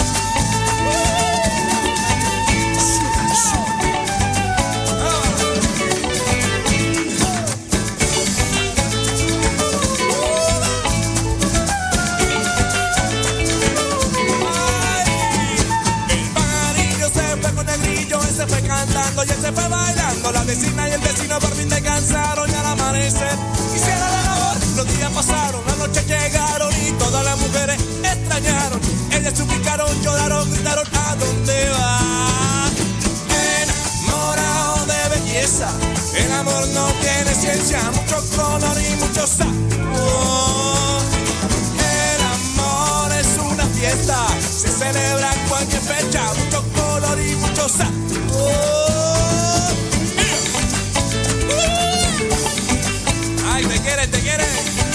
El pajarillo se fue con el grillo, él se fue cantando y él se fue bailando. La vecina y el vecino por fin descansaron y al amanecer hicieron el amor. Los días pasaron, las noches llegaron y todas las mujeres extrañaron. Ellas suplicaron, lloraron, gritaron, ¿a dónde va? Enamorado de belleza. El amor no tiene ciencia, mucho color y mucho sabor. El amor es una fiesta, se celebra en cualquier fecha, mucho color y mucho sabor. Ay, te quiere, te quiere.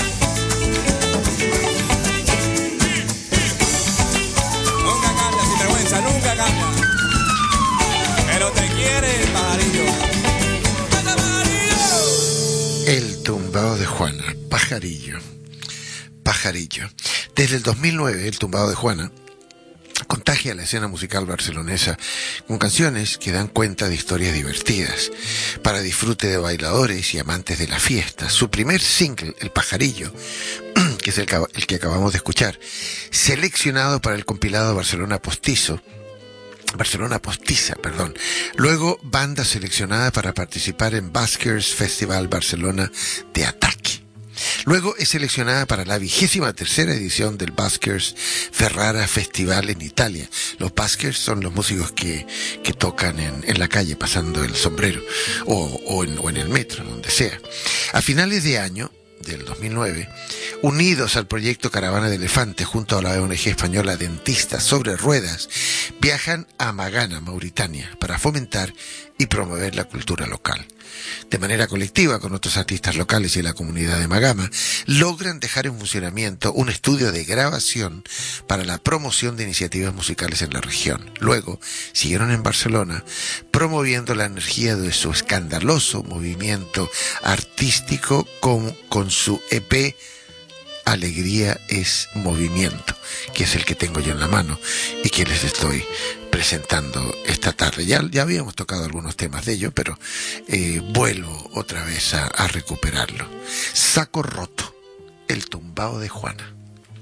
Nunca cambia, sin vergüenza, nunca cambia. Pero te quiere, pajarillo. ¡Vete, pajarillo! El tumbao de Juana, Pajarillo. Pajarillo. Desde el dos mil nueve, el tumbao de Juana contagia la escena musical barcelonesa con canciones que dan cuenta de historias divertidas, para disfrute de bailadores y amantes de la fiesta. Su primer single, El Pajarillo, que es el, el que acabamos de escuchar, seleccionado para el compilado Barcelona Postizo, Barcelona Postiza, perdón. Luego, banda seleccionada para participar en Buskers Festival Barcelona de Ataque. Luego es seleccionada para la vigésima tercera edición del Buskers Ferrara Festival en Italia. Los Buskers son los músicos que, que tocan en, en la calle pasando el sombrero o, o, en, o en el metro, donde sea. A finales de año del dos mil nueve, unidos al proyecto Caravana de Elefantes junto a la O N G española Dentistas sobre Ruedas, viajan a Magana, Mauritania, para fomentar y promover la cultura local. De manera colectiva, con otros artistas locales y la comunidad de Magama, logran dejar en funcionamiento un estudio de grabación para la promoción de iniciativas musicales en la región. Luego, siguieron en Barcelona, promoviendo la energía de su escandaloso movimiento artístico con, con su E P Alegría es Movimiento, que es el que tengo yo en la mano y que les estoy presentando esta tarde. Ya, ya habíamos tocado algunos temas de ello, pero eh, vuelvo otra vez a, a recuperarlo. Saco Roto, el tumbao de Juana.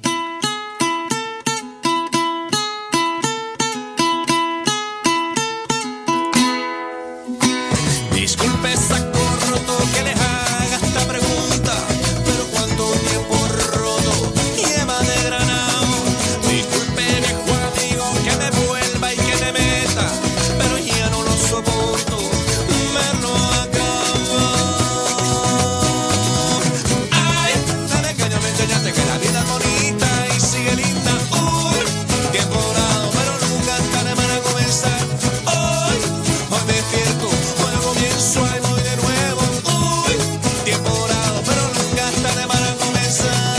Disculpe, saco roto, que les haga esta pregunta, pero ¿cuánto tiempo roto lleva de granado? Disculpe, viejo amigo, que me vuelva y que me meta, pero ya no lo soporto verlo acabar. Ay, desde que ya me enseñaste que la vida es bonita y sigue linda. Uy, tiempo dorado, pero nunca es tarde para comenzar. Hoy, hoy me despierto, suave, voy de nuevo, uy, tiempo dorado, pero nunca es tarde para comenzar.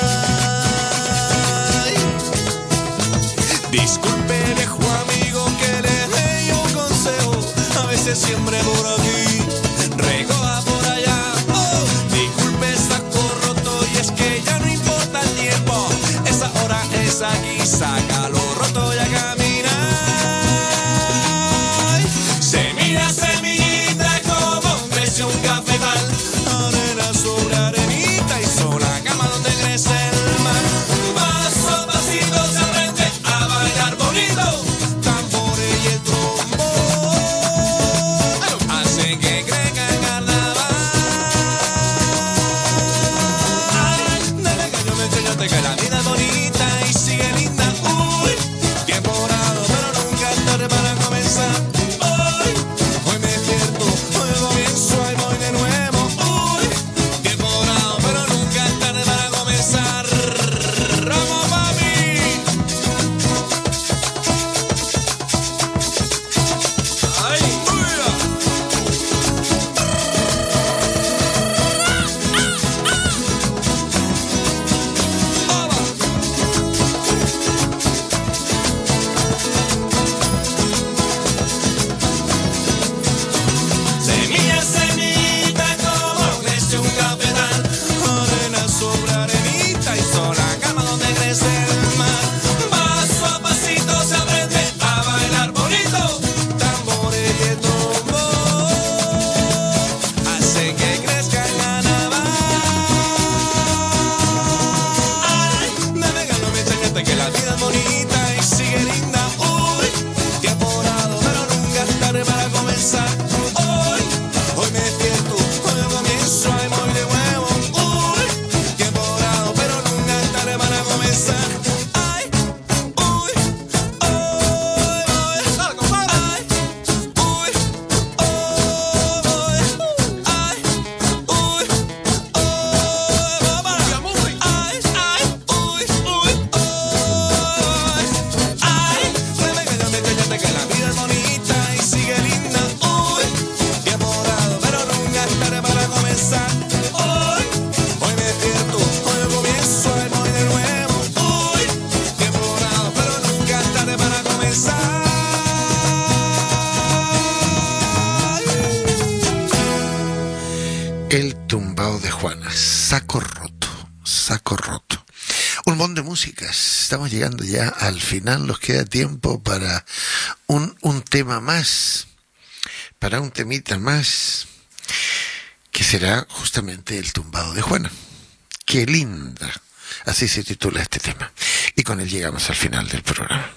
Disculpe, viejo amigo, que le dé yo un consejo, a veces siempre por aquí, recoja por allá. Oh, disculpe, saco roto, y es que ya no importa el tiempo, esa hora es aquí, sácalo roto y a caminar. Semilla, semillita, un cafetal, arena sobre arenita y sola cama donde crece el mar. Paso a pasito se aprende a bailar bonito, tambores y el trombón hacen que crezca el carnaval. Ay, desde que yo me enseñaste que la vida es bonita y sigue linda. Uy, tiempo dorado, pero nunca es tarde para comenzar. Hoy, hoy me despierto, hoy comienzo. Voy de nuevo, uy, tiempo dorado, pero nunca es tarde para comenzar. ¡Vamos, mami! ¡Ay, mira! Semilla, semillita, como crece un cafetal, arena sobre arenita y sola cama donde crece el mar. Paso a pasito se aprende a bailar bonito, tambores y el trombón hace que crezca el carnaval. Ay, desde que no me enseñaste que la vida es bonita y sigue linda. Uy, tiempo dorado, pero nunca es tarde para comenzar. Hoy, hoy me despierto, hoy comienzo y voy de nuevo. Uy, tiempo dorado, pero nunca es tarde para comenzar. Ay, uy, oh, ay, ay, uy, oh, ay, uy, oh, para. Ay, ay, uy, uy, oh, ay, desde que yo me enseñaste que la vida es bonita y sigue linda. Uy, tiempo dorado, pero nunca es tarde para comenzar. Hoy, hoy me despierto, hoy comienzo y voy de nuevo. Uy, tiempo dorado, pero nunca es tarde para comenzar. El tumbao de Juana, saco roto, saco roto. Un montón de músicas. Estamos llegando ya al final. Nos queda tiempo para un, un tema más, para un temita más, que será justamente el tumbado de Juana. ¡Qué linda! Así se titula este tema. Y con él llegamos al final del programa.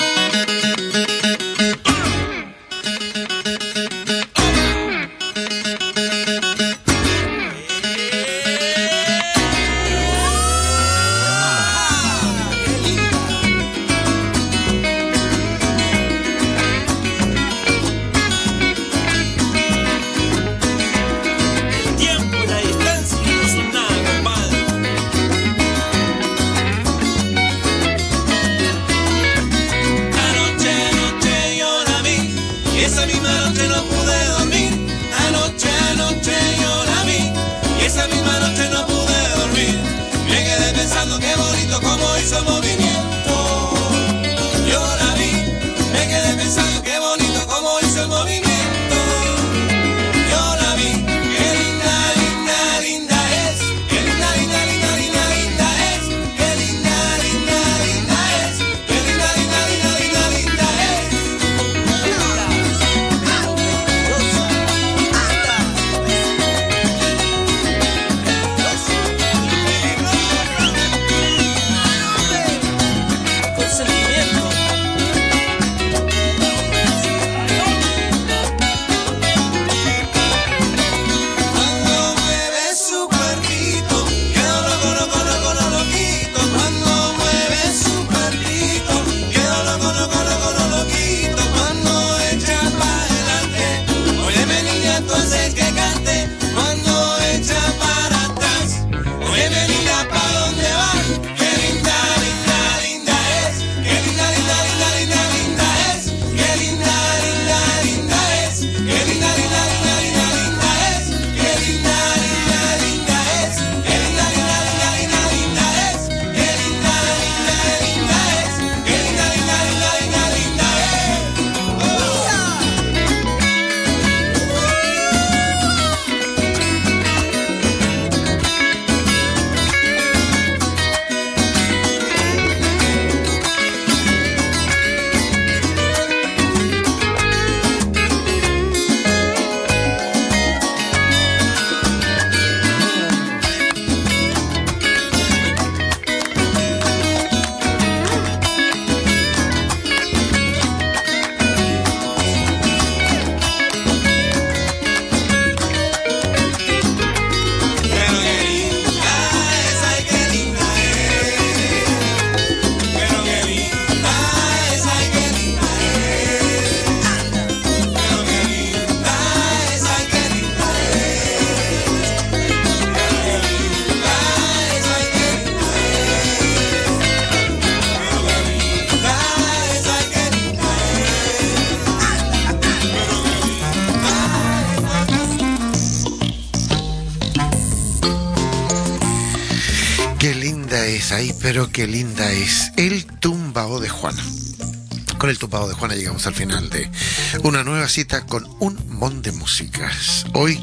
Ahí, pero qué linda es el tumbao de Juana. Con el tumbao de Juana llegamos al final de una nueva cita con un montón de músicas. Hoy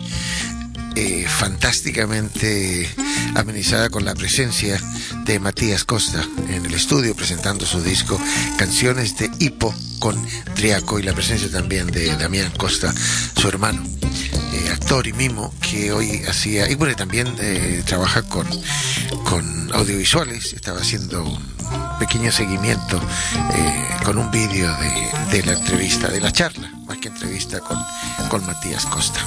eh, fantásticamente amenizada con la presencia de Matías Costa en el estudio presentando su disco Canciones de Hipo con Driaco, y la presencia también de Damián Costa, su hermano, eh, actor y mimo, que hoy hacía, y bueno, también eh, trabaja con, con audiovisuales. Estaba haciendo un pequeño seguimiento eh, con un vídeo de, de la entrevista, de la charla, más que entrevista, con, con Matías Costa.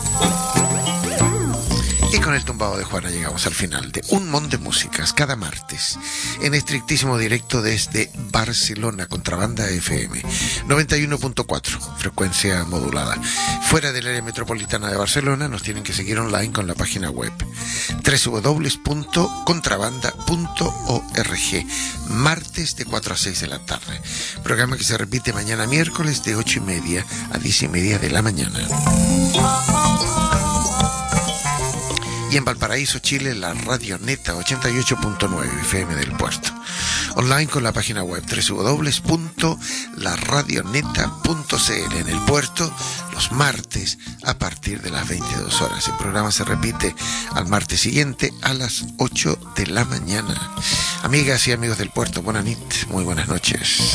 Y con el tumbado de Juana llegamos al final de un montón de músicas cada martes en estrictísimo directo desde Barcelona, Contrabanda F M noventa y uno punto cuatro, frecuencia modulada. Fuera del área metropolitana de Barcelona nos tienen que seguir online con la página web doble u doble u doble u punto contrabanda punto org, martes de cuatro a seis de la tarde. Programa que se repite mañana miércoles de ocho y media a diez y media de la mañana. Y en Valparaíso, Chile, la Radio Neta ochenta y ocho punto nueve F M del Puerto. Online con la página web doble u doble u doble u punto la radio neta punto c l. En el Puerto, los martes a partir de las veintidós horas. El programa se repite al martes siguiente a las ocho de la mañana. Amigas y amigos del Puerto, buenas noches, muy buenas noches.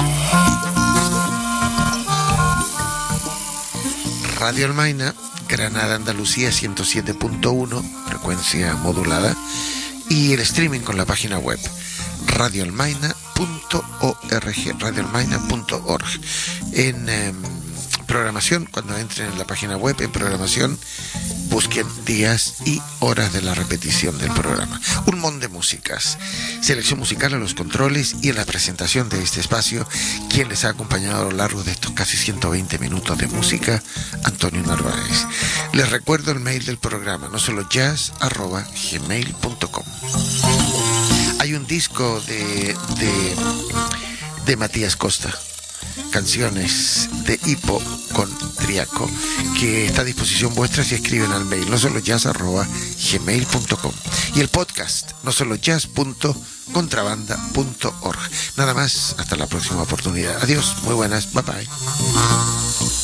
Radio Almaina, Granada, Andalucía, ciento siete punto uno, frecuencia modulada, y el streaming con la página web radio almaina punto org, radio almaina punto org. En eh, programación, cuando entren en la página web, en programación, busquen días y horas de la repetición del programa. Un montón de músicas. Selección musical a los controles y en la presentación de este espacio, quien les ha acompañado a lo largo de estos casi ciento veinte minutos de música, Antonio Narváez. Les recuerdo el mail del programa, no solo jazz arroba gmail punto com. Hay un disco de, de, de Matías Costa, canciones de hipo con triaco, que está a disposición vuestra si escriben al mail no solo jazz arroba gmail punto com, y el podcast no solo jazz punto contrabanda punto org. Nada más, hasta la próxima oportunidad. Adiós, muy buenas, bye bye.